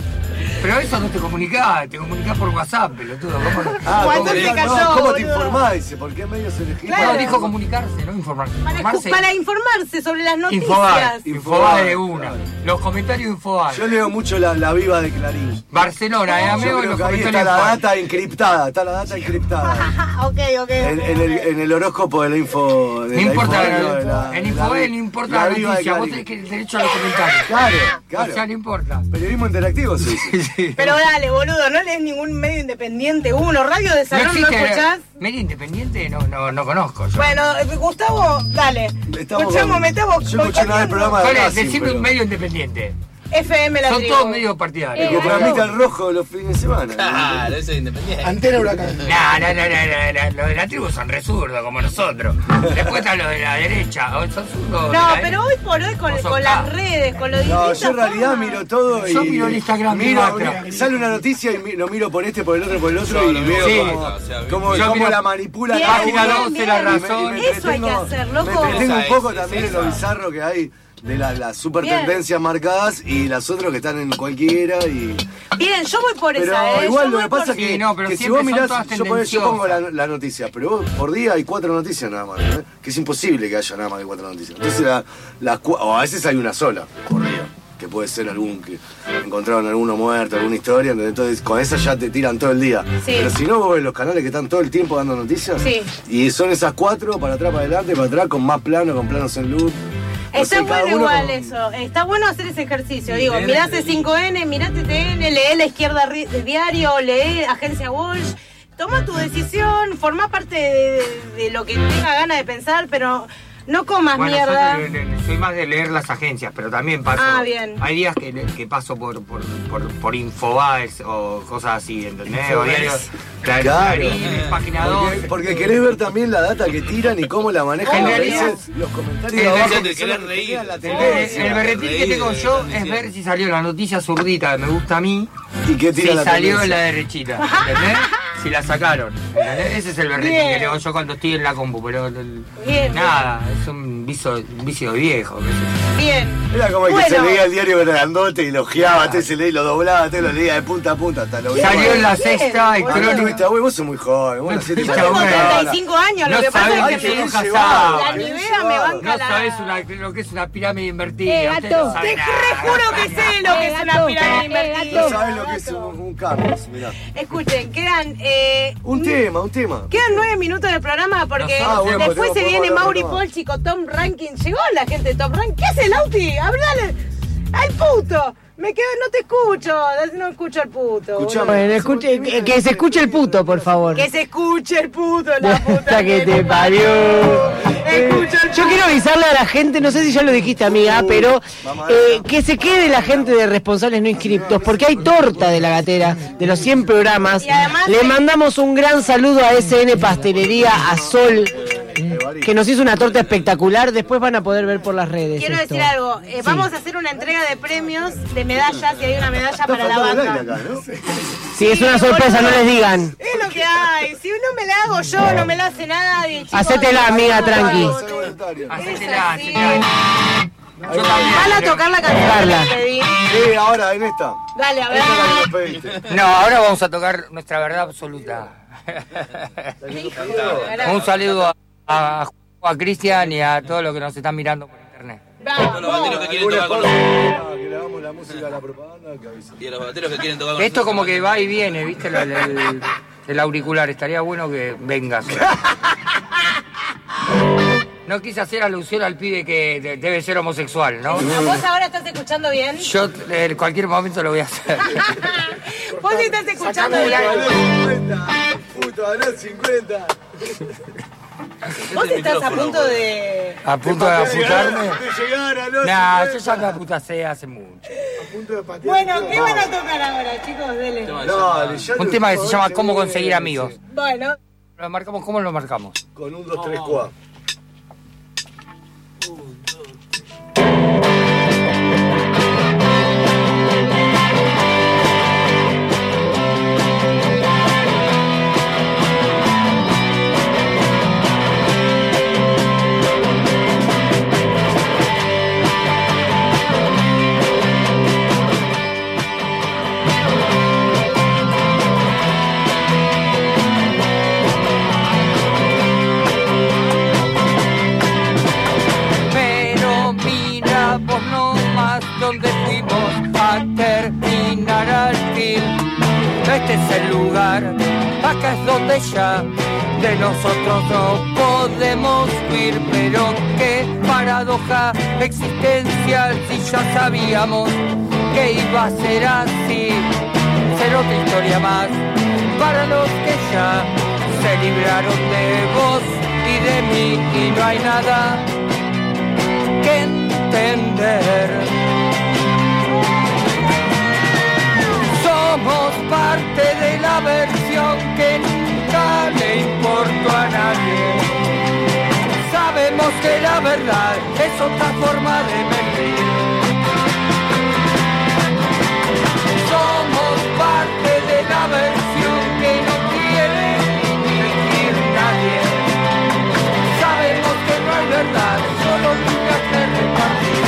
Pero eso no te comunicás, te comunicás por WhatsApp, pelotudo. ¿Cómo no? Ah, ¿Cuánto ¿cómo, te no, cayó, ¿cómo te boludo? informás? Dice, ¿por qué medios elegís? Claro. No, dijo comunicarse, no informar. Para, Informarse. para informarse sobre las noticias. Infobaes, Infobaes de Infobaes, una. claro. Los comentarios de Infobaes. Yo leo mucho la, la viva de Clarín. Barcelona, eh, Yo amigo, y creo los que ahí comentarios está de la Infobaes. data encriptada, está la data encriptada. ok, ok. En, en el, en el horóscopo de la info. De No la importa, Infobaes, la- no, de la- en de Infobaes la- no importa la la viva de noticia, vos Clarín. tenés que el derecho a los comentarios. Claro, claro. O sea, no importa. Periodismo interactivo se dice. Pero dale, boludo, no lees ningún medio independiente. Uno, radio de No salón, ¿no, existe escuchás? medio independiente, no, no, no conozco. Yo. Bueno, eh, Gustavo, dale. Estamos Escuchamos, con- metamos. Yo escuché una vez el programa de ¿Cuál es? Racing, Decime pero- un medio independiente. F M La Son Tribu. todos medios partidarios. Que transmite al rojo los fines de semana. Claro, eso es independiente. Antena Huracán. No, no, no, no, no, no, los de la tribu son resurdos como nosotros. Después están los de la derecha, o son zurdos. de No, la pero hoy por hoy con, Vos sos con K. las redes, con los No, distintos. yo en realidad miro todo y. Yo miro el Instagram de miro, Matra. Sale una noticia y mi- lo miro por este, por el otro, por el otro Yo y lo veo sí. cómo, O sea, cómo, yo cómo miro- la manipula Bien, cada Página uno. bien, doce, bien. la Y me- y razón. me Eso hay que entretengo- hacer, Me loco. entretengo un Esa poco es, también esa. en lo bizarro que hay de la- las super Bien. tendencias marcadas y las otras que están en cualquiera y. Bien, yo voy por Pero esa, ¿eh? igual Yo lo voy que pasa por- es que, Sí, no, pero que si siempre vos son mirás, todas yo, pongo- yo pongo la, tendenciosas. la noticia, pero vos, por día hay cuatro noticias nada más, ¿eh? Que es imposible que haya nada más que cuatro noticias. Entonces, la, las cua- o a veces hay una sola por día, que puede ser algún que encontraron alguno muerto, alguna historia, entonces con esa ya te tiran todo el día. Sí. Pero si no, vos ves los canales que están todo el tiempo dando noticias, Sí. y son esas cuatro, para atrás, para adelante, para atrás, con más plano, con planos en loop. No Está sé, cada bueno uno igual con- eso, está bueno hacer ese ejercicio. Digo, Leer mirá el C cinco N, mirá T T N, lee La Izquierda Ri- de Diario, lee Agencia Walsh. Toma tu decisión, formá parte de, de- de lo que tenga ganas de pensar, pero no comas Bueno, mierda. yo soy, soy más de leer las agencias, pero también paso. Ah, bien. Hay días que, que paso por, por, por, por Infobaes o cosas así, ¿entendés? O Infobaes. diarios. Cla- Claro. Clarín, página Porque, dos. porque querés ver también la data que tiran y cómo la manejan En a realidad- veces los comentarios en de abajo realidad que te son querés los que reír. crean la El- El, tendencia. el berretín que reír tengo de yo lo que están es ver diciendo. si salió la noticia zurdita que me gusta a mí, ¿Y qué tira si la salió tendencia? la derechita, ¿entendés? si la sacaron. ¿Entendés? Ese es el berretín Bien. que le hago yo cuando estoy en la compu, pero el- Bien. nada, es un vicio, un vicio viejo. qué sé yo. Bien. Era como el que Bueno. se leía el diario grandote y lo ojeaba, te se leía y lo doblaba, te lo leía de punta a punta hasta lo Salió en la Bien, sexta y boludo. Pero crónica. tuviste, güey, vos sos muy joven, vos naciste Yo para tengo la treinta y cara. cinco años, lo No que pasa sabés es que que te me... enojas La ahora. nivea me banca No la... sabés una- lo que es una pirámide invertida. Eh, ustedes gato. no saben Te nada. juro que sé lo que es una pirámide invertida. No sabés lo que es un, un Carlos, mirá. Escuchen, quedan... Eh, Un tema, un tema. Quedan nueve minutos del programa porque Ah, bueno, después tenemos se que viene hablar, Mauri no. Polchi con Tom Ranking. Llegó la gente de Top Ranking. ¿Qué hace Lauti? Hablale al puto. Me quedo, no te escucho. No escucho al puto. boludo. Bueno, escuche, que, que se escuche el puto, por favor. Que se escuche el puto, la puta Hasta que te parió. Yo quiero avisarle a la gente, no sé si ya lo dijiste, amiga, pero eh, que se quede la gente de responsables no inscriptos, porque hay torta de la gatera de los cien programas. Y además- Le mandamos un gran saludo a S N Pastelería, a Sol, que nos hizo una torta espectacular. Después van a poder ver por las redes. Quiero esto. decir algo. Eh, Sí. Vamos a hacer una entrega de premios, de medallas, y hay una medalla para la banda. Sí, es una sorpresa, no les digan. Es lo que hay. Si no me la hago yo, no me la hace nadie. chicos. Hacétela, amiga, tranqui. Hacétela, hacétela. Van a tocar la canción Carla. que pedí. Sí, ahora, en esta. Dale, a ver. Esta es la que nos pediste. No, ahora vamos a tocar nuestra verdad absoluta. Un saludo a, a, a Cristian y a todos los que nos están mirando por internet. Todos los bateros que quieren tocar con Que nosotros. le hagamos la música a la propaganda, que avisen. Y a los bateros que quieren tocar con Esto nosotros. como que va y viene, ¿viste? El, el- el auricular, estaría bueno que vengas. No quise hacer alusión al pibe que de- debe ser homosexual, ¿no? ¿Vos ahora estás escuchando bien? Yo en cualquier momento lo voy a hacer. ¿Vos sí estás escuchando Sacame bien? la cincuenta, puto, ganó cincuenta. ¿Vos estás a punto de...? ¿A punto de aputarme? De llegar a los Nah, yo ya me aputacé hace mucho. a punto de patear. Bueno, ¿qué van a tocar ahora, chicos? Dele. Dale, ya Un lo- tema que se llama ¿Cómo sí, conseguir sí. amigos? Bueno. ¿Lo marcamos? ¿Cómo lo marcamos? Con un, dos, tres, cuatro. Pero mira vos nomás donde fuimos a terminar al fin. Este es el lugar, acá es donde ya de nosotros no podemos huir. Pero qué paradoja existencial si ya sabíamos que iba a ser así. Ser otra historia más para los que ya se libraron de vos y de mí y no hay nada que entender. Somos parte de la versión que nunca le importó a nadie. Sabemos que la verdad es otra forma de mentir. Somos parte de la versión que no quiere elegir nadie. Sabemos que no hay verdad, solo nunca que repartir.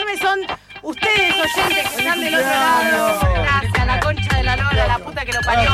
escuchame, son ustedes oyentes que están del otro lado. Gracias, la concha de la lora, la puta que lo parió.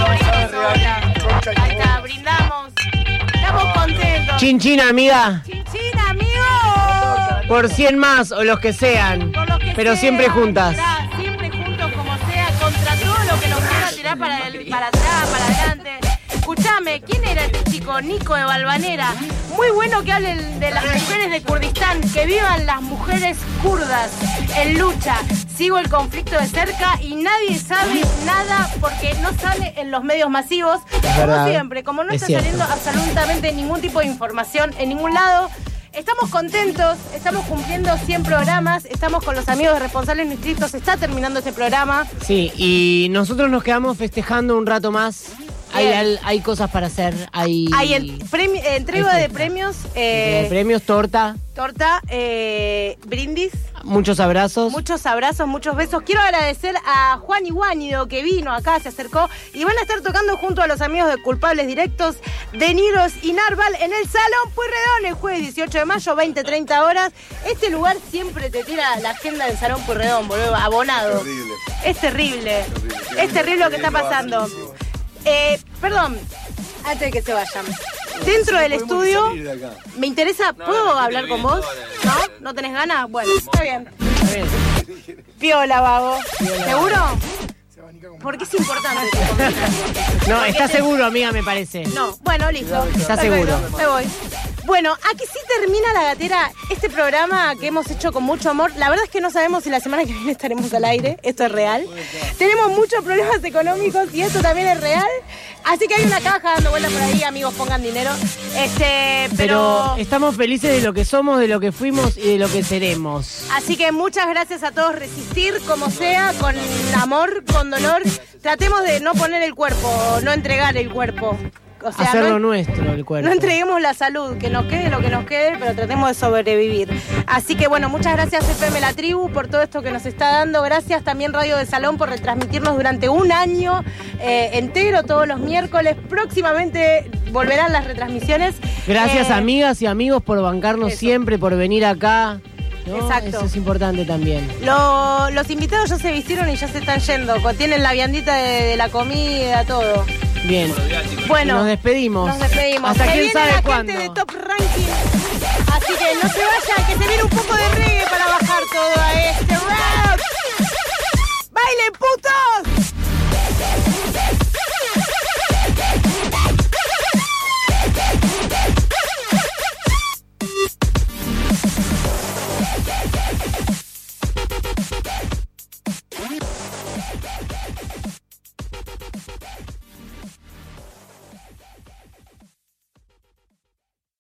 Ahí está, brindamos. Estamos contentos. Chin chin, amiga. Chin chin, amigo. Por cien más o los que sean. Por los que pero sean, siempre juntas. Mirá, siempre juntos como sea, contra todo lo que nos quiera tirar para, el, para atrás, para adelante. Escuchame, ¿quién era este chico? Nico de Valvanera. Muy bueno que hablen de las mujeres de Kurdistán. Que vivan las mujeres kurdas en lucha. Sigo el conflicto de cerca y nadie sabe nada porque no sale en los medios masivos. Como verdad. siempre, como no Es está cierto. saliendo absolutamente ningún tipo de información en ningún lado. Estamos contentos, estamos cumpliendo cien programas, estamos con los amigos de Responsables No Inscritos, se está terminando este programa. Sí, y nosotros nos quedamos festejando un rato más. Hay, hay, hay cosas para hacer. Hay, Hay en, premi- eh, entrega hay de fiesta. premios, eh, premios, torta, torta, eh, brindis, muchos abrazos. muchos abrazos, muchos besos. Quiero agradecer a Juan Iguánido que vino acá, se acercó y van a estar tocando junto a los amigos de Culpables Directos, De Niros y Narval en el Salón Pueyrredón el jueves dieciocho de mayo, veinte treinta horas. Este lugar siempre te tira la agenda del Salón Pueyrredón, boludo, abonado. Terrible. Es terrible. Es terrible lo que está pasando. Eh, perdón, antes de que se vayan. Dentro del estudio, me interesa, ¿puedo hablar con vos? ¿No? ¿No tenés ganas? Bueno, está bien. Piola, vago. ¿Seguro? Porque es importante. No, está seguro, amiga, me parece. No, bueno, listo. Está Perfecto, seguro. Me voy. Bueno, aquí sí termina La Gatera, este programa que hemos hecho con mucho amor. La verdad es que no sabemos si la semana que viene estaremos al aire. Esto es real. Tenemos muchos problemas económicos y esto también es real. Así que hay una caja dando vueltas por ahí, amigos, pongan dinero. Este, Pero pero... estamos felices de lo que somos, de lo que fuimos y de lo que seremos. Así que muchas gracias a todos. Resistir como sea, con amor, con dolor. Tratemos de no poner el cuerpo, no entregar el cuerpo. O sea, Hacerlo no, nuestro, el cuerpo. no entreguemos la salud, que nos quede lo que nos quede, pero tratemos de sobrevivir. Así que bueno, muchas gracias F M La Tribu por todo esto que nos está dando. Gracias también Radio de Salón por retransmitirnos durante un año eh, entero, todos los miércoles. Próximamente volverán las retransmisiones. Gracias, Eh, amigas y amigos, por bancarnos eso. siempre, por venir acá. ¿no? Exacto. Eso es importante también. Lo- los invitados ya se vistieron y ya se están yendo. Tienen la viandita de, de la comida, todo. Bien. Bueno, nos despedimos. Nos despedimos. Hasta Se quién viene sabe la cuándo. gente de Top Ranking. Así que no se vayan, que se viene un poco de reggae para bajar todo a este rap. ¡Bailen, putos!